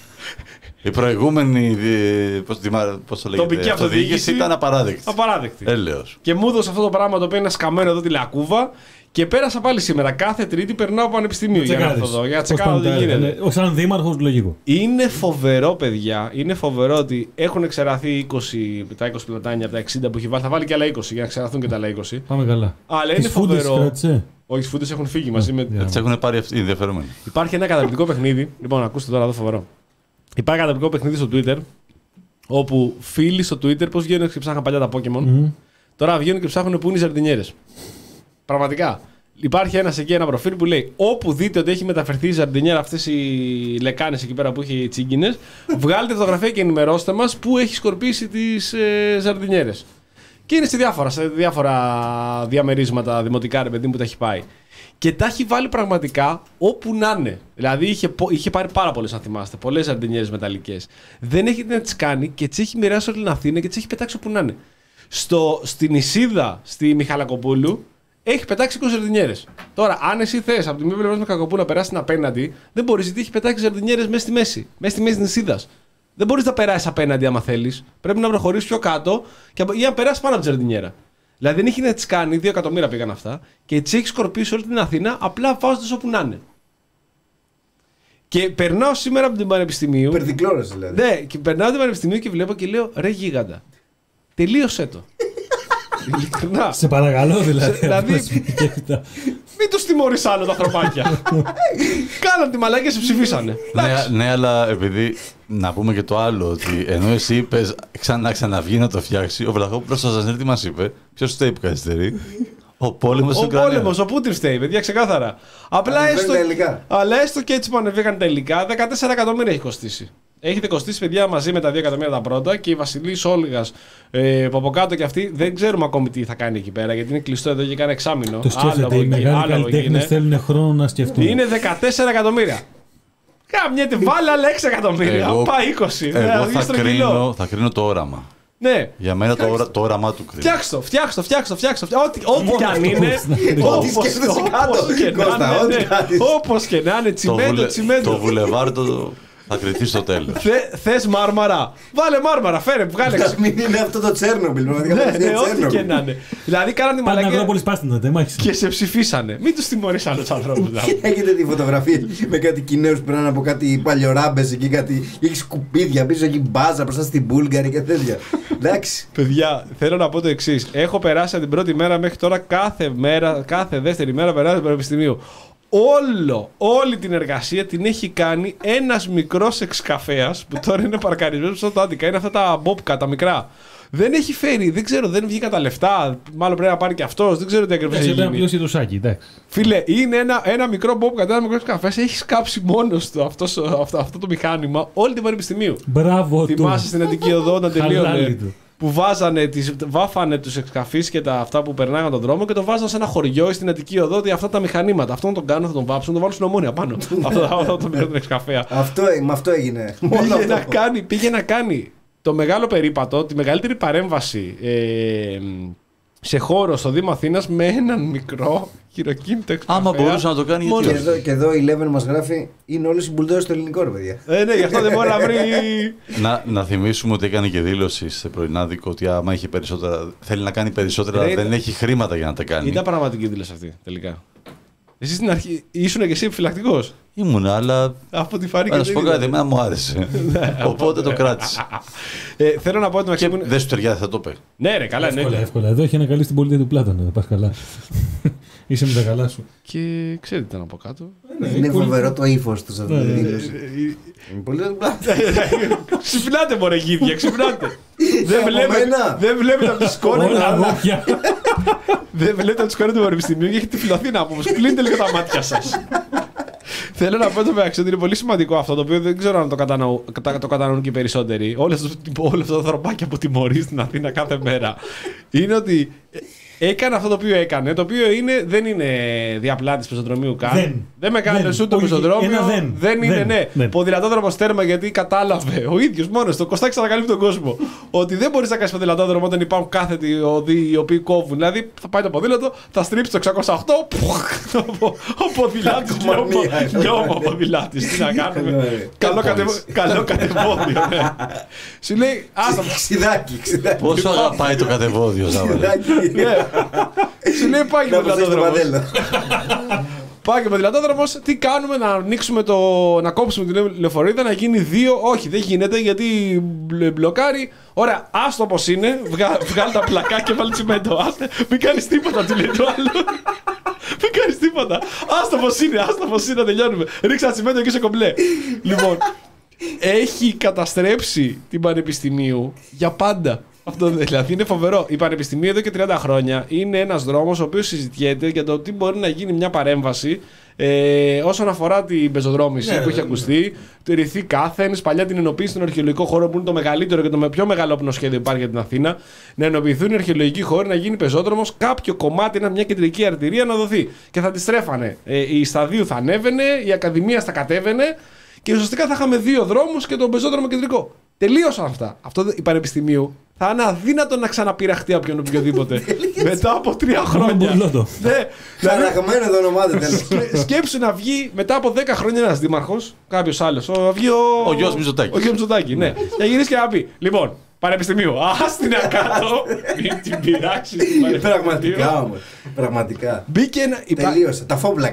Η προηγούμενη, δι- πώς, τη- πώς το λέγεται, Τοπική αυτοδιοίκηση ήταν απαράδεκτη. Απαράδεκτη. Έλεος. Και μου έδωσε αυτό το πράγμα το οποίο είναι σκαμμένο εδώ τη Λακκούβα και πέρασα πάλι σήμερα. Κάθε Τρίτη περνάω από πανεπιστημίου για να Τσεκάρεις. έρθω εδώ. Για να Πώς τσεκάρω πάνε τι τα έργα. γίνεται. Ναι, σαν δήμαρχος λογικό. Είναι φοβερό, παιδιά. Είναι φοβερό ότι έχουν εξεραθεί είκοσι, τα είκοσι πλατάνια από τα εξήντα που έχει βάλει. Θα βάλει και άλλα είκοσι για να ξεραθούν και τα άλλα είκοσι. Πάμε καλά. Αλλά είναι Τις φούντες φοβερό. κράτησε. Όχι, οι φούντες έχουν φύγει μαζί με. Yeah. Τι έχουν πάρει αυτοί οι ενδιαφερόμενοι. Υπάρχει ένα καταπληκτικό παιχνίδι. Λοιπόν, ακούστε τώρα εδώ φοβερό. Υπάρχει ένα καταπληκτικό παιχνίδι στο Twitter. Όπου φίλοι στο Twitter, πώς βγαίνουν και ψάχναν παλιά τα Pokémon. Μμμ. Τώρα βγαίνουν και ψάχνουν πού είναι οι ζαρντινιέρες. Πραγματικά. Υπάρχει ένας εκεί, ένα προφίλ που λέει: όπου δείτε ότι έχει μεταφερθεί η ζαρντινιέρα, αυτές οι λεκάνες εκεί πέρα που έχει οι τσίγκινες, βγάλτε φωτογραφία και ενημερώστε μας πού έχει σκορπίσει τις ε, ζαρντινιέρες. Και είναι σε διάφορα, σε διάφορα διαμερίσματα δημοτικά, ρε παιδί μου, που τα έχει πάει. Και τα έχει βάλει πραγματικά όπου να είναι. Δηλαδή είχε, πο- είχε πάρει πάρα πολλές, αν θυμάστε, πολλές ζαρντινιέρες μεταλλικές. Δεν έχει να τις κάνει και τις έχει μοιράσει όλη την Αθήνα και τις έχει πετάξει όπου να είναι. Στο, στην Ισίδα, στη Μιχαλακοπούλου, έχει πετάξει είκοσι ζαρντινιέρες. Τώρα, αν εσύ θες από τη μία πλευρά του Μιχαλακοπούλου να περάσει απέναντι, δεν μπορεί γιατί έχει πετάξει ζαρντινιέρες μέσα στη μέση. Μέσα στη μέση της Ισίδας. Δεν μπορεί να περάσει απέναντι άμα θέλει. Πρέπει να προχωρήσει πιο κάτω και, απο- ή να περάσει πάνω από τη ζαρντινιέρα. Δηλαδή δεν έχει να τι κάνει, δύο εκατομμύρια πήγαν αυτά και τι έχει σκορπίσει όλη την Αθήνα απλά βάζοντα όπου να είναι. Και περνάω σήμερα από την Πανεπιστημίου. Περδικλώρες δηλαδή. Ναι, και περνάω από την Πανεπιστημίου και βλέπω και λέω ρε γίγαντα. Τελείωσέ το. Ειλικρινά. Σε παρακαλώ δηλαδή. Σε- δηλαδή- Σκέφτα. Μην τους τιμωρείς άλλο τα χρωμάκια. Κάναν τη μαλάκια, σε ψηφίσανε. Ναι, ναι, αλλά επειδή να πούμε και το άλλο, ότι ενώ εσύ είπες ξανά ξαναβγεί να το φτιάξει, ο Βλαχόπουλος στο Ζανζέρ τι μας είπε, ποιος φταίει που καθυστερεί? Ο πόλεμος στην Ουκρανία. Ο πόλεμος, ο Πούτιν φταίει, παιδιά, ξεκάθαρα. Απλά έστω, αλλά έστω και έτσι που ανεβήκαν τα υλικά, δεκατέσσερα εκατομμύρια έχει κοστίσει. Έχετε κοστίσει, παιδιά, μαζί με τα δύο εκατομμύρια τα πρώτα και η Βασιλή Όλγας ε, που από κάτω και αυτή δεν ξέρουμε ακόμη τι θα κάνει εκεί πέρα γιατί είναι κλειστό εδώ και κάνει εξάμηνο. Το σκέφτεται, οι μεγάλοι καλλιτέχνες θέλουν χρόνο να σκεφτούν. Είναι δεκατέσσερα εκατομμύρια. Κάμια βάλε άλλα έξι εκατομμύρια. Εγώ, πάει είκοσι. Εγώ θα, κρίνω, θα κρίνω το όραμα. Ναι. Για μένα το, όρα, το όραμά του κρίνει. Φτιάξτε το, φτιάξτε το, φτιάξτε το, φτιάξτε το. Ό,τι κι αν είναι. Όπως και να είναι, τσιμέντο, τσιμέντο. Το βουλεβάρτο θα κρυθεί στο τέλος. Θες μάρμαρα? Βάλε μάρμαρα, φέρε, βγάλε. Μην είναι αυτό το Τσέρνομπιλ. Ναι, ό,τι και να είναι. Δηλαδή κάναν τη μαλακία και σε ψηφίσανε. Μην τους τιμωρείς άλλους ανθρώπους. Έχετε τη φωτογραφία με κάτι Κινέους που περνάνε από κάτι παλιοράμπες εκεί, κάτι. Έχει σκουπίδια πίσω, έχει μπάζα μπροστά στην Μπούλγαρη και τέτοια. Εντάξει. Παιδιά, θέλω να πω το εξής. Έχω περάσει από την πρώτη μέρα μέχρι τώρα κάθε μέρα, κάθε δεύτερη μέρα περάσει στο Πανεπιστημίο. Όλο, όλη την εργασία την έχει κάνει ένας μικρός εξκαφέας που τώρα είναι παρκαρισμένος στο Άττικα. Είναι αυτά τα μπόπκα, τα μικρά. Δεν έχει φέρει, δεν ξέρω, δεν βγήκαν τα λεφτά. Μάλλον πρέπει να πάρει και αυτός, δεν ξέρω τι ακριβώς έχει γίνει. Πρέπει να πληρώσει το σάκι, εντάξει. Φίλε, είναι ένα, ένα μικρό μπόπκα, ένα μικρό εξκαφέας. Έχει σκάψει μόνος του αυτός, αυτό, αυτό το μηχάνημα όλη την Πανεπιστημίου. Μπράβο. Θυμάσαι στην Αττική Οδό να τελείωνε. Που βάζανε, τις, βάφανε τους εξκαφείς και τα, αυτά που περνάγαν τον δρόμο και το βάζανε σε ένα χωριό στην Αττική Οδό ότι αυτά τα μηχανήματα. Αυτό να τον κάνουν, θα τον βάψουν, να τον βάλουν στην Ομόνια πάνω. αυτό, αυτό το μικρό εξκαφέα. Αυτό, με αυτό έγινε. Πήγε να, κάνει, πήγε να κάνει το μεγάλο περίπατο, τη μεγαλύτερη παρέμβαση ε, σε χώρο στο Δήμο Αθήνας με έναν μικρό χειροκίνητο εξκαφέα. Άμα μπορούσε να το κάνει, γιατί και εδώ, και εδώ η Eleven μας γράφει είναι όλες οι μπουλντόζες στο ελληνικό, ρε παιδιά. Ε, ναι, γι' αυτό δεν μπορεί να βρει. να, να θυμίσουμε ότι έκανε και δήλωση σε πρωινάδικο ότι άμα έχει περισσότερα, θέλει να κάνει περισσότερα, Ρε, δεν έχει χρήματα για να τα κάνει. Ήταν πραγματική δήλωση αυτή τελικά. Εσύ στην αρχή ήσουν και εσύ επιφυλακτικός. Ήμουν, αλλά. Από τη φάρη και να σου πω κάτι, εμένα μου άρεσε. Οπότε το κράτησε. ε, θέλω να πω ότι και δεν σου ταιριάζει, θα το πει. Ναι, ρε, καλά, εύκολα, ναι. Εύκολα. Εδώ έχει ανακαλύψει την πολιτεία του Πλάτωνα. Θα πας καλά. Είσαι με τα καλά σου. Και ξέρετε τι ήταν από κάτω. Είναι φοβερό το ύφος του σε αυτή τη δήλωση. Είναι πολύ ξυπνάτε, μωρέ γίδια, ξυπνάτε. Δεν βλέπετε από τη σκόνη. Δεν βλέπετε από τη σκόνη του Πανεπιστημίου και έχετε τυφλωθεί να πούμε. Κλείνετε λίγο τα μάτια σας. Θέλω να πω το μεταξύ ότι είναι πολύ σημαντικό αυτό το οποίο δεν ξέρω αν το, κατανοούν, το κατανοούν και οι περισσότεροι. Όλο αυτό το θροπάκι που τιμωρεί στην Αθήνα κάθε μέρα είναι ότι έκανε αυτό το οποίο έκανε. Το οποίο είναι, δεν είναι διαπλάτης πεζοδρομίου καν. Δεν, δεν με κάνει ούτε το πεζοδρόμιο. Δεν, δεν είναι, δεν, ναι. Δεν. Ποδηλατόδρομος τέρμα γιατί κατάλαβε ο ίδιος μόνος το Κωστάκης ανακαλύπτει τον κόσμο. Ότι δεν μπορείς να κάνεις ποδηλατόδρομο όταν υπάρχουν κάθετοι οδοί οι οποίοι κόβουν. Δηλαδή θα πάει το ποδήλατο, θα στρίψει το εξακόσια οκτώ. Ο ποδηλάτης λιώμα ο ποδηλάτης. Τι να κάνουμε. Καλό κατεβόδιο. Σου λέει. Ξιδάκι, ξιδάκι. Πόσο αγαπάει το κατεβόδιο, Σάββατο. Σου λέει πάει και ποδηλατόδρομος. Πάει και ποδηλατόδρομος. Τι κάνουμε, να ανοίξουμε το. Να κόψουμε την λεωφορεία, να γίνει δύο. Όχι, δεν γίνεται γιατί μπλοκάρει. Ωραία, άστο όπως είναι. Βγα, βγάλει τα πλακά και βάλει τσιμέντο. Άστε, μην κάνεις τίποτα, του λέει το άλλο. Μην κάνεις τίποτα. Άστο όπως είναι, άστο όπως είναι, να τελειώνουμε. Ρίξα τσιμέντο και είσαι κομπλέ. Λοιπόν, έχει καταστρέψει την Πανεπιστημίου για πάντα. Αυτό δηλαδή είναι φοβερό. Η Πανεπιστημίου εδώ και τριάντα χρόνια είναι ένας δρόμος ο οποίος συζητιέται για το τι μπορεί να γίνει μια παρέμβαση ε, όσον αφορά την πεζοδρόμηση, ναι, που έχει ακουστεί. Το Ρηθή Κάθενς, παλιά την ενοποίηση στον αρχαιολογικό χώρο που είναι το μεγαλύτερο και το πιο μεγαλόπνο σχέδιο που υπάρχει για την Αθήνα. Να ενοποιηθούν οι αρχαιολογικοί χώροι, να γίνει πεζόδρομος, κάποιο κομμάτι, μια κεντρική αρτηρία να δοθεί. Και θα τη στρέφανε. Ε, η Σταδίου θα ανέβαινε, η Ακαδημία θα κατέβαινε και ουσιαστικά θα είχαμε δύο δρόμους και τον πεζόδρομο κεντρικό. Τελείωσαν αυτά. Αυτό η Πανεπιστημίου θα είναι αδύνατο να ξαναπειραχτεί από οποιονδήποτε. Μετά από τρία χρόνια. Ναι, χαραγμένο το ονομάτι τέλος. Σκέψου να βγει μετά από δέκα χρόνια ένας δήμαρχος, κάποιος άλλος. Ο, βγει ο, ο Γιώργος Μητσοτάκης. Ο Γιώργος Μητσοτάκης, ναι. Να γυρίσει και να πει: λοιπόν, Πανεπιστημίου, άστινα κάτω. Μην την πειράξει. Πραγματικά όμως. Πραγματικά. Μπήκε ένα. Τελείωσε. Τα φόμπλακα.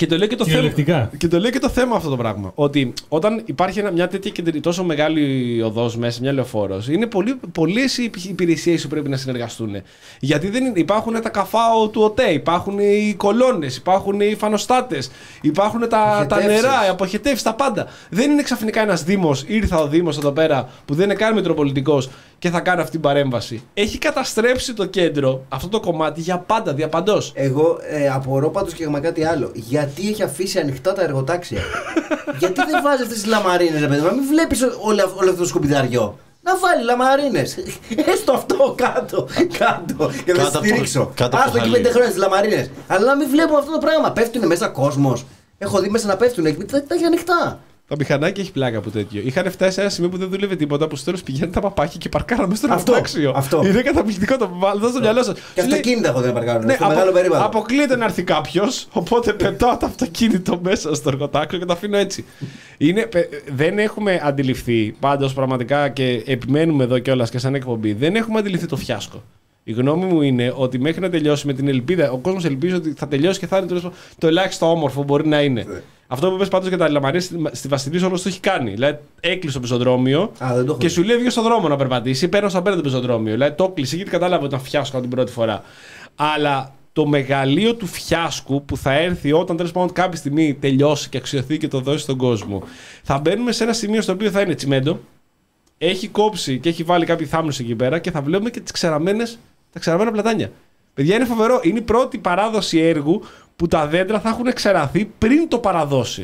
Και το λέει και το, θέμα, και το λέει και το θέμα αυτό το πράγμα. Ότι όταν υπάρχει ένα, μια τέτοια τόσο μεγάλη οδός μέσα, μια λεωφόρος, είναι πολλές οι υπηρεσίες που πρέπει να συνεργαστούν. Γιατί δεν είναι, υπάρχουν τα καφάο του ΟΤΕ, υπάρχουν οι κολόνες, υπάρχουν οι φανοστάτες, υπάρχουν τα, τα νερά, οι αποχετεύσεις, τα πάντα. Δεν είναι ξαφνικά ένας δήμος, ήρθα ο δήμος εδώ πέρα που δεν είναι καν μητροπολιτικός και θα κάνει αυτή την παρέμβαση. Έχει καταστρέψει το κέντρο, αυτό το κομμάτι για πάντα, διαπαντός. Εγώ ε, απορώ πάντως και με κάτι άλλο. Γιατί έχει αφήσει ανοιχτά τα εργοτάξια. Γιατί δεν βάζει αυτές τις λαμαρίνες, ρε παιδί μου, να μην βλέπεις όλο, όλο αυτό το σκουπιδαριό. Να βάλει λαμαρίνες. Έστω αυτό κάτω. Κάτω. Για να στηρίξω. Άστο εκεί πέντε χρόνια τις λαμαρίνες. Αλλά να μην βλέπουμε αυτό το πράγμα. Πέφτουνε μέσα κόσμος. Έχω δει μέσα να πέφτουνε. Τα έχει ανοιχτά. Το μηχανάκι έχει πλάκα από τέτοιο. Είχαν φτάσει σε ένα σημείο που δεν δούλευε τίποτα, που στο τέλος πηγαίνουν τα παπάκια και παρκάραμε στο εργοτάξιο. Αυτό. Είναι καταπληκτικό το βάλω στο μυαλό σας. Και αυτοκίνητα έχω δεν παρκάρουν. Ναι, στο απο... μεγάλο περίπατο. Αποκλείεται να έρθει κάποιος, οπότε πετάω το αυτοκίνητο μέσα στο εργοτάξιο και το αφήνω έτσι. Είναι, δεν έχουμε αντιληφθεί, πάντως πραγματικά και επιμένουμε εδώ κιόλας και σαν εκπομπή, δεν έχουμε αντιληφθεί το φιάσκο. Η γνώμη μου είναι ότι μέχρι να τελειώσει με την ελπίδα, ο κόσμος ελπίζει ότι θα τελειώσει και θα είναι το, το ελάχιστο όμορφο μπορεί να είναι. Yeah. Αυτό που είπες πάντως για τα λαμαρίες στη Βασιλίση όλος το έχει κάνει. Δηλαδή έκλεισε το πεζοδρόμιο ah, και σου λέει βγει στον δρόμο να περπατήσει. Παίρνω σαν παίρνω το πεζοδρόμιο. Δηλαδή το έκλεισε γιατί κατάλαβε ότι ήταν φιάσκο την πρώτη φορά. Αλλά το μεγαλείο του φιάσκου που θα έρθει όταν τέλος πάντων κάποια στιγμή τελειώσει και αξιωθεί και το δώσει στον κόσμο, θα μπαίνουμε σε ένα σημείο στο οποίο θα είναι τσιμέντο, έχει κόψει και έχει βάλει κάποιοι θάμνους εκεί πέρα και θα βλέπουμε και τις ξεραμένες, τα ξεραμένα πλατάνια. Παιδιά, είναι φοβερό. Είναι η πρώτη παράδοση έργου που τα δέντρα θα έχουν εξεραθεί πριν το παραδώσει.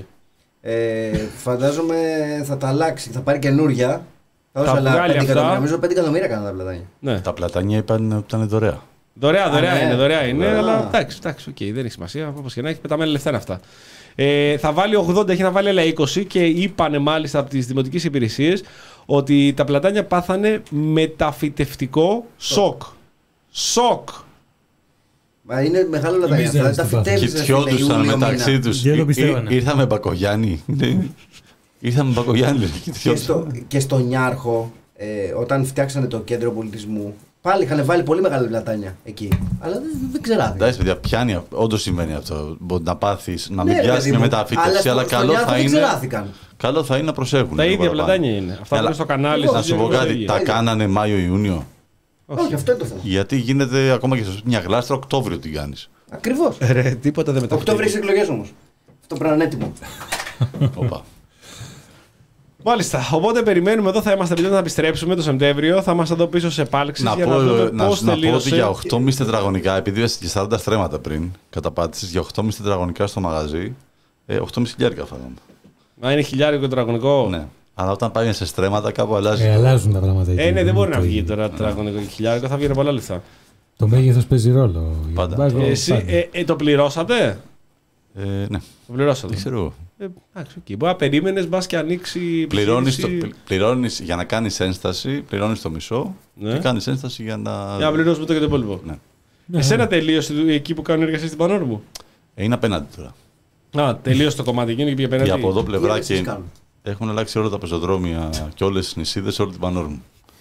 Ε, φαντάζομαι θα τα αλλάξει, θα πάρει καινούρια. Θα θα βγάλει αυτά. Νομίζω πέντε εκατομμύρια κάνουν τα πλατάνια. Ναι. Τα πλατάνια είπαν ότι ήταν δωρεά. Δωρεά, δωρεά Α, είναι, ναι. δωρεά είναι, δωρεά. Αλλά εντάξει, εντάξει, okay, δεν έχει σημασία. Όπως και να έχει, πεταμένα λεφτά είναι αυτά. Ε, θα βάλει ογδόντα, έχει να βάλει άλλα είκοσι και είπανε μάλιστα από τις δημοτικές υπηρεσίες ότι τα πλατάνια πάθανε μεταφυτευτικό σοκ. Σοκ! Μα είναι μεγάλο λατάνια αυτά. Τα φυτεύεις. Κοιτιόντουσαν μεταξύ τους. Ήρθαμε Μπακογιάννη. Ήρθαμε Μπακογιάννη. Και στο Νιάρχο, όταν φτιάξανε το κέντρο πολιτισμού, πάλι είχαν βάλει πολύ μεγάλα πλατάνια εκεί. Αλλά δεν, δεν ξεράθηκαν. Εντάξει, παιδιά, πιάνει. Όντως σημαίνει αυτό. Μπορεί να πάθεις, να μην πιάσει με μεταφύτευση, αλλά καλό θα είναι. Καλό θα είναι να προσέχουν. Τα ίδια πλατάνια είναι. Αυτά που είναι στο κανάλι. Να σου πω κάτι, τα κάνανε Μάιο-Ιούνιο. Όχι, αυτό είναι το θέμα. Γιατί γίνεται ακόμα και σε μια γλάστρα Οκτώβριο την κάνει. Ακριβώς. Ρε, τίποτα δεν μεταφέρει. Οκτώβριο έχει εκλογές όμως. Αυτό πρέπει να είναι έτοιμο. Οπα. Μάλιστα. Οπότε περιμένουμε εδώ, θα είμαστε επιτέλους να επιστρέψουμε το Σεπτέμβριο. Θα είμαστε εδώ πίσω σε επάλξεις να για πω, να δούμε να, πώς να τελείωσε. πω ότι για οκτώ κόμμα πέντε τετραγωνικά, επειδή είσαι και σαράντα στρέμματα πριν, καταπάτησες για οκτώ κόμμα πέντε τετραγωνικά στο μαγαζί, ε, οκτώ κόμμα πέντε χιλιάρικα φάγαμε. Α, είναι χιλιάρικο τετραγωνικό. Ναι. Αλλά όταν πάει σε στρέμματα κάπου αλλάζει. Ε, αλλάζουν τα πράγματα εκεί. Ε, ναι, δεν μπορεί να βγει τώρα τετραγωνικό και χιλιάρικο, θα βγει πολλά λεφτά. Το μέγεθος παίζει ρόλο. Πάντα. Ε, εσύ, ε, ε, το πληρώσατε? Ε, ναι. Το πληρώσατε. Δεν ξέρω. Ε, εντάξει, okay. Μπορεί να περίμενες, μπας και ανοίξει. Πληρώνεις, το, πληρώνεις για να κάνεις ένσταση, πληρώνεις το μισό ναι. και κάνεις ένσταση για να. Για να πληρώσουμε το και το υπόλοιπο. Ναι. Ναι. Εσένα τελείωσε εκεί που κάνουν εργασία στην Πανόρμου. Ε, είναι απέναντι τώρα. Α, τελείωσε το κομμάτι εκείνο και πήγε απέναντι. Και από εδώ πλευρά και. Έχουν αλλάξει όλα τα πεζοδρόμια και όλες τις νησίδες, όλη την Πανόρμου.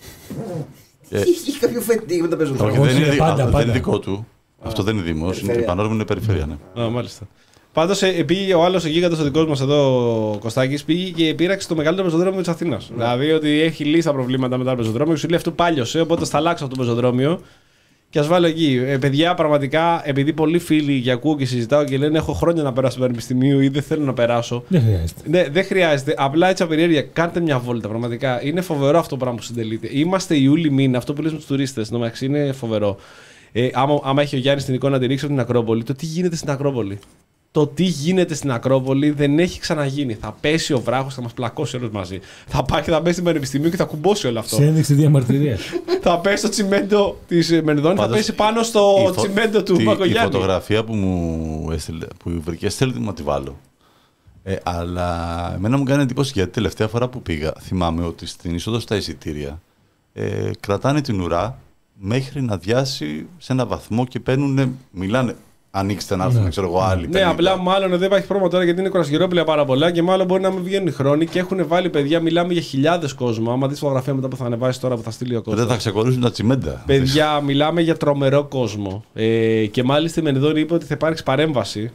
Έχει κάποιο φετί με τα πεζοδρόμια. Δεν είναι δικό του. Αυτό δεν είναι δήμος. Η Πανόρμου είναι περιφέρεια. Α, μάλιστα. Πάντως πήγε ο άλλος ο γίγαντας ο δικός μας εδώ, ο Κωστάκης, πήγε και πήραξε το μεγαλύτερο πεζοδρόμιο της Αθήνας. Mm. Δηλαδή ότι έχει λύσει τα προβλήματα μετά το πεζοδρόμιο και σου λέει αυτό πάλιωσε, οπότε θα αλλάξω αυτό το πεζοδρόμιο και ας βάλω εκεί. Ε, παιδιά, πραγματικά, επειδή πολλοί φίλοι και ακούω και συζητάω και λένε έχω χρόνια να περάσω στο πανεπιστημίο ή δεν θέλω να περάσω. Δεν χρειάζεται. Ναι, δεν χρειάζεται. Απλά έτσι απεριέργεια, κάντε μια βόλτα. Πραγματικά είναι φοβερό αυτό το πράγμα που συντελείται. Είμαστε Ιούλη μήνα, αυτό που λες με τους τουρίστες, νομαξύ είναι φοβερό. Ε, άμα, άμα έχει ο Γιάννης την εικόνα να τη ρίξει από την Ακρόπολη, το τι γίνεται στην Ακρόπολη. Το τι γίνεται στην Ακρόπολη δεν έχει ξαναγίνει. Θα πέσει ο βράχος, θα μας πλακώσει όλους μαζί. Θα πάει και θα μπει στην Πανεπιστημίου και θα κουμπώσει όλο αυτό. Σε ένδειξη διαμαρτυρίας. Θα πέσει το τσιμέντο της Μενδώνης, θα πέσει πάνω στο φω... τσιμέντο του Μπακογιάννη. Η φωτογραφία που μου έστειλε, που βρήκε, θέλει να τη βάλω. Ε, αλλά εμένα μου κάνει εντύπωση γιατί τελευταία φορά που πήγα, θυμάμαι ότι στην είσοδο στα εισιτήρια ε, κρατάνε την ουρά μέχρι να διάσει σε ένα βαθμό και παίρνουν, μιλάνε. Ανοίξτε να έρθουν, ναι. ξέρω εγώ, άλλοι. Ναι, απλά μάλλον δεν υπάρχει πρόβλημα τώρα γιατί είναι κορασγερόπλαια πάρα πολλά και μάλλον μπορεί να μην βγαίνουν οι χρόνοι και έχουν βάλει παιδιά. Μιλάμε για χιλιάδες κόσμο. Άμα δεις φωτογραφία μετά που θα ανεβάσει τώρα που θα στείλει ο κόσμος. Δεν θα ξεκολλήσουν τα τσιμέντα. Παιδιά, μιλάμε για τρομερό κόσμο. Ε, και μάλιστα η Μενδώνη είπε ότι θα υπάρξει παρέμβαση.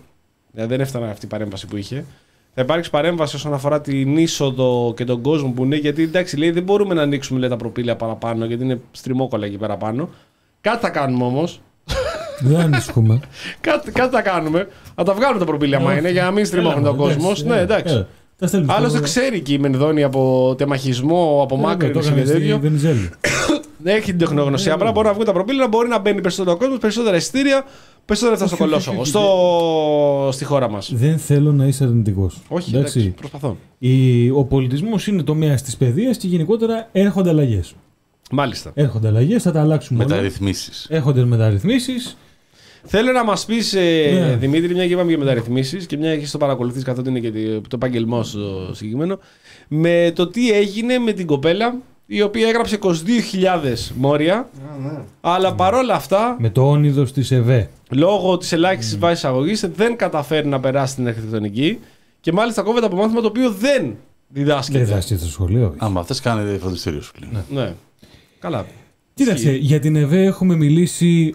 Δηλαδή δεν έφτανε αυτή η παρέμβαση που είχε. Θα υπάρξει παρέμβαση όσον αφορά την είσοδο και τον κόσμο που είναι. Γιατί εντάξει, λέει δεν μπορούμε να ανοίξουμε λέει, τα προπήλαια παραπάνω, γιατί είναι στριμόκολα εκεί πέρα πάνω. Κάτι θα κάνουμε όμως. Δεν ανησυχούμε. κάτι, κάτι θα κάνουμε. Θα τα βγάλουμε τα προπήλαια άμα είναι για να μην στριμώχνει τον κόσμο. Ναι, εντάξει. Άλλωστε ξέρει και η Μενδώνη από τεμαχισμό, από μάκρυνση και τέτοιο. Έχει την τεχνογνωσία. Απλά μπορεί να βγουν τα προπήλαια, μπορεί να μπαίνει περισσότερο κόσμο, περισσότερα εισιτήρια, περισσότερα λεφτά στο κολόσωμο. Στο... Στη χώρα μας. Δεν θέλω να είσαι αρνητικός. Όχι, εντάξει, εντάξει, προσπαθώ. Η... Ο πολιτισμός είναι τομέας της παιδείας και γενικότερα έρχονται αλλαγές. Μάλιστα. Έρχονται αλλαγές, θα τα αλλάξουμε. Μεταρρυθμίσεις. Έρχονται μεταρρυθμίσεις. Θέλω να μας πεις, ε, ναι. Δημήτρη, μια και είπαμε για μεταρρυθμίσεις και μια και έχεις το παρακολουθείς καθότι είναι και το επάγγελμό σου συγκεκριμένο, με το τι έγινε με την κοπέλα η οποία έγραψε είκοσι δύο χιλιάδες μόρια, ah, ναι. αλλά παρόλα αυτά. Με το όνειδος της ΕΒΕ. Λόγω της ελάχιστης mm. βάσης αγωγής δεν καταφέρει να περάσει την αρχιτεκτονική και μάλιστα κόβεται από μάθημα το οποίο δεν διδάσκεται. Δεν διδάσκεται στο σχολείο. Άμα αυτές κάνετε φροντιστήριο σου κλείνει. Ναι. ναι. Καλά. Κοίταξε, για την ΕΒΕ έχουμε μιλήσει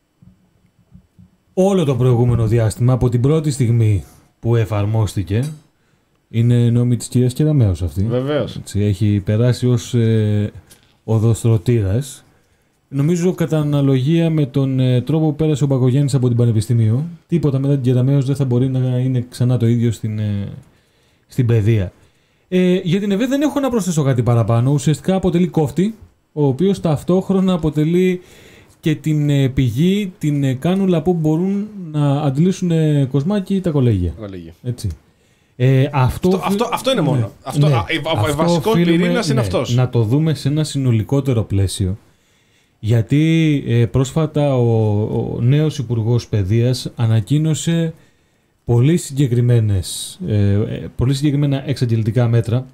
όλο το προηγούμενο διάστημα από την πρώτη στιγμή που εφαρμόστηκε. Είναι νόμη της κυρίας Κεραμέως αυτή. Βεβαίως. Έτσι, έχει περάσει ως ε, οδοστρωτήρας. Νομίζω κατά αναλογία με τον ε, τρόπο που πέρασε ο Μπακογιάννης από την Πανεπιστημίου, τίποτα μετά την Κεραμέως δεν θα μπορεί να είναι ξανά το ίδιο στην, ε, στην παιδεία. Ε, για την ΕΒΕ δεν έχω να προσθέσω κάτι παραπάνω. Ουσιαστικά αποτελεί κόφτη, ο οποίος ταυτόχρονα αποτελεί και την ε, πηγή, την ε, κάνουλα που μπορούν να αντλήσουν ε, κοσμάκι τα κολέγια. Έτσι. Ε, αυτό, αυτό, αυτό, αυτό είναι μόνο. Ναι, αυτό, ναι, ο βασικός πυρήνας είναι ναι, αυτός. Να το δούμε σε ένα συνολικότερο πλαίσιο. Γιατί ε, πρόσφατα ο, ο νέος Υπουργός Παιδείας ανακοίνωσε πολύ, συγκεκριμένες, ε, πολύ συγκεκριμένα εξαγγελτικά μέτρα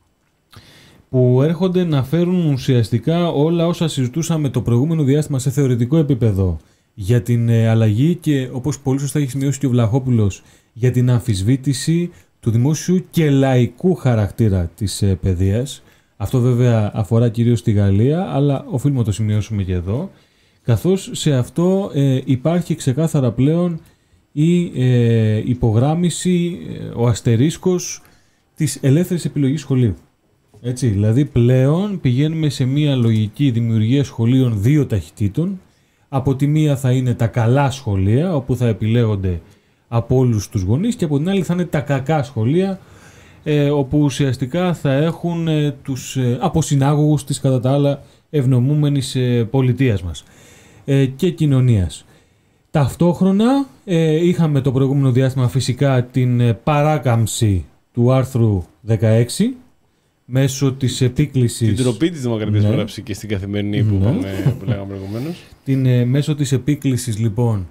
που έρχονται να φέρουν ουσιαστικά όλα όσα συζητούσαμε το προηγούμενο διάστημα σε θεωρητικό επίπεδο για την ε, αλλαγή και όπως πολύ σωστά έχει σημειώσει και ο Βλαχόπουλος για την αμφισβήτηση του δημόσιου και λαϊκού χαρακτήρα της ε, παιδείας. Αυτό βέβαια αφορά κυρίως τη Γαλλία, αλλά οφείλουμε να το σημειώσουμε και εδώ, καθώς σε αυτό ε, υπάρχει ξεκάθαρα πλέον η ε, υπογράμμιση, ε, ο αστερίσκος της ελεύθερης επιλογής σχολείου. Έτσι, δηλαδή πλέον πηγαίνουμε σε μια λογική δημιουργία σχολείων δύο ταχυτήτων. Από τη μία θα είναι τα καλά σχολεία, όπου θα επιλέγονται από όλους τους γονείς, και από την άλλη θα είναι τα κακά σχολεία, ε, όπου ουσιαστικά θα έχουν ε, τους ε, αποσυνάγωγους της κατά τα άλλα ευνομούμενης ε, πολιτείας μας ε, και κοινωνίας. Ταυτόχρονα ε, είχαμε το προηγούμενο διάστημα φυσικά την ε, παράκαμψη του άρθρου δεκαέξι μέσω της επίκλησης... Την τροπή της Δημοκρατίας ναι. γράψει και στην Καθημερινή που, ναι. είπαμε, που λέγαμε προηγουμένως. Την, ε, μέσω της επίκλησης λοιπόν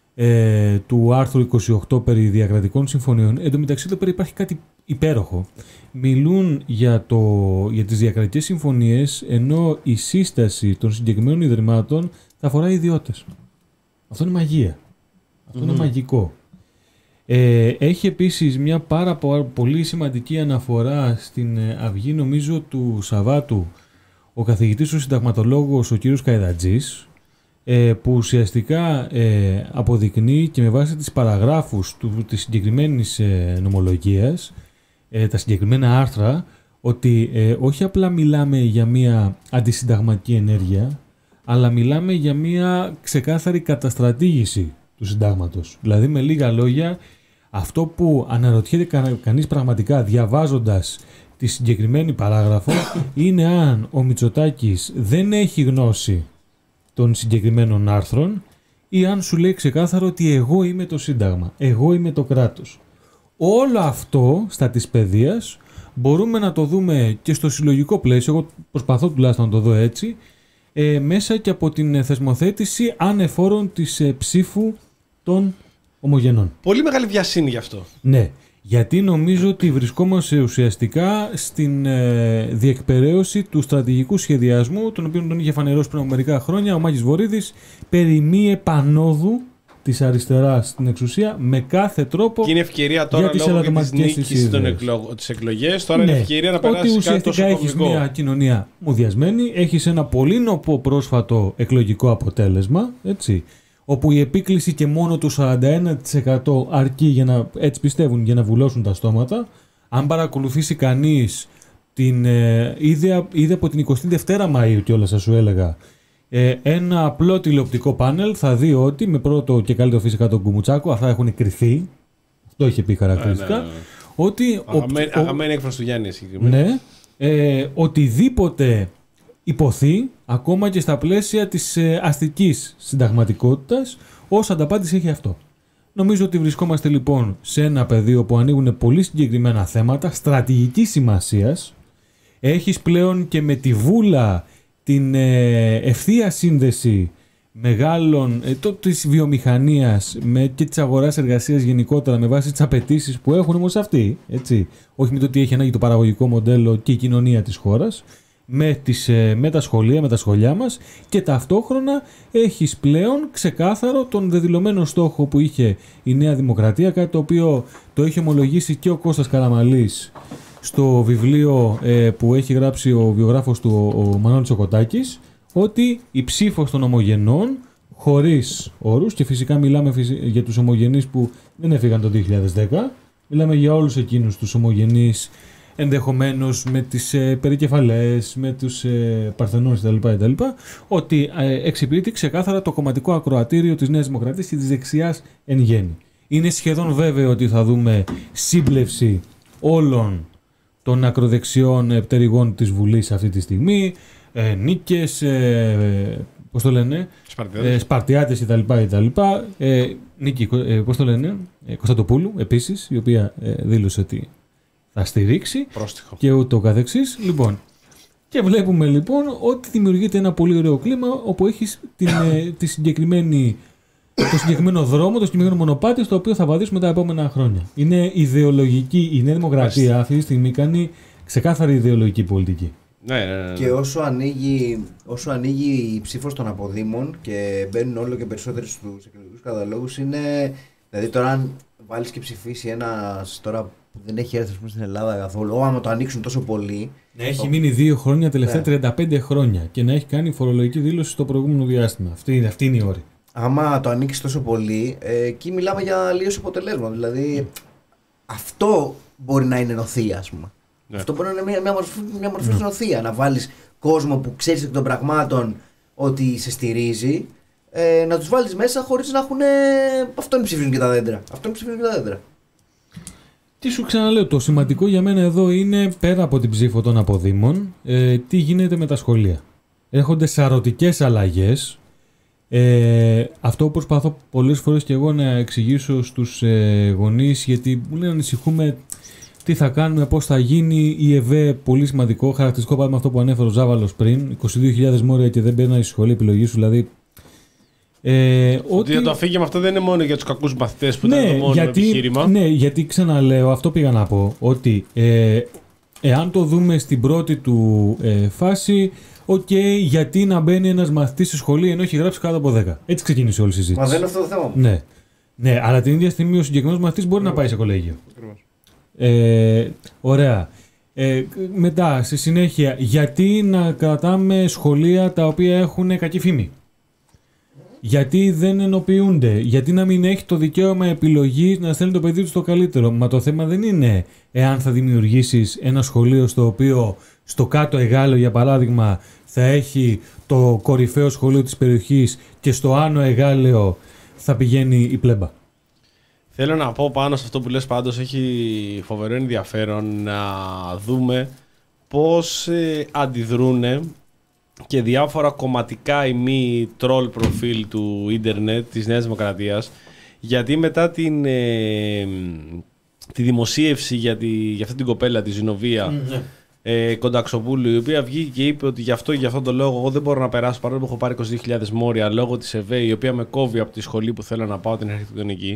ε, του άρθρου είκοσι οκτώ περί διακρατικών συμφωνιών. Εν τω μεταξύ εδώ πέρα υπάρχει κάτι υπέροχο. Μιλούν για, το, για τις διακρατικές συμφωνίες, ενώ η σύσταση των συγκεκριμένων ιδρυμάτων θα αφορά ιδιώτες. Αυτό είναι μαγεία. Αυτό mm. είναι μαγικό. Ε, έχει επίσης μια πάρα πολύ σημαντική αναφορά στην Αυγή, νομίζω του Σαββάτου, ο καθηγητής, ο συνταγματολόγος, ο κύριος Καϊδατζής, ε, που ουσιαστικά ε, αποδεικνύει και με βάση τις παραγράφους του, της συγκεκριμένης ε, νομολογίας, ε, τα συγκεκριμένα άρθρα, ότι ε, όχι απλά μιλάμε για μια αντισυνταγματική ενέργεια, αλλά μιλάμε για μια ξεκάθαρη καταστρατήγηση του συντάγματος. Δηλαδή, με λίγα λόγια, αυτό που αναρωτιέται κα, κανείς πραγματικά διαβάζοντας τη συγκεκριμένη παράγραφο είναι αν ο Μητσοτάκης δεν έχει γνώση των συγκεκριμένων άρθρων ή αν σου λέει ξεκάθαρο ότι εγώ είμαι το Σύνταγμα, εγώ είμαι το κράτος. Όλο αυτό στα της παιδείας μπορούμε να το δούμε και στο συλλογικό πλαίσιο, εγώ προσπαθώ τουλάχιστον να το δω έτσι, ε, μέσα και από την θεσμοθέτηση ανεφόρων της ε, ψήφου των ομογενών. Πολύ μεγάλη βιασύνη γι' αυτό. Ναι, γιατί νομίζω ότι βρισκόμαστε ουσιαστικά στην ε, διεκπεραίωση του στρατηγικού σχεδιασμού, τον οποίο τον είχε φανερώσει πριν από μερικά χρόνια ο Μάκης Βορίδης, περί μη επανόδου της αριστεράς στην εξουσία με κάθε τρόπο. Και είναι ευκαιρία τώρα λόγω της νίκης στις εκλογές, τώρα ναι, είναι ευκαιρία να περάσει κάτι τόσο κομβικό. Έχεις μια κοινωνία μουδιασμένη, έχεις ένα πολύ νοπό πρόσφατο εκλογικό αποτέλεσμα, έτσι, όπου η επίκληση και μόνο του σαράντα ένα τοις εκατό αρκεί για να, έτσι πιστεύουν, για να βουλώσουν τα στόματα. Αν παρακολουθήσει κανείς την, ε, είδε, είδε από την εικοστή δεύτερη Μαΐου κιόλας, θα σου έλεγα, ε, ένα απλό τηλεοπτικό πάνελ, θα δει ότι με πρώτο και καλύτερο φυσικά τον Κουμουτσάκο, αυτά έχουν κρυθεί, αυτό είχε πει χαρακτηριστικά, ναι, ναι, ναι. Ότι Αγαμένη, ο, αγαμένη έκφραση του Γιάννη συγκεκριμένα. Ναι, ε, οτιδήποτε υποθεί, ακόμα και στα πλαίσια της ε, αστικής συνταγματικότητας, ως ανταπάντηση έχει αυτό. Νομίζω ότι βρισκόμαστε λοιπόν σε ένα πεδίο που ανοίγουν πολύ συγκεκριμένα θέματα στρατηγικής σημασίας. Έχεις πλέον και με τη βούλα την ε, ευθεία σύνδεση μεγάλων ε, το, της βιομηχανίας με, και της αγοράς εργασίας γενικότερα με βάση τις απαιτήσεις που έχουν όμως αυτοί, έτσι. Όχι με το τι έχει ανάγκη το παραγωγικό μοντέλο και η κοινωνία της χώρας, με, τις, ε, με τα σχολεία, με τα σχολιά μας, και ταυτόχρονα έχεις πλέον ξεκάθαρο τον δεδηλωμένο στόχο που είχε η Νέα Δημοκρατία, κάτι το οποίο το είχε ομολογήσει και ο Κώστας Καραμαλής στο βιβλίο ε, που έχει γράψει ο βιογράφος του, ο Μανώλης Οκοτάκης, ότι η ψήφος των ομογενών, χωρίς όρους, και φυσικά μιλάμε για τους ομογενείς που δεν έφυγαν το δύο χιλιάδες δέκα, μιλάμε για όλους εκείνους τους ομογενείς, ενδεχομένως με τις ε, περικεφαλές, με τους ε, παρθενώνες κτλ. Ότι ε, εξυπηρετεί ξεκάθαρα το κομματικό ακροατήριο της Νέας Δημοκρατίας και της δεξιάς εν γέννη. Είναι σχεδόν βέβαιο ότι θα δούμε σύμπλευση όλων των ακροδεξιών πτερυγών της Βουλής αυτή τη στιγμή, ε, νίκες, ε, πώς το λένε, Σπαρτιάτες, ε, Σπαρτιάτες κτλ. Ε, νίκη, ε, πώς το λένε, ε, Κωνσταντοπούλου επίσης, η οποία ε, δήλωσε ότι θα στηρίξει. Πρόστιχο. Και ούτω καθεξής. Λοιπόν, και βλέπουμε λοιπόν ότι δημιουργείται ένα πολύ ωραίο κλίμα όπου έχεις την, ε, τη συγκεκριμένη, το συγκεκριμένο δρόμο, το συγκεκριμένο μονοπάτι στο οποίο θα βαδίσουμε τα επόμενα χρόνια. Είναι ιδεολογική. Η Νέα Δημοκρατία αυτή τη στιγμή κάνει ξεκάθαρη ιδεολογική πολιτική. Ναι, ναι, ναι, ναι. Και όσο ανοίγει, όσο ανοίγει η ψήφος των αποδήμων και μπαίνουν όλο και περισσότεροι στους εκλογικούς καταλόγους, είναι. Δηλαδή τώρα, αν βάλεις και ψηφίσει ένας τώρα που δεν έχει έρθει πούμε, στην Ελλάδα καθόλου, άμα το ανοίξουν τόσο πολύ. Να έχει το... μείνει δύο χρόνια, τελευταία ναι. τριάντα πέντε χρόνια και να έχει κάνει φορολογική δήλωση στο προηγούμενο διάστημα. Αυτή, αυτή είναι η όρη. Άμα το ανοίξει τόσο πολύ, ε, εκεί μιλάμε για λίγες αποτελέσματα. Δηλαδή, mm. αυτό μπορεί να είναι νοθεία, ας πούμε. Yeah. Αυτό μπορεί να είναι μια, μια μορφή, μια μορφή yeah. νοθεία. Να βάλεις κόσμο που ξέρεις εκ των πραγμάτων ότι σε στηρίζει, ε, να τους βάλεις μέσα χωρίς να έχουν. Αυτόν ψηφίζουν και τα δέντρα. Αυτόν ψηφίζουν και τα δέντρα. Τι σου ξαναλέω, το σημαντικό για μένα εδώ είναι πέρα από την ψήφο των αποδήμων, ε, τι γίνεται με τα σχολεία. Έρχονται σαρωτικές αλλαγές. Ε, αυτό που προσπαθώ πολλές φορές και εγώ να εξηγήσω στους ε, γονείς, γιατί μου λένε ανησυχούμε τι θα κάνουμε, πώς θα γίνει η ΕΒΕ, πολύ σημαντικό, χαρακτηριστικό παράδειγμα αυτό που ανέφερε ο Ζάβαλος πριν, είκοσι δύο χιλιάδες μόρια και δεν παίρνει στη σχολή επιλογή σου, δηλαδή. Ε, ότι το αφήγημα αυτό δεν είναι μόνο για τους κακούς μαθητές που ναι, ήταν το μόνο γιατί, επιχείρημα. Ναι, γιατί ξαναλέω, αυτό πήγα να πω, ότι ε, εάν το δούμε στην πρώτη του ε, φάση, οκ, okay, γιατί να μπαίνει ένας μαθητής στη σχολή ενώ έχει γράψει κάτω από δέκα. Έτσι ξεκίνησε όλη η συζήτηση. Μα δεν είναι αυτό το θέμα. Ναι, ναι, αλλά την ίδια στιγμή ο συγκεκριμένος μαθητής μπορεί να πάει σε κολέγιο. Ε, ωραία. Ε, μετά, στη συνέχεια, γιατί να κρατάμε σχολεία τα οποία έχουν κακή φήμη. Γιατί δεν ενοποιούνται, γιατί να μην έχει το δικαίωμα επιλογής να στέλνει το παιδί του στο καλύτερο. Μα το θέμα δεν είναι εάν θα δημιουργήσεις ένα σχολείο στο οποίο στο κάτω Εγάλεο, για παράδειγμα, θα έχει το κορυφαίο σχολείο της περιοχής και στο άνω Εγάλεο θα πηγαίνει η πλέμπα. Θέλω να πω πάνω σε αυτό που λες, πάντως έχει φοβερό ενδιαφέρον να δούμε πώς ε, αντιδρούν και διάφορα κομματικά ή μη τρόλ προφίλ του ίντερνετ της Νέας Δημοκρατίας, γιατί μετά την, ε, τη δημοσίευση για, τη, για αυτή την κοπέλα, τη Ζηνοβία mm-hmm. ε, Κονταξοπούλου, η οποία βγήκε και είπε ότι γι' αυτό, γι' αυτόν τον λόγο εγώ δεν μπορώ να περάσω, παρόλο που έχω πάρει είκοσι δύο χιλιάδες μόρια λόγω της ΕΒΕ, η οποία με κόβει από τη σχολή που θέλω να πάω, την αρχιτεκτονική.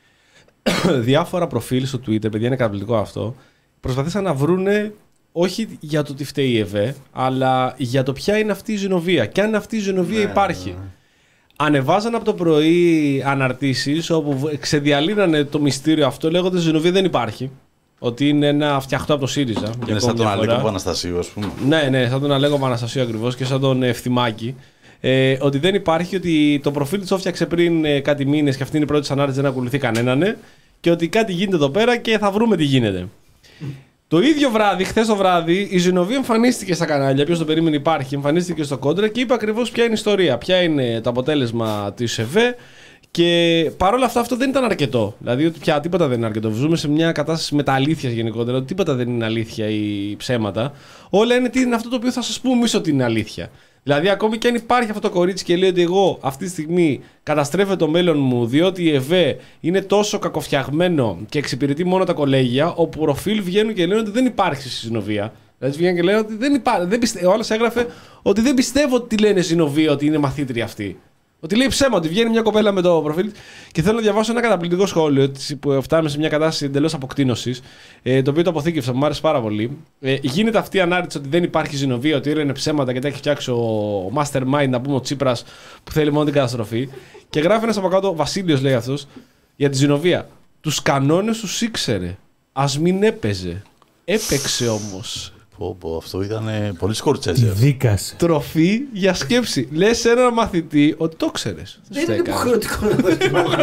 Διάφορα προφίλ στο Twitter, παιδιά, είναι καταπληκτικό αυτό, προσπαθήσαν να βρούνε όχι για το τι φταίει η ΕΒΕ, αλλά για το ποια είναι αυτή η Ζηνοβία και αν αυτή η Ζηνοβία ναι, υπάρχει. Ναι. Ανεβάζαν από το πρωί αναρτήσεις όπου ξεδιαλύνανε το μυστήριο αυτό λέγοντας Ζηνοβία δεν υπάρχει. Ότι είναι ένα φτιαχτό από το ΣΥΡΙΖΑ. Είναι σαν τον Αλέκο Παναστασίου, ας πούμε. Ναι, ναι, σαν τον Αλέκο Παναστασίου ακριβώς και σαν τον Ευθυμάκη. Ε, ότι δεν υπάρχει, ότι το προφίλ της το έφτιαξε πριν ε, κάτι μήνες και αυτή είναι η πρώτη της ανάρτηση, δεν ακολουθεί κανέναν. Ε, και ότι κάτι γίνεται εδώ πέρα και θα βρούμε τι γίνεται. Το ίδιο βράδυ, χθες το βράδυ, η Ζηνοβία εμφανίστηκε στα κανάλια. Ποιος το περίμενε, υπάρχει. Εμφανίστηκε στο Κόντρα και είπε ακριβώς ποια είναι η ιστορία, ποια είναι το αποτέλεσμα της ΕΒΕ. Και παρόλα αυτά, αυτό δεν ήταν αρκετό. Δηλαδή, ότι πια τίποτα δεν είναι αρκετό. Ζούμε σε μια κατάσταση μεταλήθειας γενικότερα. Ότι τίποτα δεν είναι αλήθεια ή ψέματα. Όλα είναι τι είναι αυτό το οποίο θα σας πούμε εμείς ότι είναι αλήθεια. Δηλαδή, ακόμη και αν υπάρχει αυτό το κορίτσι και λέει ότι εγώ αυτή τη στιγμή καταστρέφω το μέλλον μου, διότι η ΕΒΕ είναι τόσο κακοφτιαγμένο και εξυπηρετεί μόνο τα κολέγια, όπου προφίλ βγαίνουν και λένε ότι δεν υπάρχει συνοβία. Δηλαδή, βγαίνουν και λένε ότι δεν υπάρχει. Πιστε... Ο άλλος έγραφε ότι δεν πιστεύω ότι λένε συνοβία ότι είναι μαθήτρια αυτή. Ότι λέει ψέμα, ότι βγαίνει μια κοπέλα με το προφίλ. Και θέλω να διαβάσω ένα καταπληκτικό σχόλιο που φτάνουμε σε μια κατάσταση εντελώς αποκτήνωσης, το οποίο το αποθήκευσα, μου άρεσε πάρα πολύ. Ε, γίνεται αυτή η ανάρτηση ότι δεν υπάρχει ζηνοβία, ότι λένε ψέματα και τα έχει φτιάξει ο Mastermind, να πούμε ο Τσίπρας, που θέλει μόνο την καταστροφή. Και γράφει ένας από κάτω, Βασίλειος λέει αυτός, για τη ζηνοβία. Τους κανόνες τους ήξερε. Ας μην έπαιζε. Έπαιξε όμως. Πω, πω, αυτό ήταν ε, πολύ σκορτσέζε. Δίκασε. Τροφή για σκέψη. Λες σε έναν μαθητή ότι το ξέρεις. Δεν είναι υποχρεωτικό να δώσεις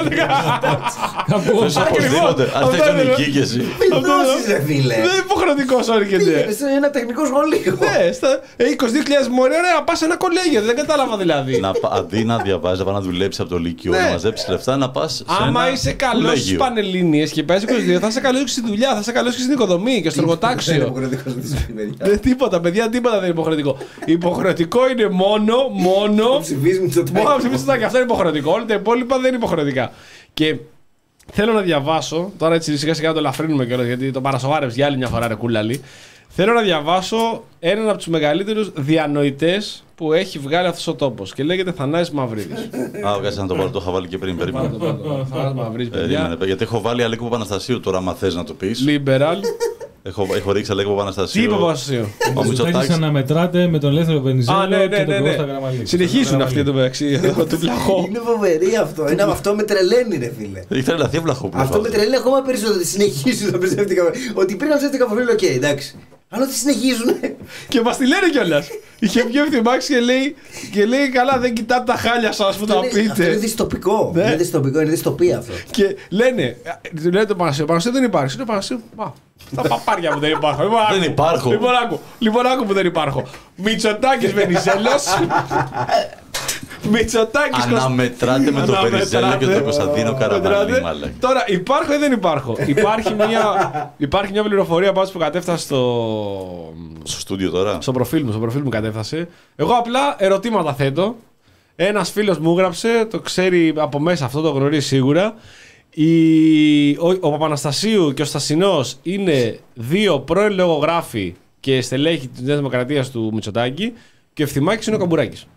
Θες οπωσδήποτε. Αν θες τον εκεί και εσύ. Μην δώσεις ρε φίλε. Δεν είναι υποχρεωτικό όρικεται. Πήγαινε σε ένα τεχνικό σχολείο. Ναι, στα είκοσι δύο χιλιάδες μωρέ, ωραία, πας σε ένα κολέγιο. Δεν κατάλαβα δηλαδή. Αντί να διαβάζεις, να πας να δουλέψεις από το Λύκειο, να μαζέψεις λεφτά, να πας σε ένα. Άμα είσαι καλός στις Πανελλήνιες και πας είκοσι δύο, θα είσαι καλός και στη δουλειά, θα είσαι καλός και στην οικοδομή και στο εργοτάξιο. Δεν τίποτα, παιδιά, τίποτα δεν είναι υποχρεωτικό. Υποχρεωτικό είναι μόνο, μόνο. Το ψηφίζει Μητσοτάκη. Μόνο να ψηφίσει Μητσοτάκη. Αυτό είναι υποχρεωτικό. Όλα τα υπόλοιπα δεν είναι υποχρεωτικά. Και θέλω να διαβάσω. Τώρα έτσι σιγά σιγά το ελαφρύνουμε κιόλας γιατί το παρασοβάρεψε για άλλη μια φορά, ρε κούλαλη. Θέλω να διαβάσω έναν από τους μεγαλύτερους διανοητές που έχει βγάλει αυτός ο τόπος. Και λέγεται Θανάσης Μαυρίδης. Α, κάτσε να το πάρω, το είχα βάλει και πριν. Περίμενε. Θανάσης Μαυρίδης, παιδιά. Γιατί έχω βάλει Αλέκο Παπαναστασίου τώρα, άμα θες να το πεις. Liberal. Έχω, έχω ρίξει Αλέκο Παπαναστασίου. Τι Παπαναστασίου. Ο Μητσοτάκης αναμετράτε με τον Ελεύθερο Βενιζέλο Α, ναι, ναι, και τον ναι, ναι. Κώστα Καραμαλή. Συνεχίζουν αυτοί εδώ μεταξύ του Βλαχό. Είναι φοβερή αυτό. Είναι, αυτό με τρελαίνει, ρε φίλε. Έχει τρελαθεί Βλαχόπουλο. Αυτό με τρελαίνει ακόμα περισσότερο. Συνεχίζουν τα ψεύτικα. Ότι πριν να ψεύτικα προφίλ, οκ, εντάξει. Αλλά ότι συνεχίζουν. Και μας τη λένε κιόλας. Είχε βγει ο Ευθυμάκης και λέει, και λέει καλά, δεν κοιτάτε τα χάλια σας που τα πείτε. Αυτό είναι δυστοπικό. Ναι. Είναι δυστοπικό, είναι δυστοπία αυτό. Και λένε, λένε το Πανασίου, Πανασίου δεν υπάρχει. Είναι Πανασίου, μα, στα παπάρια μου δεν υπάρχω. Λοιπόν, Δεν άκου. υπάρχω. Λοιπόν, άκου, λοιπόν, άκου που δεν υπάρχω. Μητσοτάκης Βενιζέλος. Μητσοτάκης Αναμετράτε με τον Βενιζέλο και τον Κωνσταντίνο Καραμαλή. Τώρα υπάρχω ή δεν υπάρχω. Υπάρχει μια, υπάρχει μια πληροφορία πάντως που κατέφτασε στο. Στο στούντιο τώρα. Στο προφίλ μου, στο προφίλ μου κατέφτασε. Εγώ απλά ερωτήματα θέτω. Ένας φίλος μου έγραψε, το ξέρει από μέσα αυτό, το γνωρίζει σίγουρα. Η... Ο, ο Παπαναστασίου και ο Στασινός είναι δύο πρώην λογογράφοι και στελέχη της Νέας Δημοκρατίας του Μητσοτάκη και ο Ευθυμάκης είναι ο Καμπουράκης.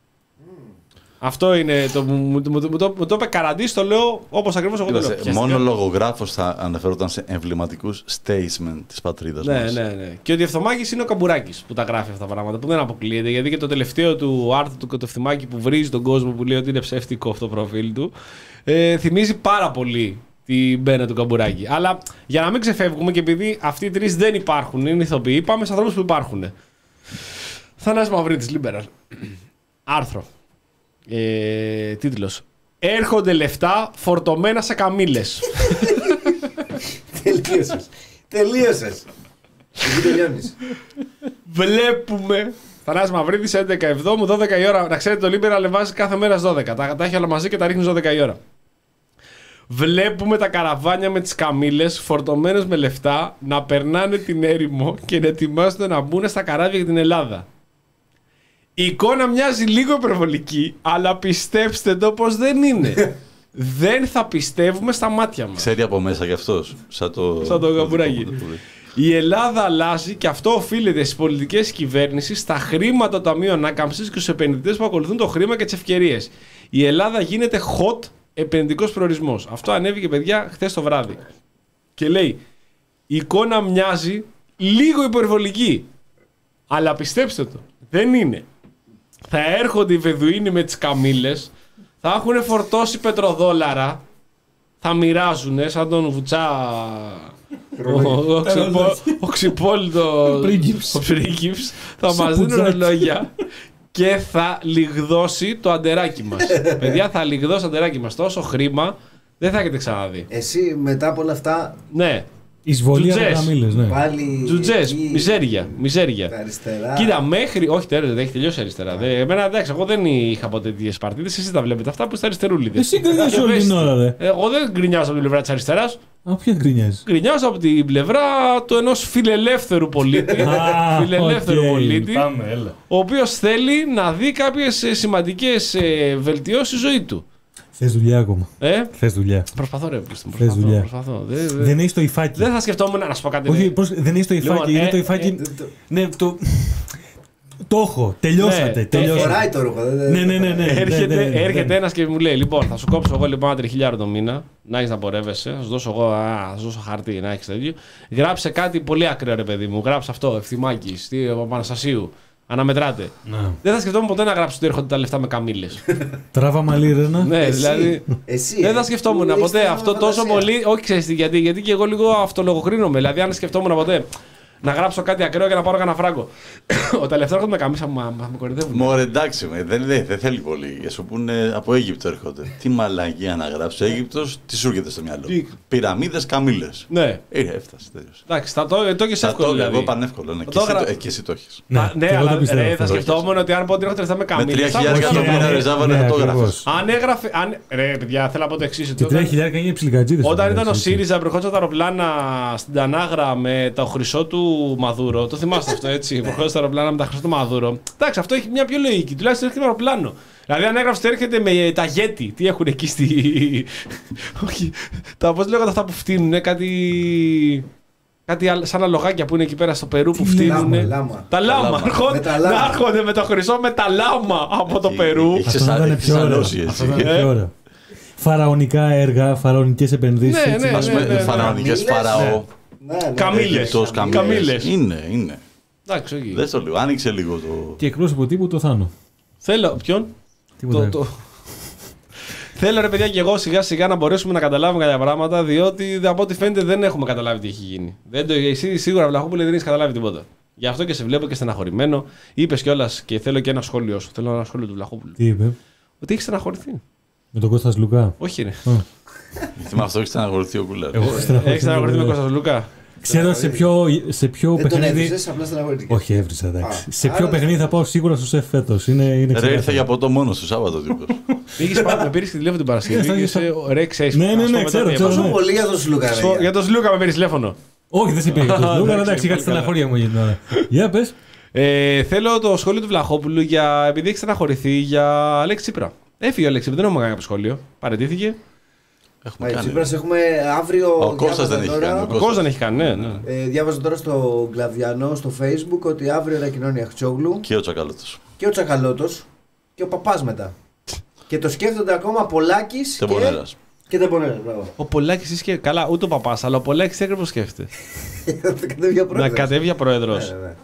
Αυτό είναι. Το, μου, μου, μου, μου, το, μου το είπε Καραντής, το λέω όπως ακριβώς εγώ το λέω. Μόνο λογογράφος θα αναφερόταν σε εμβληματικούς statement της πατρίδας ναι, μας. Ναι, ναι. Και ο Ευθυμάκης είναι ο Καμπουράκης που τα γράφει αυτά τα πράγματα, που δεν αποκλείεται. Γιατί και το τελευταίο του άρθρο του Ευθυμάκη που βρίζει τον κόσμο, που λέει ότι είναι ψεύτικο αυτό το προφίλ του, ε, θυμίζει πάρα πολύ την μπένα του Καμπουράκη. Αλλά για να μην ξεφεύγουμε και επειδή αυτοί οι τρεις δεν υπάρχουν, είναι ηθοποιοί, πάμε σε ανθρώπους που υπάρχουν. Θανάσης Μαυρίδης, Liberal. Άρθρο. Ε, τίτλος. Έρχονται λεφτά φορτωμένα σε καμήλες. Τελείωσες. Τελείωσες. Εκεί τελειώνεις. Βλέπουμε. Θανάσης Μαυρίδης, έντεκα Εβδόμου, δώδεκα η ώρα. Να ξέρετε, το Liberal βάζει κάθε μέρα στις δώδεκα. Τα, τα έχει όλα μαζί και τα ρίχνει στις δώδεκα η ώρα. Βλέπουμε τα καραβάνια με τις καμήλες φορτωμένες με λεφτά να περνάνε την έρημο και να ετοιμάζονται να μπουν στα καράβια για την Ελλάδα. Η εικόνα μοιάζει λίγο υπερβολική, αλλά πιστέψτε το πως δεν είναι. Δεν θα πιστεύουμε στα μάτια μας. Ξέρει από μέσα κι αυτός. Σαν το, Σαν το Καμπουράκι. Η Ελλάδα αλλάζει και αυτό οφείλεται στις πολιτικές κυβέρνησης, στα χρήματα των ταμείων ανάκαμψης και στους επενδυτές που ακολουθούν το χρήμα και τις ευκαιρίες. Η Ελλάδα γίνεται hot επενδυτικός προορισμός. Αυτό ανέβηκε, παιδιά, χθες το βράδυ. Και λέει, η εικόνα μοιάζει λίγο υπερβολική, αλλά πιστέψτε το, δεν είναι. Θα έρχονται οι Βεδουίνοι με τις καμήλες, θα έχουν φορτώσει πετροδόλαρα, θα μοιράζουν σαν τον Βουτσά, ο Ξυπόλυτο, ο πρίγκιψ, θα μας δίνουν ρολόγια και θα λιγδώσει το αντεράκι μας. Παιδιά, θα λιγδώσει το αντεράκι μας. Τόσο χρήμα δεν θα έχετε ξαναδεί. Εσύ μετά από όλα αυτά. Ναι. Εισβολή από καμήλες, ναι. Πάλι. Τζουτζές, εκεί, μιζέρια. μιζέρια. τα αριστερά. Κοίτα, μέχρι. Όχι, τέλο, δεν έχει τελειώσει αριστερά. Δε, εμένα εντάξει, εγώ δεν είχα ποτέ τέτοιες παρτίδες. Εσείς τα βλέπετε αυτά που είστε αριστερούλιδες. Εσύ γκρινιάζεις όλη την ώρα, δε. Εγώ δεν γκρινιάζω από την πλευρά της αριστεράς. Α, ποια γκρινιάζεις? Γκρινιάζω από την πλευρά του ενός φιλελεύθερου πολίτη. Α, φιλελεύθερου οκ. πολίτη. Πάμε, έλα. Ο οποίος θέλει να δει κάποιες ε, σημαντικές ε, βελτιώσεις στη ζωή του. Θες δουλειά ακόμα. Ε? Θες δουλειά. Προσπαθώ, ρε πίστη μου. Θες Προσπαθώ. δουλειά. προσπαθώ. Δεν, δεν... Δεν έχεις το υφάκι. δεν θα σκεφτόμουν να σου πω κάτι. Όχι, ναι. πώς, δεν έχεις το υφάκι. Λοιπόν, είναι ε, το υφάκι. ε, το- Ναι, το. Το έχω. Τελειώσατε. Ναι, τελειώσατε. Φοράει το ρούχο. δεν- Ναι, ναι, ναι. ναι. Έρχεται, δεν- δεν- έρχεται δεν- ένας και μου λέει: Λοιπόν, θα σου κόψω εγώ λοιπόν ένα τριχιλιάριο το μήνα. Να έχεις να πορεύεσαι. Θα σου δώσω εγώ α, θα σου δώσω χαρτί να έχεις τέτοιο. Γράψε κάτι πολύ ακραίο, ρε παιδί μου. Γράψε αυτό. Ευθυμάκης, τι Παναστασίου. Αναμετράτε. Ναι. Δεν θα σκεφτόμουν ποτέ να γράψω ότι έρχονται τα λεφτά με καμήλες. Τράβα μαλλί, Ρένα. Ναι, Εσύ, δηλαδή. εσύ, Δεν ε, θα σκεφτόμουν που έχεις ποτέ την αυτό τόσο φαντασία. πολύ. Όχι, ξέρεις τι, γιατί, γιατί και εγώ λίγο αυτολογοκρίνομαι. Δηλαδή, αν σκεφτόμουν ποτέ να γράψω κάτι ακραίο και να πάρω κανένα φράγκο. Όταν λεφτά έρχονται με καμίσα μου, μα με κορυδεύουν. Μωρέ, εντάξει, με, δεν, δεν, δεν θέλει πολύ. Για σου πούνε από Αίγυπτο έρχονται. Τι μαλαγία να γράψει Αίγυπτος, τι σου έρχεται στο μυαλό. Τι? Πυραμίδες, καμήλες. Ναι, Ε, έφτασε, τέλειωσε. εντάξει, θα το, το έχεις Θα εύκολο το δηλαδή. εγώ πανεύκολο. Ναι. Το Και, εσύ γρα- το, ε, και εσύ το έχεις. Ναι, Α, ναι, και εγώ αλλά το πιστεύω ρε, αυτό. θα σκεφτόμουν ότι αν πω ότι έρχονται λεφτά με Με τρία καμήλες. θα χιλιάδες μπορούσα να το εκατομμύρια πω. ρε Ζάβαλε Ναι, θα το ακριβώς. έγραφες. Αν έγραφε. Αν, ρε, παιδιά, θέλω να πω το εξή. Και τρία χιλιάρικα είναι ψιλικατζίδες. Όταν ήταν ο ΣΥΡΙΖΑ, προχώρησε τα αεροπλάνα στην Τανάγρα με το χρυσό του Μαδούρο. Το θυμάστε αυτό, έτσι. Προχώρησε τα αεροπλάνα με τα χρυσό του Μαδούρο. Εντάξει, αυτό έχει μια πιο λογική. Τουλάχιστον έρχεται με αεροπλάνο. Δηλαδή, αν έγραψε έρχεται με τα γέτη. Τι έχουν εκεί στη. Όχι. Τα πώ λέγονται αυτά που φτύνουν, κάτι. Κάτι άλλα- σαν αλογάκια που είναι εκεί πέρα στο Περού που φτύνουν. Λάμα, λάμα. Τα λάμα. λάμα. Έρχονται- Με τα λάμα. Να έρχονται με το χρυσό με τα λάμα από το Έχει- Περού. έχει Αυτό θα ήταν έχεις πιο ωραίο. αλώσει, Αυτό έτσι. θα ήταν πιο ωραίο. Φαραωνικά έργα, φαραωνικές επενδύσεις. Ναι, έτσι. ναι, Ας ναι, πούμε, ναι, ναι. φαραωνικές Καμήλες, φαραώ. Ναι, ναι. Καμήλες. Αίγυπτος, Καμήλες. καμήλες. Είναι, είναι. Εντάξει, όχι. Δες το λίγο, άνοιξε λίγο το... Και εκπρόσωπο τύπου το Θάνο. Θέλω. Ποιον? Τίποτα. Το, το... Θέλω ρε παιδιά και εγώ σιγά σιγά να μπορέσουμε να καταλάβουμε κάποια πράγματα, διότι από ό,τι φαίνεται δεν έχουμε καταλάβει τι έχει γίνει. Δεν το, εσύ σίγουρα Βλαχόπουλε δεν έχει καταλάβει τίποτα. Γι' αυτό και σε βλέπω και στεναχωρημένο. Είπε κιόλα και θέλω και ένα σχόλιο σου. Θέλω ένα σχόλιο του Βλαχόπουλου. Τι είπε? Ότι έχει στεναχωρηθεί. Με τον Κώστας Λουκά. Όχι, ρε. Γιατί με αυτό έχει στεναχωρηθεί ο Κουλάρ. Εγώ Έχει στεναχωρηθεί με Κώστα Λούκα. Ξέρω σε ποιο, σε ποιο Δεν τον παιχνίδι. έβρισες, απλά στεναχωρήθηκες. Όχι, έβρισα, εντάξει. Α, Σε ποιο άρα- παιχνίδι θα πάω σίγουρα στο σεφ φέτος. Είναι, είναι Ρε, ήρθε ξεκάθαρο. για ποτό μόνο του Σάββατο τύπος. Πήγε πάνω, με πήρε και τηλέφωνο την Παρασκευή. Ναι, Και στα- σε ρε, ξέρει. Ναι, ναι, ναι, ξέρω, ξέρω. Τόσο ναι. πολύ για τον Σλούκα. ρε, παιδιά. Για τον Σλούκα με πήρε τηλέφωνο. Όχι, δεν σε πήγε. Λούκα, αλλά Εντάξει, εντάξει, είχα πολύ τη στεναχώρια μου γίνει τώρα. Για πες. Ε, θέλω το σχόλιο του Βλαχόπουλου για. Επειδή έχει στεναχωρηθεί για Αλέξη Τσίπρα. Έφυγε ο Αλέξη Τσίπρα, δεν έχουμε κάνει κάποιο σχόλιο. Παραιτήθηκε. Έχουμε Μα, κάνει. Τσίπρας έχουμε αύριο. Ο Κώστας διάβαζα δεν έχει τώρα- κάνει, ο Ο Κώστας. Κώστας δεν έχει κάνει, ναι. ναι. Ε, διάβαζα τώρα στο Γκλαβιανό στο Facebook ότι αύριο ανακοινώνει η Αχτσόγλου Και ο Τσακαλώτος. και ο Τσακαλώτος και ο Παπάς μετά. Και το σκέφτονται ακόμα Πολάκης και. Τεμπονέρας. Και Τεμπονέρας, μπράβο. Ο Πολάκης είσαι καλά, ούτε ο παπά, αλλά ο Πολάκης τι ακριβώς σκέφτεται. Θα κατέβει για Να πρόεδρος. κατέβει για πρόεδρο. Ναι, ναι, ναι.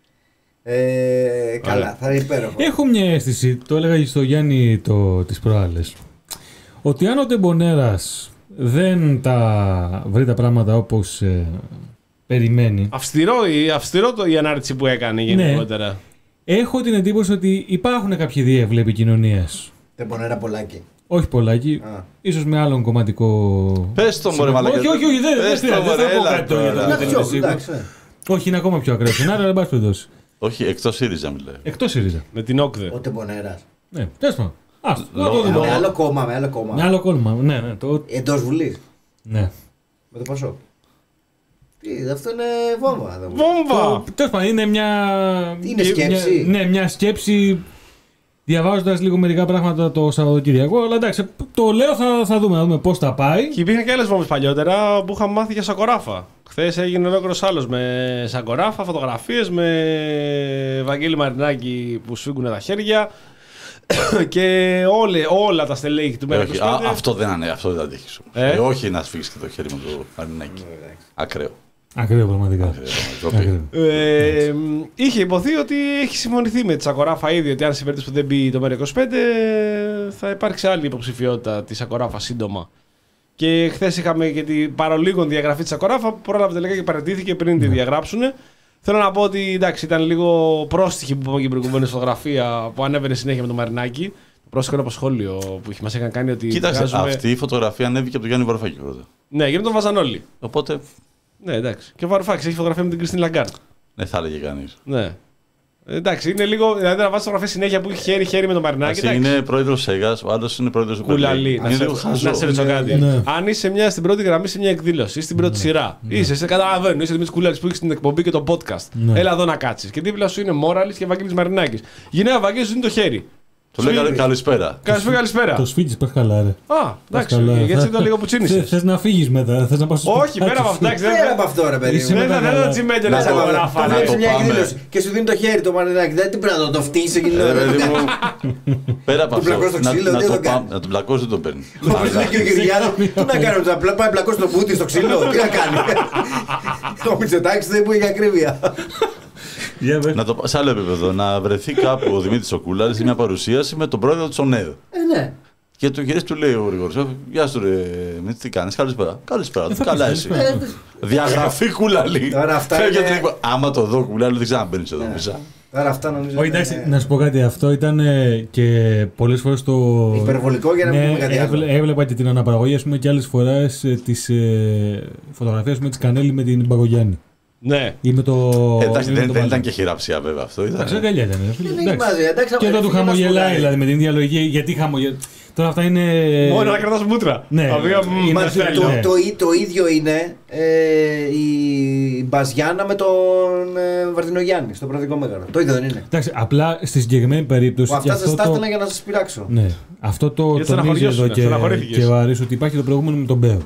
Ε, καλά, Ωραία. θα είναι υπέροχο. Έχω μια αίσθηση, το έλεγα και στο Γιάννη το, τις προάλλες, ότι αν ο Τεμπονέρας δεν τα βρει τα πράγματα όπως ε, περιμένει, Αυστηρό, η- αυστηρό το, η ανάρτηση που έκανε γενικότερα. έχω την εντύπωση ότι υπάρχουν κάποιοι διεύλοι επικοινωνίας. Τεμπονέρα Πολάκη. Όχι πολλάκι, Α. ίσως με άλλον κομματικό... Πες το μωρέ μαλακά. Όχι, όχι, όχι, δεν, δεν Πες το, χρειάζεται, δεν μωρέ, θα πω έλα κάτι το για το τώρα. ότι Είναι δεν είμαι Αχτσόγλου, σίγουρος. εντάξει. ε. Όχι, είναι ακόμα πιο ακραίο σενάριο, αλλά εν πάση περιπτώσει. Όχι, εκτός ΣΥΡΙΖΑ μιλάει. Εκτός ΣΥΡΙΖΑ. Με την Όκδε. Ο Τεμπονέρας. Ναι, τέλος πάντων. Ας, να Λόγω- το δούμε. Με άλλο κόμμα, με άλλο κόμμα. Με άλλο κόλμα, ναι, ναι, το... Εντός Βουλής. ναι. Με το Πασόκ. Τι, αυτό είναι βόμβα. δεν μου. Βόμβα! Το- Τέλος πάντων, είναι μια... Είναι μια- σκέψη. Ναι, μια σκέψη διαβάζοντας λίγο μερικά πράγματα το Σαββατοκύριακο. Αλλά εντάξει, το λέω, θα, θα δούμε, θα δούμε πώς θα πάει. Και υπήρχαν και άλλες βόμβες παλιότερα που είχαμε μάθει για σακοράφα. Χθες έγινε ολόκληρος άλλος με σακοράφα, φωτογραφίες με Βαγγέλη Μαρινάκη που σφίγγουνε τα χέρια και όλε, όλα τα στελέχη του Ε, ΜΕΡΑ όχι, α, αυτό δεν είναι, αυτό δεν αντέχεις. Ε? Ε, όχι να σφίξεις και το χέρι με το Μαρινάκι. Ακραίο. Ακραίο πραγματικά. Ακραίο, ντροπή. Ακραίο. Ε, είχε υποθεί ότι έχει συμφωνηθεί με τη Σακοράφα ήδη ότι αν σε περίπτωση που δεν μπει το ΜΕΡΑ είκοσι πέντε θα υπάρξει άλλη υποψηφιότητα τη Σακοράφα σύντομα. Και χθε είχαμε και την παρολίγων διαγραφή τη Σακοράφα που πρόλαβε τελικά και παραιτήθηκε πριν τη διαγράψουν. Θέλω να πω ότι εντάξει, ήταν λίγο πρόστιχη που είπαμε και η προηγούμενη φωτογραφία που ανέβαινε συνέχεια με το Μαρινάκι. Το πρόστιχο είναι από σχόλιο που μας είχαν κάνει ότι. Κοίταξε, βγάζουμε... αυτή η φωτογραφία ανέβηκε από τον Γιάννη Βαρουφάκη πρώτα. Ναι, γιατί τον βάζαν όλοι. Οπότε. Ναι, εντάξει. Και ο Βαρουφάκης έχει φωτογραφία με την Κριστίν Λαγκάρντ. Ναι, θα έλεγε κανείς. Ναι. Εντάξει, είναι λίγο. Δηλαδή να βάζει φωτογραφία συνέχεια που έχει χέρι-χέρι με τον Μαρινάκι. Είναι πρόεδρος Σέγας, ο άλλος είναι πρόεδρος του Κουλαλή. Να σε ρωτήσω κάτι. Ναι. Αν είσαι μια στην πρώτη γραμμή σε μια εκδήλωση ή στην πρώτη σειρά, είσαι, σε καταλαβαίνω, είσαι Δημήτρης Κουλάλης που έχει την εκπομπή και το podcast. Ναι. Έλα εδώ να κάτσεις. Και δίπλα σου είναι Μόραλης και Ευαγγέλης Μαρινάκης. Γυναίκα Ευαγγέλης σου δίνει το χέρι. Του λέει καλησπέρα. Καλησπέρα, καλησπέρα. Το σφίτι πας καλά, ρε. Α, εντάξει, γιατί ήταν λίγο που τσίνησες. Θες να φύγεις μετά, θες να πας στο σπίτι. Όχι, πέρα από αυτό. Πέρα από αυτό, ρε παιδί. Δεν θα θέλω τσιμέντιο να σε Το βλέπεις σε μια εκδήλωση και σου δίνει το χέρι το Μαρινάκι. Δεν την πρέπει να το φτύσει εκείνο. Πέρα από αυτό. Να τον πλακώσει δεν τον παίρνει. Και ο Κυριάδο, τι να κάνω, να πάει πλακώσει τον Πούτι στο ξύλο, τι να κάνει. Ο Μητσοτάκης δεν μπορεί για ακρίβεια. Να το, σε άλλο επίπεδο, να βρεθεί κάπου ο Δημήτρης ο Κούλαλης σε μια παρουσίαση με τον πρόεδρο της ΟΝΕΔ. Ε, ναι. Και του γυρίσει του λέει ο Γρηγόρης, γεια σου ρε, με τι κάνεις, καλησπέρα. Καλησπέρα, Ε, θα καλά πεις, εσύ. καλησπέρα. Διαγραφή Κούλαλη. Τώρα αυτά Φεύγει είναι- από την εκπο- Άμα το δω Κούλαλη δεν ξαναμπαίνεις εδώ μέσα. Τώρα αυτά νομίζω. Όχι, είναι εντάξει, να σου πω κάτι. Αυτό ήταν ε, και πολλές φορές το. υπερβολικό για να μην Ναι, πούμε κάτι άλλο. έβλε- έβλεπα και την αναπαραγωγή, ας πούμε, και άλλες φορές ε, τις ε, φωτογραφίες με τη Κανέλη με την Παγκογιάννη. Ναι. Ή με το. Ε, Εντάξει, ή με δεν το δεν ήταν Βάζο. και χειραψία βέβαια αυτό. ήταν- Εντάξει, αγκαλιά ήταν. ρε φίλε. Δεν έχει Εντάξει. σημασία, εντάξει, Και εδώ του έφυγε ένα χαμογελάει, σκουλάρι. δηλαδή με την ίδια λογική. Γιατί χαμογελάει. Τώρα αυτά είναι. Μόνο να κρατάς μούτρα. Ναι. Τα οποία, μ, Είναι δεν αυτό θέλω. Το, Ναι. το, ί- το ίδιο είναι ε, η Μπαζιάνα με τον ε, Βαρδινογιάννη στο Προεδρικό Μέγαρο. Το ίδιο δεν είναι. Εντάξει, απλά στη συγκεκριμένη περίπτωση. Που και αυτά σας αυτό τα το- έστελνα για να σας πειράξω. Ναι. Αυτό το Γιατί τονίζει εδώ στεναχωριώσουν, και, στεναχωρήθηκες. και ο Άρης ότι υπάρχει το προηγούμενο με τον Μπέο.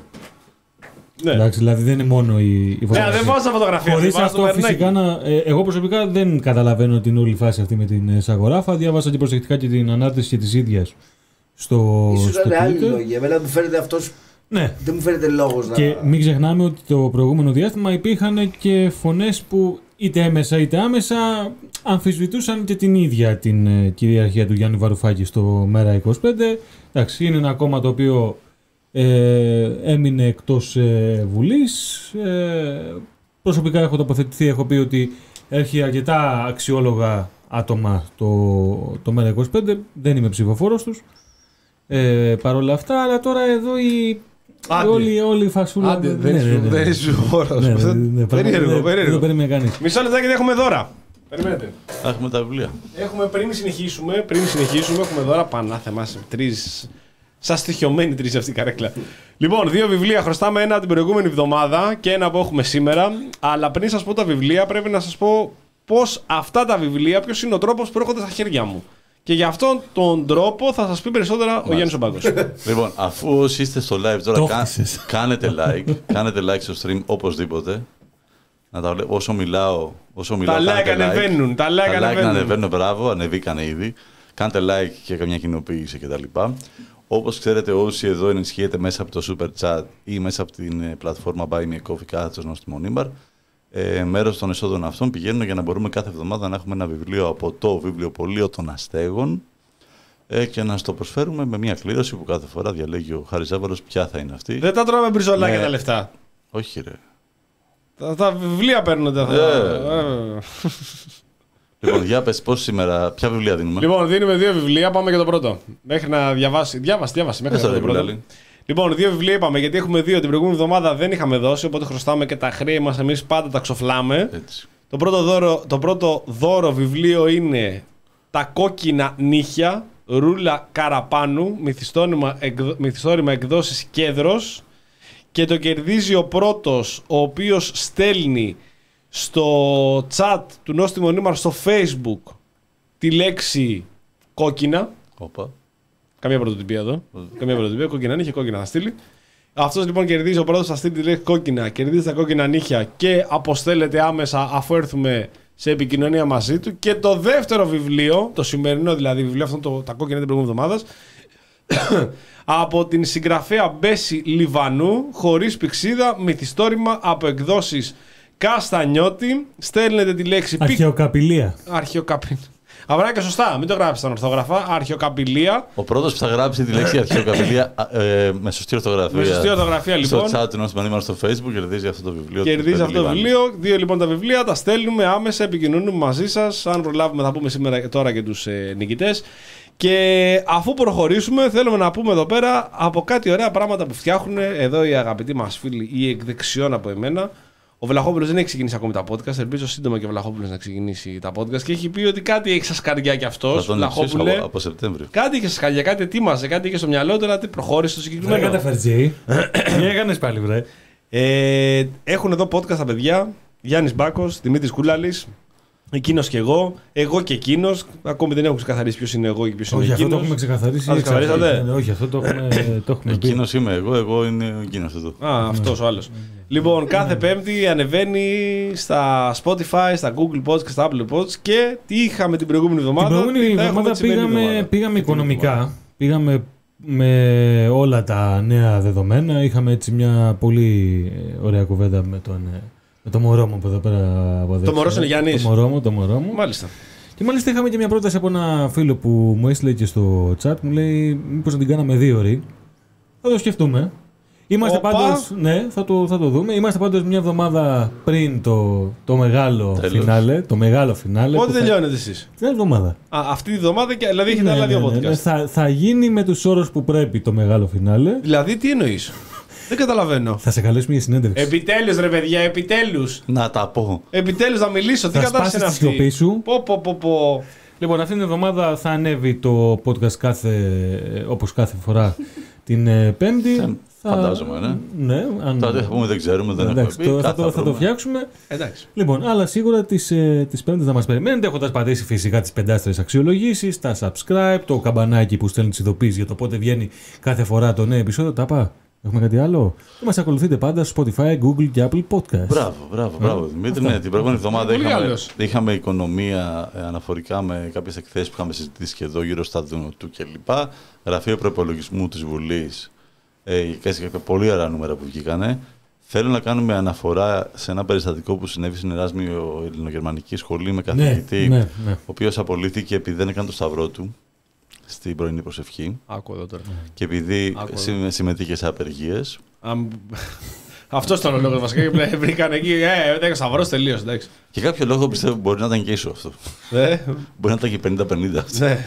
Ναι. Εντάξει, δηλαδή δεν είναι μόνο η, η Ναι, φωτογραφία. δεν βάζω φωτογραφία. Χωρίς δεν βάζω το αυτό Μαρινάκι. φυσικά να, ε, εγώ προσωπικά δεν καταλαβαίνω την όλη φάση αυτή με την ε, Σαγοράφα. Διάβασα και προσεκτικά και την ανάρτηση και της ίδιας στο, Ίσως στο είναι άλλη Twitter. λόγια. Εμένα μου φαίνεται αυτός. Ναι. Δεν μου φαίνεται λόγος να. Και μην ξεχνάμε ότι το προηγούμενο διάστημα υπήρχαν και φωνές που είτε έμεσα είτε άμεσα αμφισβητούσαν και την ίδια την ε, κυριαρχία του Γιάννη Βαρουφάκη στο Μέρα είκοσι πέντε. Εντάξει, είναι ένα κόμμα το οποίο ε, έμεινε εκτός ε, Βουλής. Ε, προσωπικά έχω τοποθετηθεί, έχω πει ότι έχει αρκετά αξιόλογα άτομα το, το Μέρα είκοσι πέντε. Δεν είμαι ψηφοφόρος τους. Ε, Παρ' όλα αυτά, αλλά τώρα εδώ η Άντε. Όλη, όλη η φασούλα. Άντε, Ναι, δεν ναι, είσαι- ναι, ναι. δεν είσαι ψηφοφόρος. Ναι, ναι, ναι, ναι, πραγματικά Περίεργο, δεν- περίεργο. Δεν το περίμενε κανείς. Μισό λεπτό γιατί έχουμε δώρα. Περιμένετε. Έχουμε τα βιβλία. Έχουμε πριν συνεχίσουμε, πριν συνεχίσουμε, έχουμε δώρα πανάθεμα σε τρεις. Σαν στοιχειωμένη τρεις αυτή η καρέκλα. Λοιπόν, δύο βιβλία χρωστάμε, ένα την προηγούμενη εβδομάδα και ένα που έχουμε σήμερα. Αλλά πριν σας πω τα βιβλία, πρέπει να σας πω πώς αυτά τα βιβλία, ποιος είναι ο τρόπος που έρχονται στα χέρια μου. Και για αυτόν τον τρόπο θα σας πει περισσότερα ο Γιάννης Ομπάγκος. Λοιπόν, αφού όσοι είστε στο live τώρα, Το κα- χτίσες. κάνετε like, κάνετε like στο stream οπωσδήποτε. Να τα βλέπω όσο μιλάω, όσο μιλάω. like κάντε ανεβαίνουν, τα like ανεβαίνουν. ανεβαίνουν, μπράβο, ανεβήκανε ήδη. Κάντε like και καμιά κοινοποίηση κτλ. Όπως ξέρετε, όσοι εδώ ενισχύετε μέσα από το Super Chat ή μέσα από την ε, πλατφόρμα Buy Me a Coffee κάθετος Νόστιμο Νίμπαρ, ε, μέρος των εσόδων αυτών πηγαίνουν για να μπορούμε κάθε εβδομάδα να έχουμε ένα βιβλίο από το βιβλιοπωλείο των Αστέγων ε, και να στο προσφέρουμε με μια κλήρωση που κάθε φορά διαλέγει ο Χάρης Ζάβαρος ποια θα είναι αυτή. Δεν τα τρώμε μπριζολάκια Ναι. τα λεφτά. Όχι ρε. Τα, τα βιβλία παίρνονται αυτά. Ε. Ε. Λοιπόν, για πες πώς σήμερα, ποια βιβλία δίνουμε. Λοιπόν, δίνουμε δύο βιβλία, πάμε για το πρώτο. Μέχρι να διαβάσει. Διάβασε, διάβασε. Μέχρι Πες να το, το ρε, πρώτο. Βιλάλη. Λοιπόν, δύο βιβλία είπαμε γιατί έχουμε δύο. Την προηγούμενη εβδομάδα δεν είχαμε δώσει, οπότε χρωστάμε και τα χρέη μας. Εμείς πάντα τα ξοφλάμε. Έτσι. Το πρώτο δώρο, το πρώτο δώρο βιβλίο είναι Τα κόκκινα νύχια, Ρούλα Καραπάνου, μυθιστόρημα, εκδο... μυθιστόρημα εκδόσεις Κέδρος, και το κερδίζει ο πρώτος, ο οποίος στέλνει στο chat του Νόστιμο Νίμαρ στο Facebook τη λέξη κόκκινα. Όπα. Καμία πρωτοτυπία εδώ. Καμία πρωτοτυπία. Κόκκινα νύχια, κόκκινα θα στείλει. Αυτό λοιπόν κερδίζει, ο πρώτος θα στείλει τη λέξη κόκκινα, κερδίζει τα κόκκινα νύχια και αποστέλλεται άμεσα αφού έρθουμε σε επικοινωνία μαζί του. Και το δεύτερο βιβλίο, το σημερινό δηλαδή βιβλίο, αυτό το, τα κόκκινα την προηγούμενη εβδομάδα, από την συγγραφέα Μπέση Λιβανού, χωρίς πηξίδα, μυθιστόρημα από εκδόσεις Καστανιώτη. Στέλνετε τη λέξη πι- Αρχαιοκαπηλεία. Αρχαιοκαπη... Αβράκια, σωστά. Μην το γράψετε ορθόγραφα. Αρχαιοκαπηλεία. Ο πρώτος που θα γράψει τη λέξη αρχαιοκαπηλεία ε, με σωστή ορθογραφία. Με σωστή ορθογραφία, λοιπόν. Στο chat ενός μανίμανος στο Facebook κερδίζει αυτό το βιβλίο. Κερδίζει αυτό το βιβλίο. Δύο λοιπόν τα βιβλία. Τα στέλνουμε άμεσα, επικοινωνούμε μαζί σας. Αν προλάβουμε, θα πούμε σήμερα τώρα και τους ε, νικητές. Και αφού προχωρήσουμε, θέλουμε να πούμε εδώ πέρα από κάτι ωραία πράγματα που φτιάχνουν εδώ οι αγαπητοί μας φίλοι, οι εκ δεξιών από εμένα. Ο Βλαχόπουλος δεν έχει ξεκινήσει ακόμη τα podcast. Ελπίζω σύντομα και ο Βλαχόπουλος να ξεκινήσει τα podcast. Και έχει πει ότι κάτι έχει στα σκαριά κι αυτός. Βλαχόπουλε. Από, από Σεπτέμβριο. Κάτι είχε στα σκαριά, κάτι ετοίμαζε, κάτι είχε στο μυαλό του, αλλά προχώρησε στο συγκεκριμένο. Δεν καταφέρει. Τι έκανε πάλι, βρε. Ε, έχουν εδώ podcast τα παιδιά. Γιάννης Μπάκος, Δημήτρης Κούλαλης. Εκείνος και εγώ, εγώ και εκείνος. Ακόμη δεν έχω ξεκαθαρίσει ποιος είναι εγώ και ποιος είναι εκείνος. Όχι, αυτό το έχουμε ξεκαθαρίσει. Α, ξεκαθαρίσατε. Όχι, αυτό το έχουμε, το έχουμε πει. Εκείνος είμαι εγώ, εγώ είναι εκείνος εδώ. Α, αυτός ο άλλος. Λοιπόν, κάθε Πέμπτη ανεβαίνει στα Spotify, στα Google Pods και στα Apple Pods. Και τι είχαμε την προηγούμενη εβδομάδα. Την προηγούμενη εβδομάδα πήγαμε, πήγαμε οικονομικά. Πήγαμε με όλα τα νέα δεδομένα. Είχαμε έτσι μια πολύ ωραία κουβέντα με τον. Με το μωρό μου που εδώ πέρα. Το μωρό είναι Γιάννης. Το μωρό μου, το μωρό μου. Μάλιστα. Και μάλιστα είχαμε και μια πρόταση από ένα φίλο που μου έστειλε και στο chat. Μου λέει, μήπως να την κάναμε δύο ώρες. Θα το σκεφτούμε. Είμαστε πάντως. Ναι, θα το, θα το δούμε. Είμαστε πάντως μια εβδομάδα πριν το, το μεγάλο Τέλος. φινάλε. Το μεγάλο φινάλε. Πότε θα... τελειώνετε εσείς? Την εβδομάδα. Α, αυτή τη εβδομάδα, δηλαδή έχετε Ναι, άλλα ναι, δύο ναι, podcast. ναι. Θα, θα γίνει με τους όρους που πρέπει το μεγάλο φινάλε. Δηλαδή, τι εννοείς? Δεν καταλαβαίνω. Θα σε καλέσουμε για συνέντευξη. Επιτέλους, ρε παιδιά, επιτέλους. Να τα πω. Επιτέλους να μιλήσω. Τι Θα κατάσταση είναι σπάσεις τη αυτή? σιωπή σου. Πω, πω, πω, πω. Λοιπόν, αυτήν την εβδομάδα θα ανέβει το podcast κάθε, όπως κάθε φορά την ε, Πέμπτη. Θα- φαντάζομαι, ναι. Ναι, αν... Τώρα τι θα πούμε, δεν ξέρουμε, δεν έχουμε Εντάξει, πει. το- κάτι θα, το, θα το βρούμε. φτιάξουμε. Εντάξει. Λοιπόν, αλλά σίγουρα τις, ε, τις Πέμπτες θα μας περιμένετε, έχοντας πατήσει φυσικά τις πεντάστερες αξιολογήσεις, τα subscribe, το καμπανάκι που στέλνει τις ειδοποίησεις για το πότε βγαίνει κάθε φορά το νέο επεισόδιο. Τα πά. Έχουμε κάτι άλλο? Και μας ακολουθείτε πάντα στο Spotify, Google και Apple Podcast. Μπράβο, μπράβο, μπράβο. Δημήτρη, ναι, την προηγούμενη εβδομάδα Πολύ είχαμε, καλός. είχαμε οικονομία ε, αναφορικά με κάποιες εκθέσεις που είχαμε συζητήσει και εδώ γύρω στα Δουνουτού κλπ. Γραφείο Προϋπολογισμού της Βουλής ε, και σε κάποια πολύ ωραία νούμερα που βγήκανε. Θέλω να κάνουμε αναφορά σε ένα περιστατικό που συνέβη στην Εράσμιο Ελληνογερμανική Σχολή με καθηγητή, ναι, ναι. ο οποίος απολύθηκε επειδή δεν έκανε το σταυρό του στην πρωινή προσευχή Άκου εδώ τώρα. και επειδή Άκου εδώ. συμ- συμμετείχε σε απεργίες. Αυτό ήταν ο λόγο βασικά. Και βρήκαν εκεί. Ε, δεν σταυρό τελείω. Εντάξει. Και κάποιο λόγο πιστεύω μπορεί να ήταν και ίσο αυτό. Ε, Μπορεί να ήταν και πενήντα πενήντα. ναι.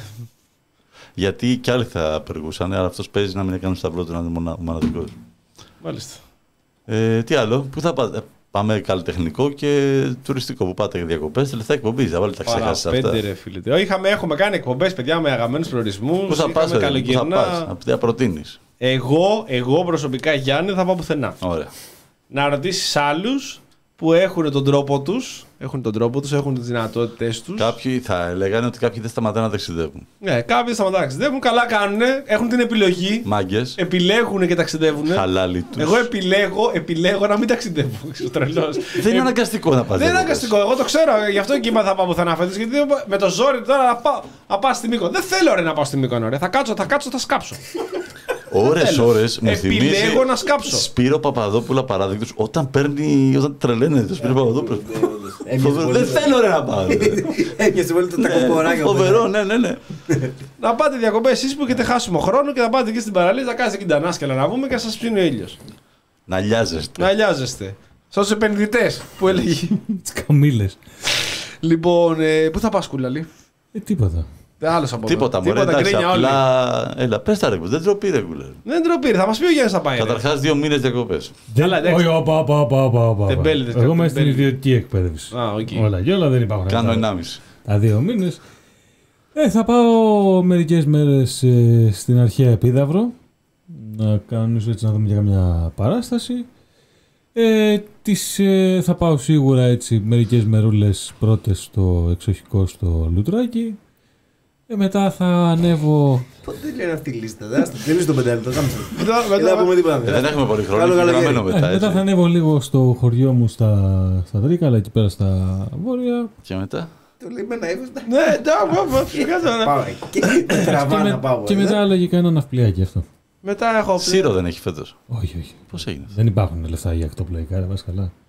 Γιατί κι άλλοι θα απεργούσαν, αλλά αυτό παίζει να μην έκανε σταυρό του, να είναι μονα- μοναδικός. Μάλιστα. Ε, τι άλλο, πού θα πάτε? Πάμε καλλιτεχνικό και τουριστικό. Που πάτε για διακοπές, τελευταία εκπομπή. Θα βάλετε τα ξεχάσει αυτά. Παραπέντε, ρε φίλε. Είχαμε, έχουμε κάνει εκπομπές, παιδιά, με αγαπημένους προορισμούς. Πού θα πας, Είχαμε παιδί, πού θα καλοκαιρινά. πας, να θα προτείνεις. Εγώ, εγώ προσωπικά, Γιάννη, δεν θα πάω πουθενά. Ωραία. Να ρωτήσεις άλλους που έχουν τον τρόπο τους, έχουν τον τρόπο τους, έχουν τις δυνατότητες τους. Κάποιοι θα έλεγαν ότι κάποιοι δεν σταματάνε να ταξιδεύουν. Ναι, κάποιοι σταματάνε να ταξιδεύουν, καλά κάνουν, έχουν την επιλογή. Μάγκες, Επιλέγουν και ταξιδεύουν. χαλάλι τους. Εγώ επιλέγω, επιλέγω να μην ταξιδεύω. Ξέρω, τρελός. Δεν είναι Ε, αναγκαστικό να πας. Δεν είναι διακοπές. αναγκαστικό, εγώ το ξέρω. Γι' αυτό εκεί θα πάω πουθενά φέτος. Γιατί με το ζόρι τώρα να πάω, να πάω στη Μύκονο. Δεν θέλω ρε, να πάω στη Μύκονο. Ρε. Θα κάτσω, θα κάτσω, θα σκάψω. Ώρες, θέλω. ώρες μου θυμίζει. Επιλέγω να σκάψω. Σπύρο Παπαδόπουλα παράδειγμα, όταν παίρνει, όταν τρελαίνεται το Σπύρο Παπαδόπουλο. Φοβερό. Δεν θέλω ρε να πάω. Έπιασε πολύ τα κοποράκια. Φοβερό, ναι, ναι, ναι. Να πάτε διακοπές εσείς που έχετε χάσιμο χρόνο και θα πάτε εκεί στην παραλία, θα κάνετε εκεί τα νάσκελα να πούμε και να σας ψήνει ο ήλιος. Να λιάζεστε. Να λιάζεστε. Στους επενδυτές που έλεγε. Τις καμήλες. Λοιπόν, ε, πού θα πας κούλαλη? Ε, τίποτα. Άλλος από εδώ. Τίποτα, μωρέ, εντάξει, γκρίνια όλοι. απλά... Έλα, πες τα ρε, δεν τροπεί ρε κούλερ. Δεν τροπήρε, θα μας πει ο Γιάννης θα πάει. ρε. Καταρχάς δύο μήνες διακοπές. Καλά, εντάξει. Όχι, όπα, όπα, όπα, όπα, όπα. Τεμπέληδες, Εγώ είμαι στην τεμπέληδες. ιδιωτική εκπαίδευση. Α, οκ. Όλα και όλα δεν υπάρχουν. Κάνω τα- ενάμιση. Τα δύο μήνες. Ε, θα πάω μερικές μέρες ε, στην αρχαία Επίδαυρο. Να κανονίσω έτσι να δούμε για καμιά παράσταση. Ε, τις, ε, θα πάω σίγουρα έτσι μερικές μερούλες πρώτες στο εξοχικό στο Λουτράκι. Ε, μετά θα ανέβω... Πότε τελειώνει αυτή η λίστα, δεν θα τελειώσει το πεντάλεπτο. Μετά- μετά- Δεν θα πούμε τίποτα. Ε, Δεν έχουμε πολύ χρόνο, Καλό είναι καλοκαίρι. γραμμένο Ε, μετά, μετά θα έτσι. ανέβω λίγο στο χωριό μου στα, στα Τρίκαλα, εκεί πέρα στα βόρεια. Και μετά. Το λέει με ένα ύφος. Ναι, εντάξει, σιγά τώρα. Πάω εκεί. Και τραβά να πάω. και μετά λογικά ένα ναυπλιάκι αυτό. Μετά έχω. Σύρο δεν έχει φέτος. Όχι, όχι. Πώς έγινε αυτό? Δεν υπάρχουν λεφτά για ακτοπλοϊκά, ρε, βάζει καλά.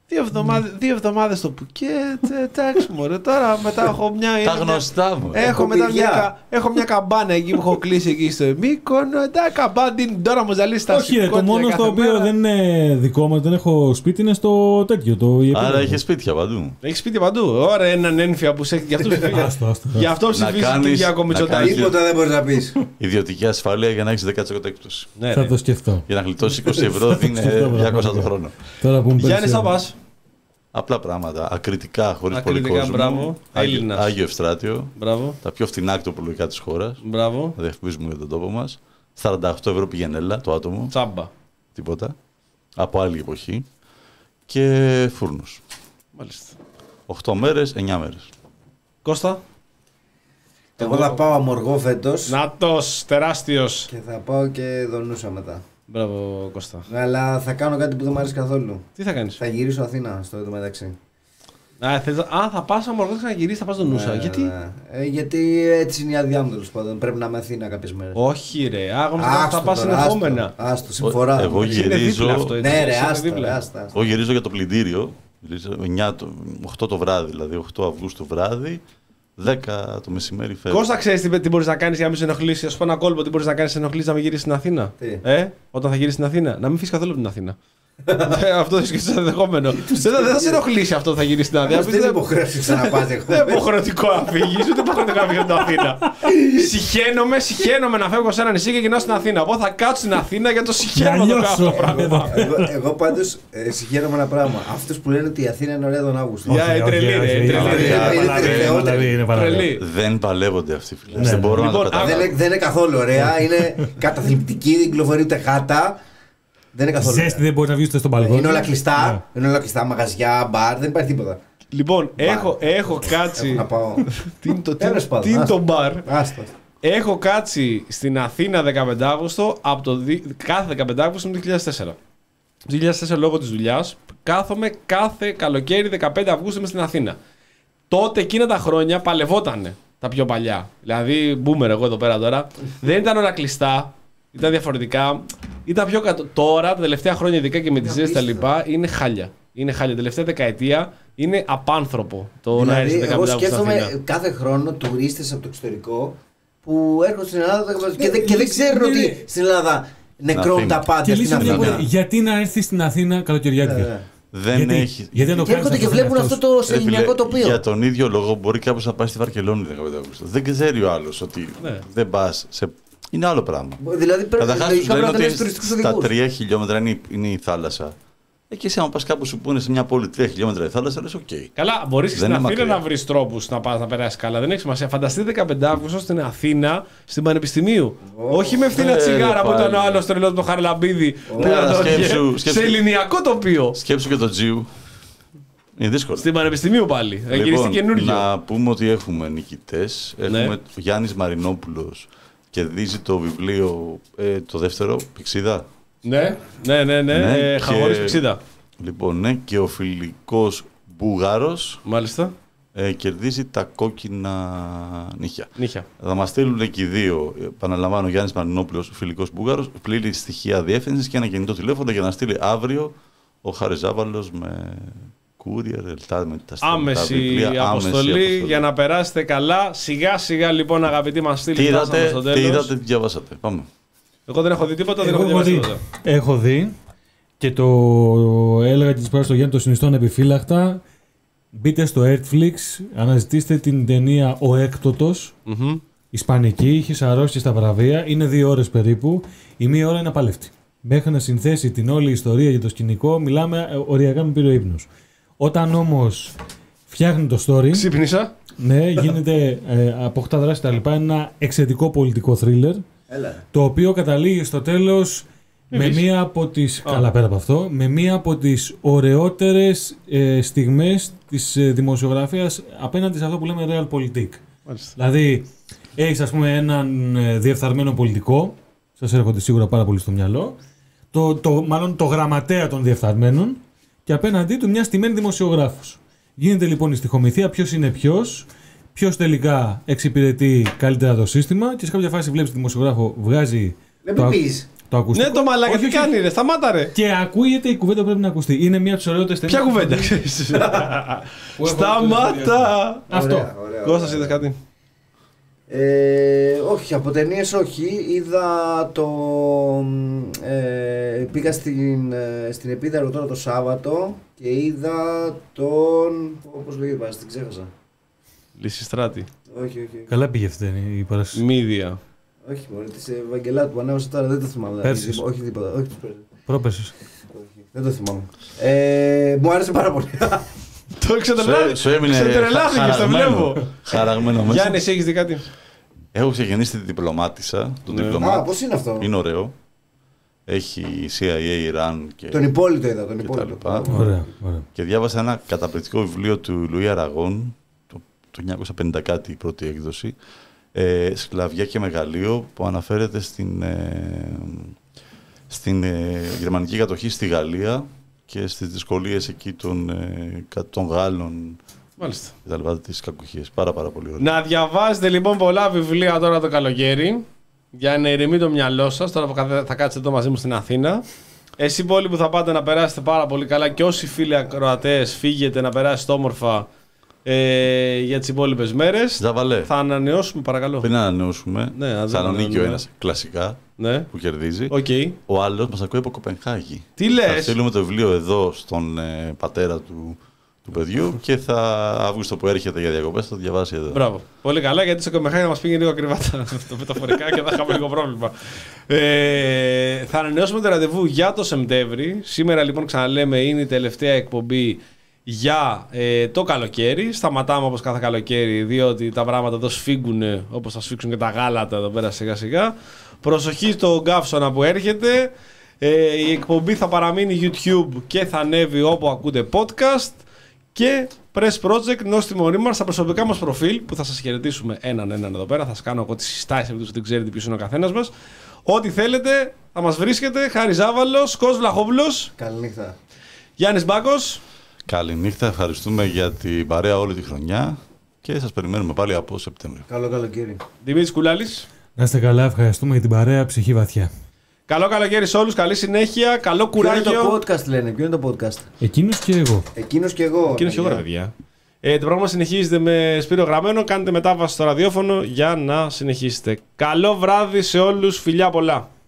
Δύο εβδομάδες, δύο εβδομάδες στο Πουκέτ, εντάξει μωρέ, τώρα μετά έχω μια... Τα γνωστά μου. Έχω, μετά μια, έχω μια καμπάνα εκεί που έχω κλείσει εκεί στο Μύκονο, εντάξει καμπάντι, τώρα μου ζαλίσει τα όχι ρε, το μόνο στο οποίο δεν είναι δικό μας, δεν έχω σπίτι, είναι στο τέτοιο, το άρα έχει σπίτια παντού. Έχει σπίτια παντού, ωραία έναν ένφια που σε έχει, γι' αυτό ψηφίζει και για Μητσοτάκη. Τίποτα δεν μπορείς να πεις. Ιδιωτική ασφάλεια για να έχεις δέκα τοις εκατό έκπτωση. Θα το σκεφτώ. Για να γλιτώσει είκοσι ευρώ δίνει διακόσια το χρόνο. Γιάννη, θα πας. Απλά πράγματα. Ακριτικά, χωρίς πολύ Ακριτικά, κόσμο. μπράβο. Άγιο, Άγιο Ευστράτιο. Μπράβο. Τα πιο φθηνά ακτοπολογικά της χώρας. Μπράβο. Θα διαφημίζουμε για τον τόπο μας. σαράντα οκτώ ευρώ πηγενέλα το άτομο. Τσάμπα. Τίποτα. Από άλλη εποχή. Και φούρνους. Μάλιστα. οκτώ μέρες, εννιά μέρες. Κώστα. Εγώ θα πάω αμοργό φέτος. Νάτος, τεράστιος. Και θα πάω και Δονούσα μετά. Μπράβο, Κώστα. Αλλά θα κάνω κάτι που δεν μου αρέσει καθόλου. Τι θα κάνεις? Θα γυρίσω Αθήνα στο μεταξύ. Α, θες, α θα πας αμοργό και να γυρίσεις, θα πας στον Νούσα. Ναι, γιατί? ναι. Ε, γιατί έτσι είναι η άδειά μου τέλος πάντων. Πρέπει να είμαι Αθήνα κάποιες μέρες. Όχι, ρε. Άγωνο θα πας συνεχόμενα. Άστο, συμφορά. Εγώ γυρίζω. Ναι, ρε, άστα. Εγώ γυρίζω για το πλυντήριο. οκτώ το βράδυ, δηλαδή οκτώ Αυγούστου βράδυ. δέκα το μεσημέρι φεύγει. Κώστα, ξέρεις τι, τι μπορείς να κάνεις για να μην σε ενοχλήσει? Α σου πω ένα κόλπο, τι μπορείς να κάνεις να σε ενοχλήσει να μην γυρίσεις στην Αθήνα. Τι? Ε, όταν θα γυρίσεις στην Αθήνα, να μην φύγεις καθόλου από την Αθήνα. Αυτό είναι το ενδεχόμενο. Δεν θα σε ενοχλήσει αυτό θα γυρίσει στην Αθήνα. Δεν είναι υποχρέωση να πας. Δεν είναι υποχρεωτικό να φύγει, ούτε υποχρεωτικό να φύγει από την Αθήνα. Συχαίνομαι, συχαίνομαι να φεύγω σε ένα νησί και γυρνάω στην Αθήνα. Εγώ θα κάτσω στην Αθήνα για το συχαίνομαι να το κάνω αυτό το πράγμα. Εγώ πάντως συχαίνομαι ένα πράγμα. Αυτούς που λένε ότι η Αθήνα είναι ωραία τον Αύγουστο. Για τρελή. Δεν παλεύονται αυτοί οι φίλοι. Δεν μπορώ να το καταλάβω. Δεν είναι καθόλου ωραία. Είναι καταθλιπτική, δεν κυκλοφορεί ούτε χάτα. Δεν είναι καθόλου. Ζέστη, δεν μπορεί να βγει ούτε στον μπαλκόνι. Είναι όλα κλειστά. Είναι όλα κλειστά, μαγαζιά, μπαρ, δεν υπάρχει τίποτα. Λοιπόν, έχω, έχω κάτσει. Να πάω. Τι είναι το, τι είναι το μπαρ. Άστα. Έχω κάτσει στην Αθήνα δεκαπέντε Αυγούστου από το δι... κάθε δεκαπέντε Αυγούστου του δύο χιλιάδες τέσσερα. Το δύο χιλιάδες τέσσερα λόγω της δουλειάς κάθομαι κάθε καλοκαίρι δεκαπέντε Αυγούστου είμαι στην Αθήνα. Τότε εκείνα τα χρόνια παλευότανε τα πιο παλιά. Δηλαδή, μπούμερ εγώ εδώ πέρα τώρα. Δεν ήταν όλα κλειστά. Ήταν διαφορετικά. Ήταν πιο κάτω. Τώρα, τα τελευταία χρόνια, ειδικά και με τη ζέστη τα λοιπά, είναι χάλια. Είναι χάλια. Τελευταία δεκαετία είναι απάνθρωπο το δηλαδή, να έρθει δεκαπέντε Αυγούστου. Εγώ σκέφτομαι κάθε χρόνο τουρίστες από το εξωτερικό που έρχονται στην Ελλάδα και, και, και δεν ξέρουν ότι στην Ελλάδα νεκρώνουν τα πάντα στην Αθήνα. Γιατί να έρθει στην Αθήνα καλοκαιριάτικα? Δεν γιατί, έχει. Γιατί και έρχονται και βλέπουν αυτό το σεληνιακό τοπίο. Για τον ίδιο λόγο μπορεί κάποιος να πάει στη Βαρκελόνη δεκαπέντε Αυγούστου. Δεν ξέρει ο άλλος ότι ναι. δεν πας σε. Είναι άλλο πράγμα. Δηλαδή πρέπει να λένε ότι στα τρία χιλιόμετρα είναι, είναι η θάλασσα. Εκεί εσύ, άμα πας κάπου σου πούνε σε μια πόλη τρία χιλιόμετρα η θάλασσα, λες οκ. Okay. Καλά, μπορείς στην Αθήνα να βρεις τρόπους να πας να περάσεις καλά. Δεν έχει σημασία. Φανταστείτε δεκαπέντε Αυγούστου στην Αθήνα, στην Πανεπιστημίου. Oh. Όχι με φθηνά τσιγάρα που ήταν ο άλλος τρελός με το Χαραλαμπίδη. Oh. Σκέψου, σε ελληνιακό τοπίο. Σκέψου και το Τζιου. Είναι δύσκολο. Στην Πανεπιστημίου πάλι. Λοιπόν, γυριστεί καινούργιο. Να πούμε ότι έχουμε νικητές. Έχουμε ναι. Γιάννης Μαρινόπουλος. Κερδίζει το βιβλίο ε, το δεύτερο, Πηξίδα. Ναι, ναι, ναι, ναι. ναι ε, Χαγόρης Πηξίδα. Λοιπόν, ναι, και ο φιλικός Μπούγαρος. Μάλιστα. Ε, κερδίζει τα κόκκινα νύχια. νύχια. Θα μας στείλουν και οι δύο. Επαναλαμβάνω, Γιάννης Μαρινόπουλος, φιλικός Μπούγαρος, πλήρη στοιχεία διεύθυνσης και ένα κινητό τηλέφωνο για να στείλει αύριο ο Χαριζάβαλος με courier, ελτά, με τα άμεση βιβλία, αποστολή, άμεση αποστολή για να περάσετε καλά. Σιγά σιγά λοιπόν αγαπητοί μας φίλοι, φτάσαμε στο τέλος. Τι είδατε, τι διαβάσατε. Πάμε. Εγώ δεν έχω δει τίποτα, δεν έχω, έχω διαβάσει δει, τίποτα. Έχω δει και το έλεγα και της πέρας στο Γιάννη, το συνιστώ ανεπιφύλακτα. Μπείτε στο Netflix, αναζητήστε την ταινία «Ο Έκτοτος», mm-hmm. ισπανική, είχε σαρώσει στα βραβεία, είναι δύο ώρες περίπου, η μία ώρα είναι απαλεύτη. Μέχρι να συνθέσει την όλη ιστορία για το σκηνικό, μιλάμε, οριακά με πήρε ο ύπνος. Όταν όμως φτιάχνει το story. Ξύπνησα. Ναι, γίνεται, ε, αποκτά δράση τα λοιπά. Είναι ένα εξαιρετικό πολιτικό θρίλερ. Έλα. Το οποίο καταλήγει στο τέλος με μία από τις. Oh. Καλά, πέρα από αυτό. Με μία από τις ωραιότερες ε, στιγμές της ε, δημοσιογραφίας απέναντι σε αυτό που λέμε realpolitik. Μάλιστα. Δηλαδή, έχεις ας πούμε έναν ε, διεφθαρμένο πολιτικό. Σας έρχονται σίγουρα πάρα πολύ στο μυαλό. Το, το, μάλλον το γραμματέα των διεφθαρμένων. Και απέναντί του μια στημένη δημοσιογράφος. Γίνεται λοιπόν η στοιχομηθεία ποιος είναι ποιος, ποιος τελικά εξυπηρετεί καλύτερα το σύστημα και σε κάποια φάση βλέπεις τη δημοσιογράφο βγάζει το, Το ακουστικό. Ναι, το μαλάκα τι κάνει, ρε, σταμάτα ρε. Και ακούγεται η κουβέντα που πρέπει να ακουστεί. Είναι μια από τις ωραιότερες ταινίες. Ποια κουβέντα, ξέρεις. Σταμάτα. Αυτό. Κώστας, είδες κάτι? Ε, όχι, από ταινίες όχι. Είδα το. Ε, πήγα στην, ε, στην Επίδαυρο τώρα το Σάββατο και είδα τον. Όπως λέγεται, πας, την ξέχασα. Λυσιστράτη. Όχι, όχι. Καλά πήγε αυτή η παράσταση. Μύδια. Όχι, μωρέ, της Ευαγγελάτου που ανέβασε τώρα δεν το θυμάμαι. Πέρσις. Όχι τίποτα. Όχι, της πέρσις. Πρόπερσης. Όχι, δεν το θυμάμαι. Ε, μου άρεσε πάρα πολύ. Το ξετρελάθηκες, το βλέπω. Χαραγμένο μέσα. Γιάννη, εσύ έχεις δει κάτι? Έχω ξεκινήσει τη διπλωμάτισσα. Το Ναι. διπλωμά... Α, πώς είναι αυτό? Είναι ωραίο. Έχει σι άι έι, Ιράν και. Τον υπόλοιπο είδα, τον και τα υπόλοιπο. λοιπά. Ωραία, ωραία. Και διάβασα ένα καταπληκτικό βιβλίο του Λουί Αραγών, το, το χίλια εννιακόσια πενήντα κάτι η πρώτη έκδοση, ε, «Σκλαβιά και μεγαλείο», που αναφέρεται στην, ε, στην ε, γερμανική κατοχή στη Γαλλία και στις δυσκολίες εκεί των, ε, των Γάλλων. Μάλιστα. Και τα λοιπά, τις κακουχίες. Πάρα πάρα πολύ ωραία. Να διαβάζετε λοιπόν πολλά βιβλία τώρα το καλοκαίρι για να ηρεμεί το μυαλό σας. Τώρα που θα κάτσετε εδώ μαζί μου στην Αθήνα. Εσείς όλοι που θα πάτε να περάσετε πάρα πολύ καλά και όσοι φίλοι ακροατές φύγετε να περάσετε όμορφα ε, για τις υπόλοιπες μέρες. Ζαβαλέ. Θα ανανεώσουμε παρακαλώ. Πριν ανανεώσουμε, Ναι, ας Θεσσαλονίκη ο ναι. ένας κλασικά Ναι. που κερδίζει. Okay. Ο άλλος μας ακούει από Κοπενχάγη. Τι Θα λες? στείλουμε το βιβλίο εδώ στον ε, πατέρα του, του παιδιού και θα Αύγουστο που έρχεται για διακοπές θα το διαβάσει εδώ. Μπράβο. Πολύ καλά, γιατί στο Κοπενχάγη να μας πήγαινε λίγο ακριβά τα μεταφορικά και θα είχαμε λίγο πρόβλημα. Ε, θα ανανεώσουμε το ραντεβού για το Σεπτέμβρη. Σήμερα λοιπόν ξαναλέμε είναι η τελευταία εκπομπή για ε, το καλοκαίρι. Σταματάμε όπως κάθε καλοκαίρι, διότι τα πράγματα εδώ σφίγγουν όπως θα σφίξουν και τα γάλατα εδώ πέρα σιγά σιγά. Προσοχή στο γκάφσονα που έρχεται. Ε, η εκπομπή θα παραμείνει YouTube και θα ανέβει όπου ακούτε podcast. Και Press Project, νόστιμο ρήμα στα προσωπικά μας προφίλ που θα σας χαιρετήσουμε έναν έναν εδώ πέρα. Θα σας κάνω εγώ τις συστάσεις επειδή δεν ξέρετε ποιος είναι ο καθένας μας. Ό,τι θέλετε θα μας βρίσκετε. Χάρη Ζάβαλος, Κος Βλαχόπουλος. Καληνύχτα. Γιάννης Μπάκος. Καληνύχτα, ευχαριστούμε για την παρέα όλη τη χρονιά και σας περιμένουμε πάλι από Σεπτέμβριο. Καλό καλοκαίρι. Δημήτρης Κουλάλης. Να είστε καλά, ευχαριστούμε για την παρέα, ψυχή βαθιά. Καλό καλοκαίρι σε όλους, καλή συνέχεια, καλό κουράγιο. Ποιο είναι το podcast λένε, ποιο είναι το podcast? Εκείνος και εγώ. Εκείνος και εγώ. Εκείνος και εγώ ρε παιδιά. Ε, το πρόγραμμα συνεχίζεται με Σπύρο Γραμμένο, κάντε μετάβαση στο ραδιόφωνο για να συνεχίσετε. Καλό βράδυ σε όλους, φιλιά πολλά.